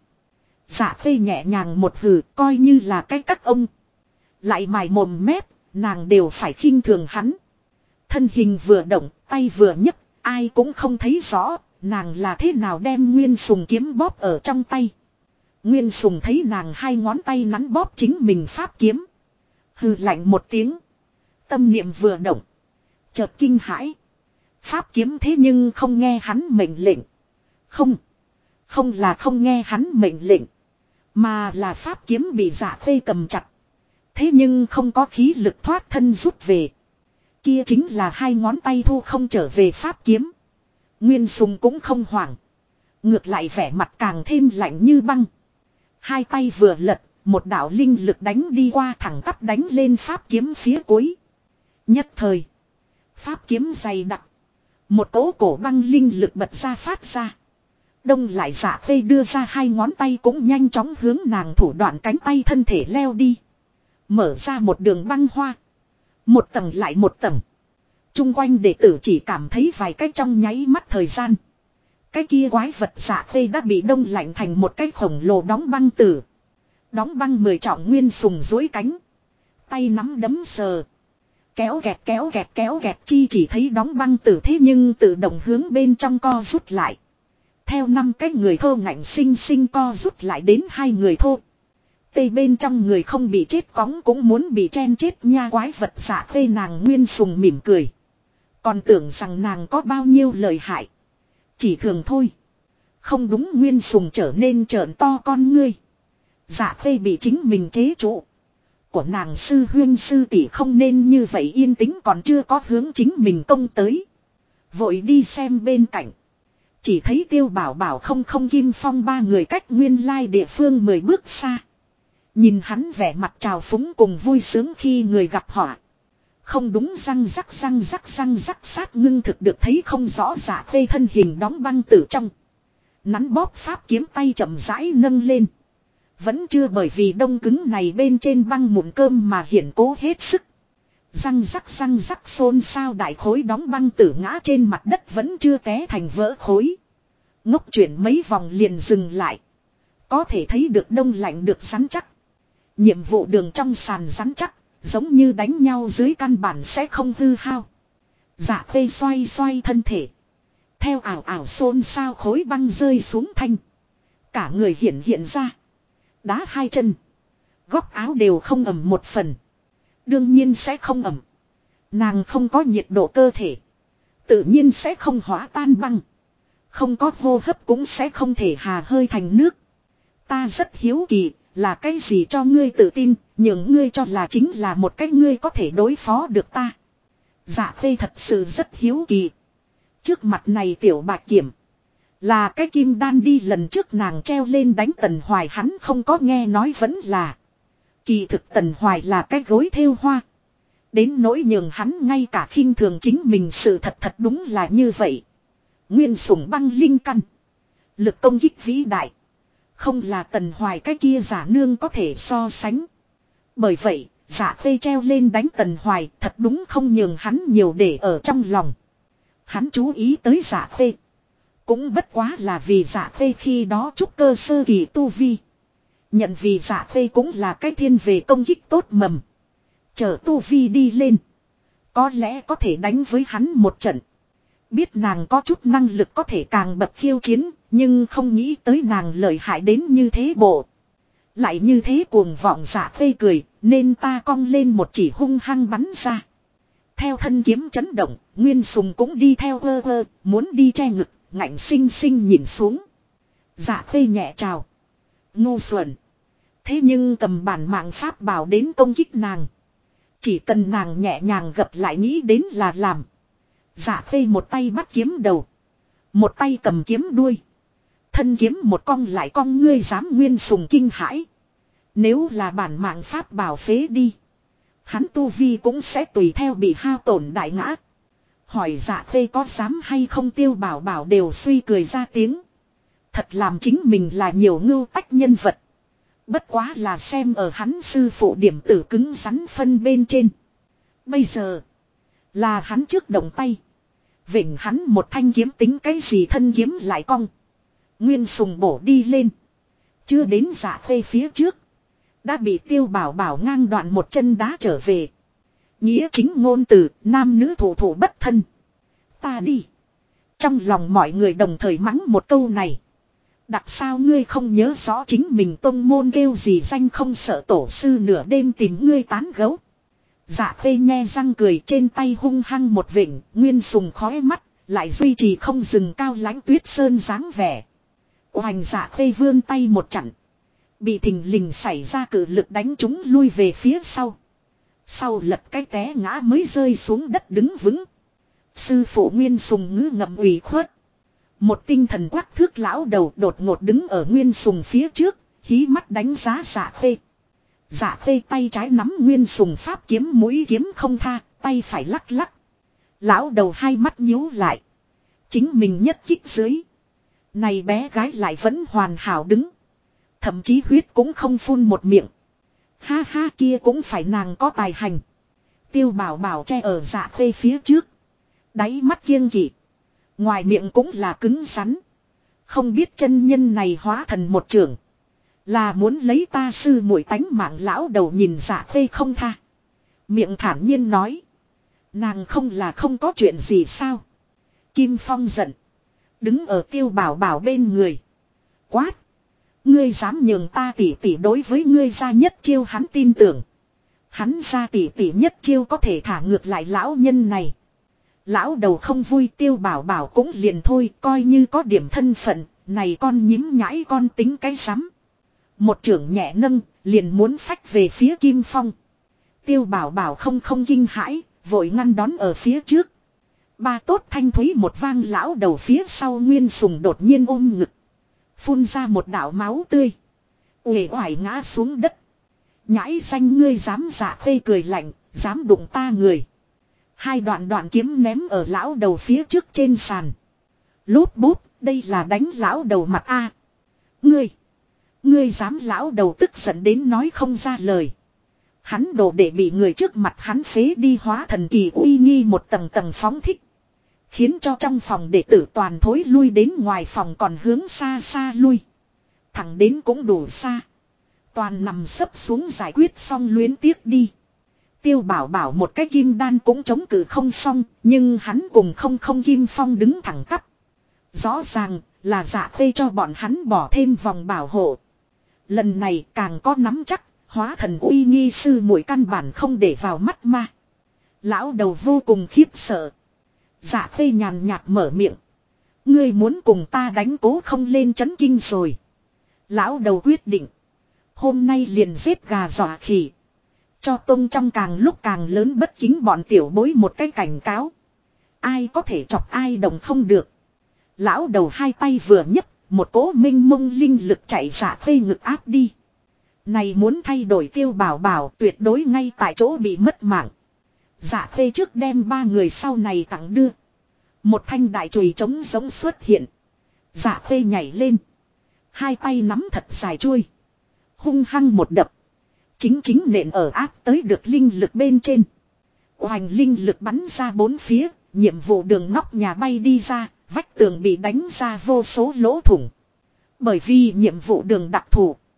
Dạ Khê nhẹ nhàng một hừ. Coi như là cái các ông. Lại mài mồm mép. Nàng đều phải khinh thường hắn. Thân hình vừa động. Tay vừa nhấc. Ai cũng không thấy rõ. Nàng là thế nào đem Nguyên Sùng kiếm bóp ở trong tay. Nguyên Sùng thấy nàng hai ngón tay nắn bóp chính mình pháp kiếm. Hừ lạnh một tiếng. Tâm niệm vừa động. Chợt kinh hãi. Pháp kiếm thế nhưng không nghe hắn mệnh lệnh. Không. Không là không nghe hắn mệnh lệnh. Mà là pháp kiếm bị Dạ Khê cầm chặt. Thế nhưng không có khí lực thoát thân rút về. Kia chính là hai ngón tay thu không trở về pháp kiếm. Nguyên Sùng cũng không hoảng. Ngược lại vẻ mặt càng thêm lạnh như băng. Hai tay vừa lật, một đạo linh lực đánh đi qua thẳng tắp đánh lên pháp kiếm phía cuối. Nhất thời. Pháp kiếm dày đặc. Một cỗ cổ băng linh lực bật ra phát ra. Đông lại Dạ Khê đưa ra hai ngón tay cũng nhanh chóng hướng nàng thủ đoạn cánh tay thân thể leo đi. Mở ra một đường băng hoa. Một tầng lại một tầng. Trung quanh đệ tử chỉ cảm thấy vài cái trong nháy mắt thời gian. Cái kia quái vật Dạ Khê đã bị đông lạnh thành một cái khổng lồ đóng băng tử. Đóng băng 10 trọng Nguyên Sùng duỗi cánh. Tay nắm đấm sờ. Kéo gẹt chi chỉ thấy đóng băng tử thế nhưng tự động hướng bên trong co rút lại. Theo 5 cái người thô ngạnh sinh co rút lại đến 2 người thô. Tây bên trong người không bị chết cóng cũng muốn bị chen chết nha quái vật Dạ Khê nàng Nguyên Sùng mỉm cười. Còn tưởng rằng nàng có bao nhiêu lời hại. Chỉ thường thôi. Không đúng Nguyên Sùng trở nên trợn to con ngươi. Dạ Khê bị chính mình chế trụ. Của nàng sư huyên sư tỷ không nên như vậy yên tĩnh còn chưa có hướng chính mình công tới. Vội đi xem bên cạnh. Chỉ thấy Tiêu Bảo Bảo không Kim Phong ba người cách nguyên lai địa phương 10 bước xa. Nhìn hắn vẻ mặt trào phúng cùng vui sướng khi người gặp họa. Không đúng răng rắc sát ngưng thực được thấy không rõ Dạ Khê thân hình đóng băng tử trong. Nắn bóp pháp kiếm tay chậm rãi nâng lên. Vẫn chưa bởi vì đông cứng này bên trên băng mụn cơm mà hiển cố hết sức. Răng rắc xôn xao đại khối đóng băng tử ngã trên mặt đất vẫn chưa té thành vỡ khối. Ngốc chuyển mấy vòng liền dừng lại. Có thể thấy được đông lạnh được rắn chắc. Nhiệm vụ đường trong sàn rắn chắc. Giống như đánh nhau dưới căn bản sẽ không hư hao. Dạ Khê xoay thân thể. Theo ảo xôn xao khối băng rơi xuống thanh. Cả người hiện ra. Đá hai chân. Góc áo đều không ẩm một phần. Đương nhiên sẽ không ẩm. Nàng không có nhiệt độ cơ thể. Tự nhiên sẽ không hóa tan băng. Không có hô hấp cũng sẽ không thể hà hơi thành nước. Ta rất hiếu kỳ. Là cái gì cho ngươi tự tin, những ngươi cho là chính là một cái ngươi có thể đối phó được ta. Dạ Khê thật sự rất hiếu kỳ. Trước mặt này tiểu bạch kiểm. Là cái kim đan đi lần trước nàng treo lên đánh Tần Hoài hắn không có nghe nói vẫn là. Kỳ thực Tần Hoài là cái gối thêu hoa. Đến nỗi nhường hắn ngay cả khinh thường chính mình sự thật đúng là như vậy. Nguyên Sùng băng linh căn. Lực công kích vĩ đại. Không là Tần Hoài cái kia giả nương có thể so sánh. Bởi vậy, Dạ Khê treo lên đánh Tần Hoài thật đúng không nhường hắn nhiều để ở trong lòng. Hắn chú ý tới Dạ Khê. Cũng bất quá là vì Dạ Khê khi đó trúc cơ sơ kỳ tu vi. Nhận vì Dạ Khê cũng là cái thiên về công kích tốt mầm. Chờ tu vi đi lên. Có lẽ có thể đánh với hắn một trận. Biết nàng có chút năng lực có thể càng bậc khiêu chiến. Nhưng không nghĩ tới nàng lợi hại đến như thế bộ. Lại như thế cuồng vọng Dạ Khê cười. Nên ta cong lên một chỉ hung hăng bắn ra. Theo thân kiếm chấn động. Nguyên Sùng cũng đi theo muốn đi che ngực. Ngạnh sinh sinh nhìn xuống. Dạ Khê nhẹ chào. Ngu xuẩn. Thế nhưng cầm bản mạng pháp bảo đến công kích nàng. Chỉ cần nàng nhẹ nhàng gập lại nghĩ đến là làm. Dạ Khê một tay bắt kiếm đầu. Một tay cầm kiếm đuôi. Thân kiếm một cong lại cong, ngươi dám? Nguyên Sùng kinh hãi. Nếu là bản mạng pháp bảo phế đi. Hắn tu vi cũng sẽ tùy theo bị hao tổn đại ngã. Hỏi Dạ Khê có dám hay không, Tiêu Bảo Bảo đều suy cười ra tiếng. Thật làm chính mình là nhiều ngưu tách nhân vật. Bất quá là xem ở hắn sư phụ điểm tử cứng rắn phân bên trên. Bây giờ là hắn trước động tay. Vịnh hắn một thanh kiếm tính cái gì, thân kiếm lại cong. Nguyên Sùng bổ đi lên. Chưa đến Dạ Khê phía trước. Đã bị Tiêu Bảo Bảo ngang đoạn một chân đá trở về. Nghĩa chính ngôn từ, nam nữ thủ thủ bất thân. Ta đi. Trong lòng mọi người đồng thời mắng một câu này. Đặc sao ngươi không nhớ rõ chính mình tông môn kêu gì danh, không sợ tổ sư nửa đêm tìm ngươi tán gấu. Dạ Khê nhe răng cười, trên tay hung hăng một vịnh. Nguyên Sùng khói mắt, lại duy trì không dừng cao lãnh tuyết sơn dáng vẻ. Oành Dạ Khê vươn tay một chặn. Bị thình lình xảy ra cự lực đánh chúng lui về phía sau. Sau lật cái té ngã mới rơi xuống đất đứng vững. Sư phụ Nguyên Sùng ngữ ngậm ủy khuất. Một tinh thần quắc thước lão đầu đột ngột đứng ở Nguyên Sùng phía trước, hí mắt đánh giá Dạ Khê. Dạ Khê tay trái nắm Nguyên Sùng pháp kiếm, mũi kiếm không tha, tay phải lắc lắc. Lão đầu hai mắt nhíu lại. Chính mình nhất kích dưới. Này bé gái lại vẫn hoàn hảo đứng. Thậm chí huyết cũng không phun một miệng. Ha ha, kia cũng phải nàng có tài hành. Tiêu Bảo Bảo che ở Dạ Khê phía trước. Đáy mắt kiêng kỵ. Ngoài miệng cũng là cứng rắn. Không biết chân nhân này hóa thần một trưởng. Là muốn lấy ta sư muội tánh mạng. Lão đầu nhìn Dạ Khê không tha. Miệng thản nhiên nói. Nàng không là không có chuyện gì sao? Kim Phong giận. Đứng ở Tiêu Bảo Bảo bên người. Quát. Ngươi dám nhường ta tỉ tỉ đối với ngươi ra nhất chiêu, hắn tin tưởng. Hắn ra tỉ tỉ nhất chiêu có thể thả ngược lại lão nhân này. Lão đầu không vui, Tiêu Bảo Bảo cũng liền thôi, coi như có điểm thân phận, này con nhím nhãi con tính cái rắm. Một trưởng nhẹ nâng, liền muốn phách về phía Kim Phong. Tiêu Bảo Bảo không kinh hãi, vội ngăn đón ở phía trước. Ba tốt thanh thúy một vang, lão đầu phía sau Nguyên Sùng đột nhiên ôm ngực. Phun ra một đạo máu tươi. Uể oải ngã xuống đất. Nhãi xanh, ngươi dám? Dạ Khê cười lạnh, dám đụng ta người. Hai đoạn kiếm ném ở lão đầu phía trước trên sàn. Lốp bốp, đây là đánh lão đầu mặt a. Ngươi dám? Lão đầu tức giận đến nói không ra lời. Hắn đồ để bị người trước mặt hắn phế đi hóa thần kỳ uy nghi một tầng tầng phóng thích. Khiến cho trong phòng đệ tử toàn thối lui đến ngoài phòng, còn hướng xa xa lui. Thẳng đến cũng đủ xa. Toàn nằm sấp xuống giải quyết xong luyến tiếc đi. Tiêu Bảo Bảo một cái kim đan cũng chống cự không xong, nhưng hắn cùng không Kim Phong đứng thẳng tắp. Rõ ràng là Dạ Khê cho bọn hắn bỏ thêm vòng bảo hộ. Lần này càng có nắm chắc, hóa thần uy nghi sư muội căn bản không để vào mắt ma. Lão đầu vô cùng khiếp sợ. Dạ Khê nhàn nhạt mở miệng. Ngươi muốn cùng ta đánh, cố không lên chấn kinh rồi. Lão đầu quyết định. Hôm nay liền giết gà dọa khỉ. Cho tông trong càng lúc càng lớn bất kính bọn tiểu bối một cái cảnh cáo. Ai có thể chọc ai đồng không được. Lão đầu hai tay vừa nhấc, một cỗ minh mông linh lực chạy Dạ Khê ngực áp đi. Này muốn thay đổi Tiêu Bảo Bảo tuyệt đối ngay tại chỗ bị mất mạng. Dạ Khê trước đem ba người sau này tặng đưa. Một thanh đại chùy trống giống xuất hiện. Dạ Khê nhảy lên. Hai tay nắm thật dài chuôi. Hung hăng một đập. Chính nện ở áp tới được linh lực bên trên. Oanh, linh lực bắn ra bốn phía. Nhiệm vụ đường nóc nhà bay đi ra. Vách tường bị đánh ra vô số lỗ thủng. Bởi vì nhiệm vụ đường đặc thù.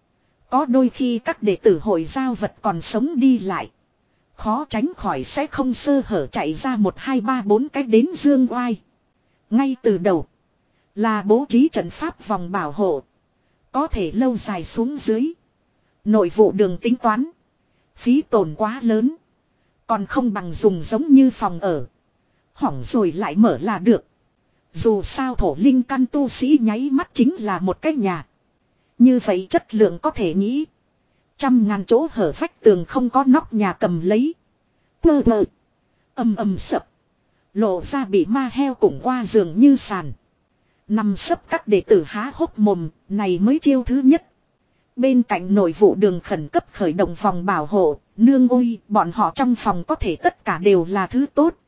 Có đôi khi các đệ tử hội giao vật còn sống đi lại. Khó tránh khỏi sẽ không sơ hở chạy ra 1 2 3 4 cái đến dương oai. Ngay từ đầu. Là bố trí trận pháp vòng bảo hộ. Có thể lâu dài xuống dưới. Nội vụ đường tính toán. Phí tổn quá lớn. Còn không bằng dùng giống như phòng ở. Hỏng rồi lại mở là được. Dù sao thổ linh căn tu sĩ nháy mắt chính là một cái nhà. Như vậy chất lượng có thể nghĩ. 100.000 chỗ hở vách tường không có nóc nhà cầm lấy. Quơ quơ. Ầm sập. Lộ ra bị ma heo cũng qua giường như sàn. Nằm sấp các đệ tử há hốc mồm. Này mới chiêu thứ nhất. Bên cạnh nội vụ đường khẩn cấp khởi động vòng bảo hộ. Nương ôi, bọn họ trong phòng có thể tất cả đều là thứ tốt.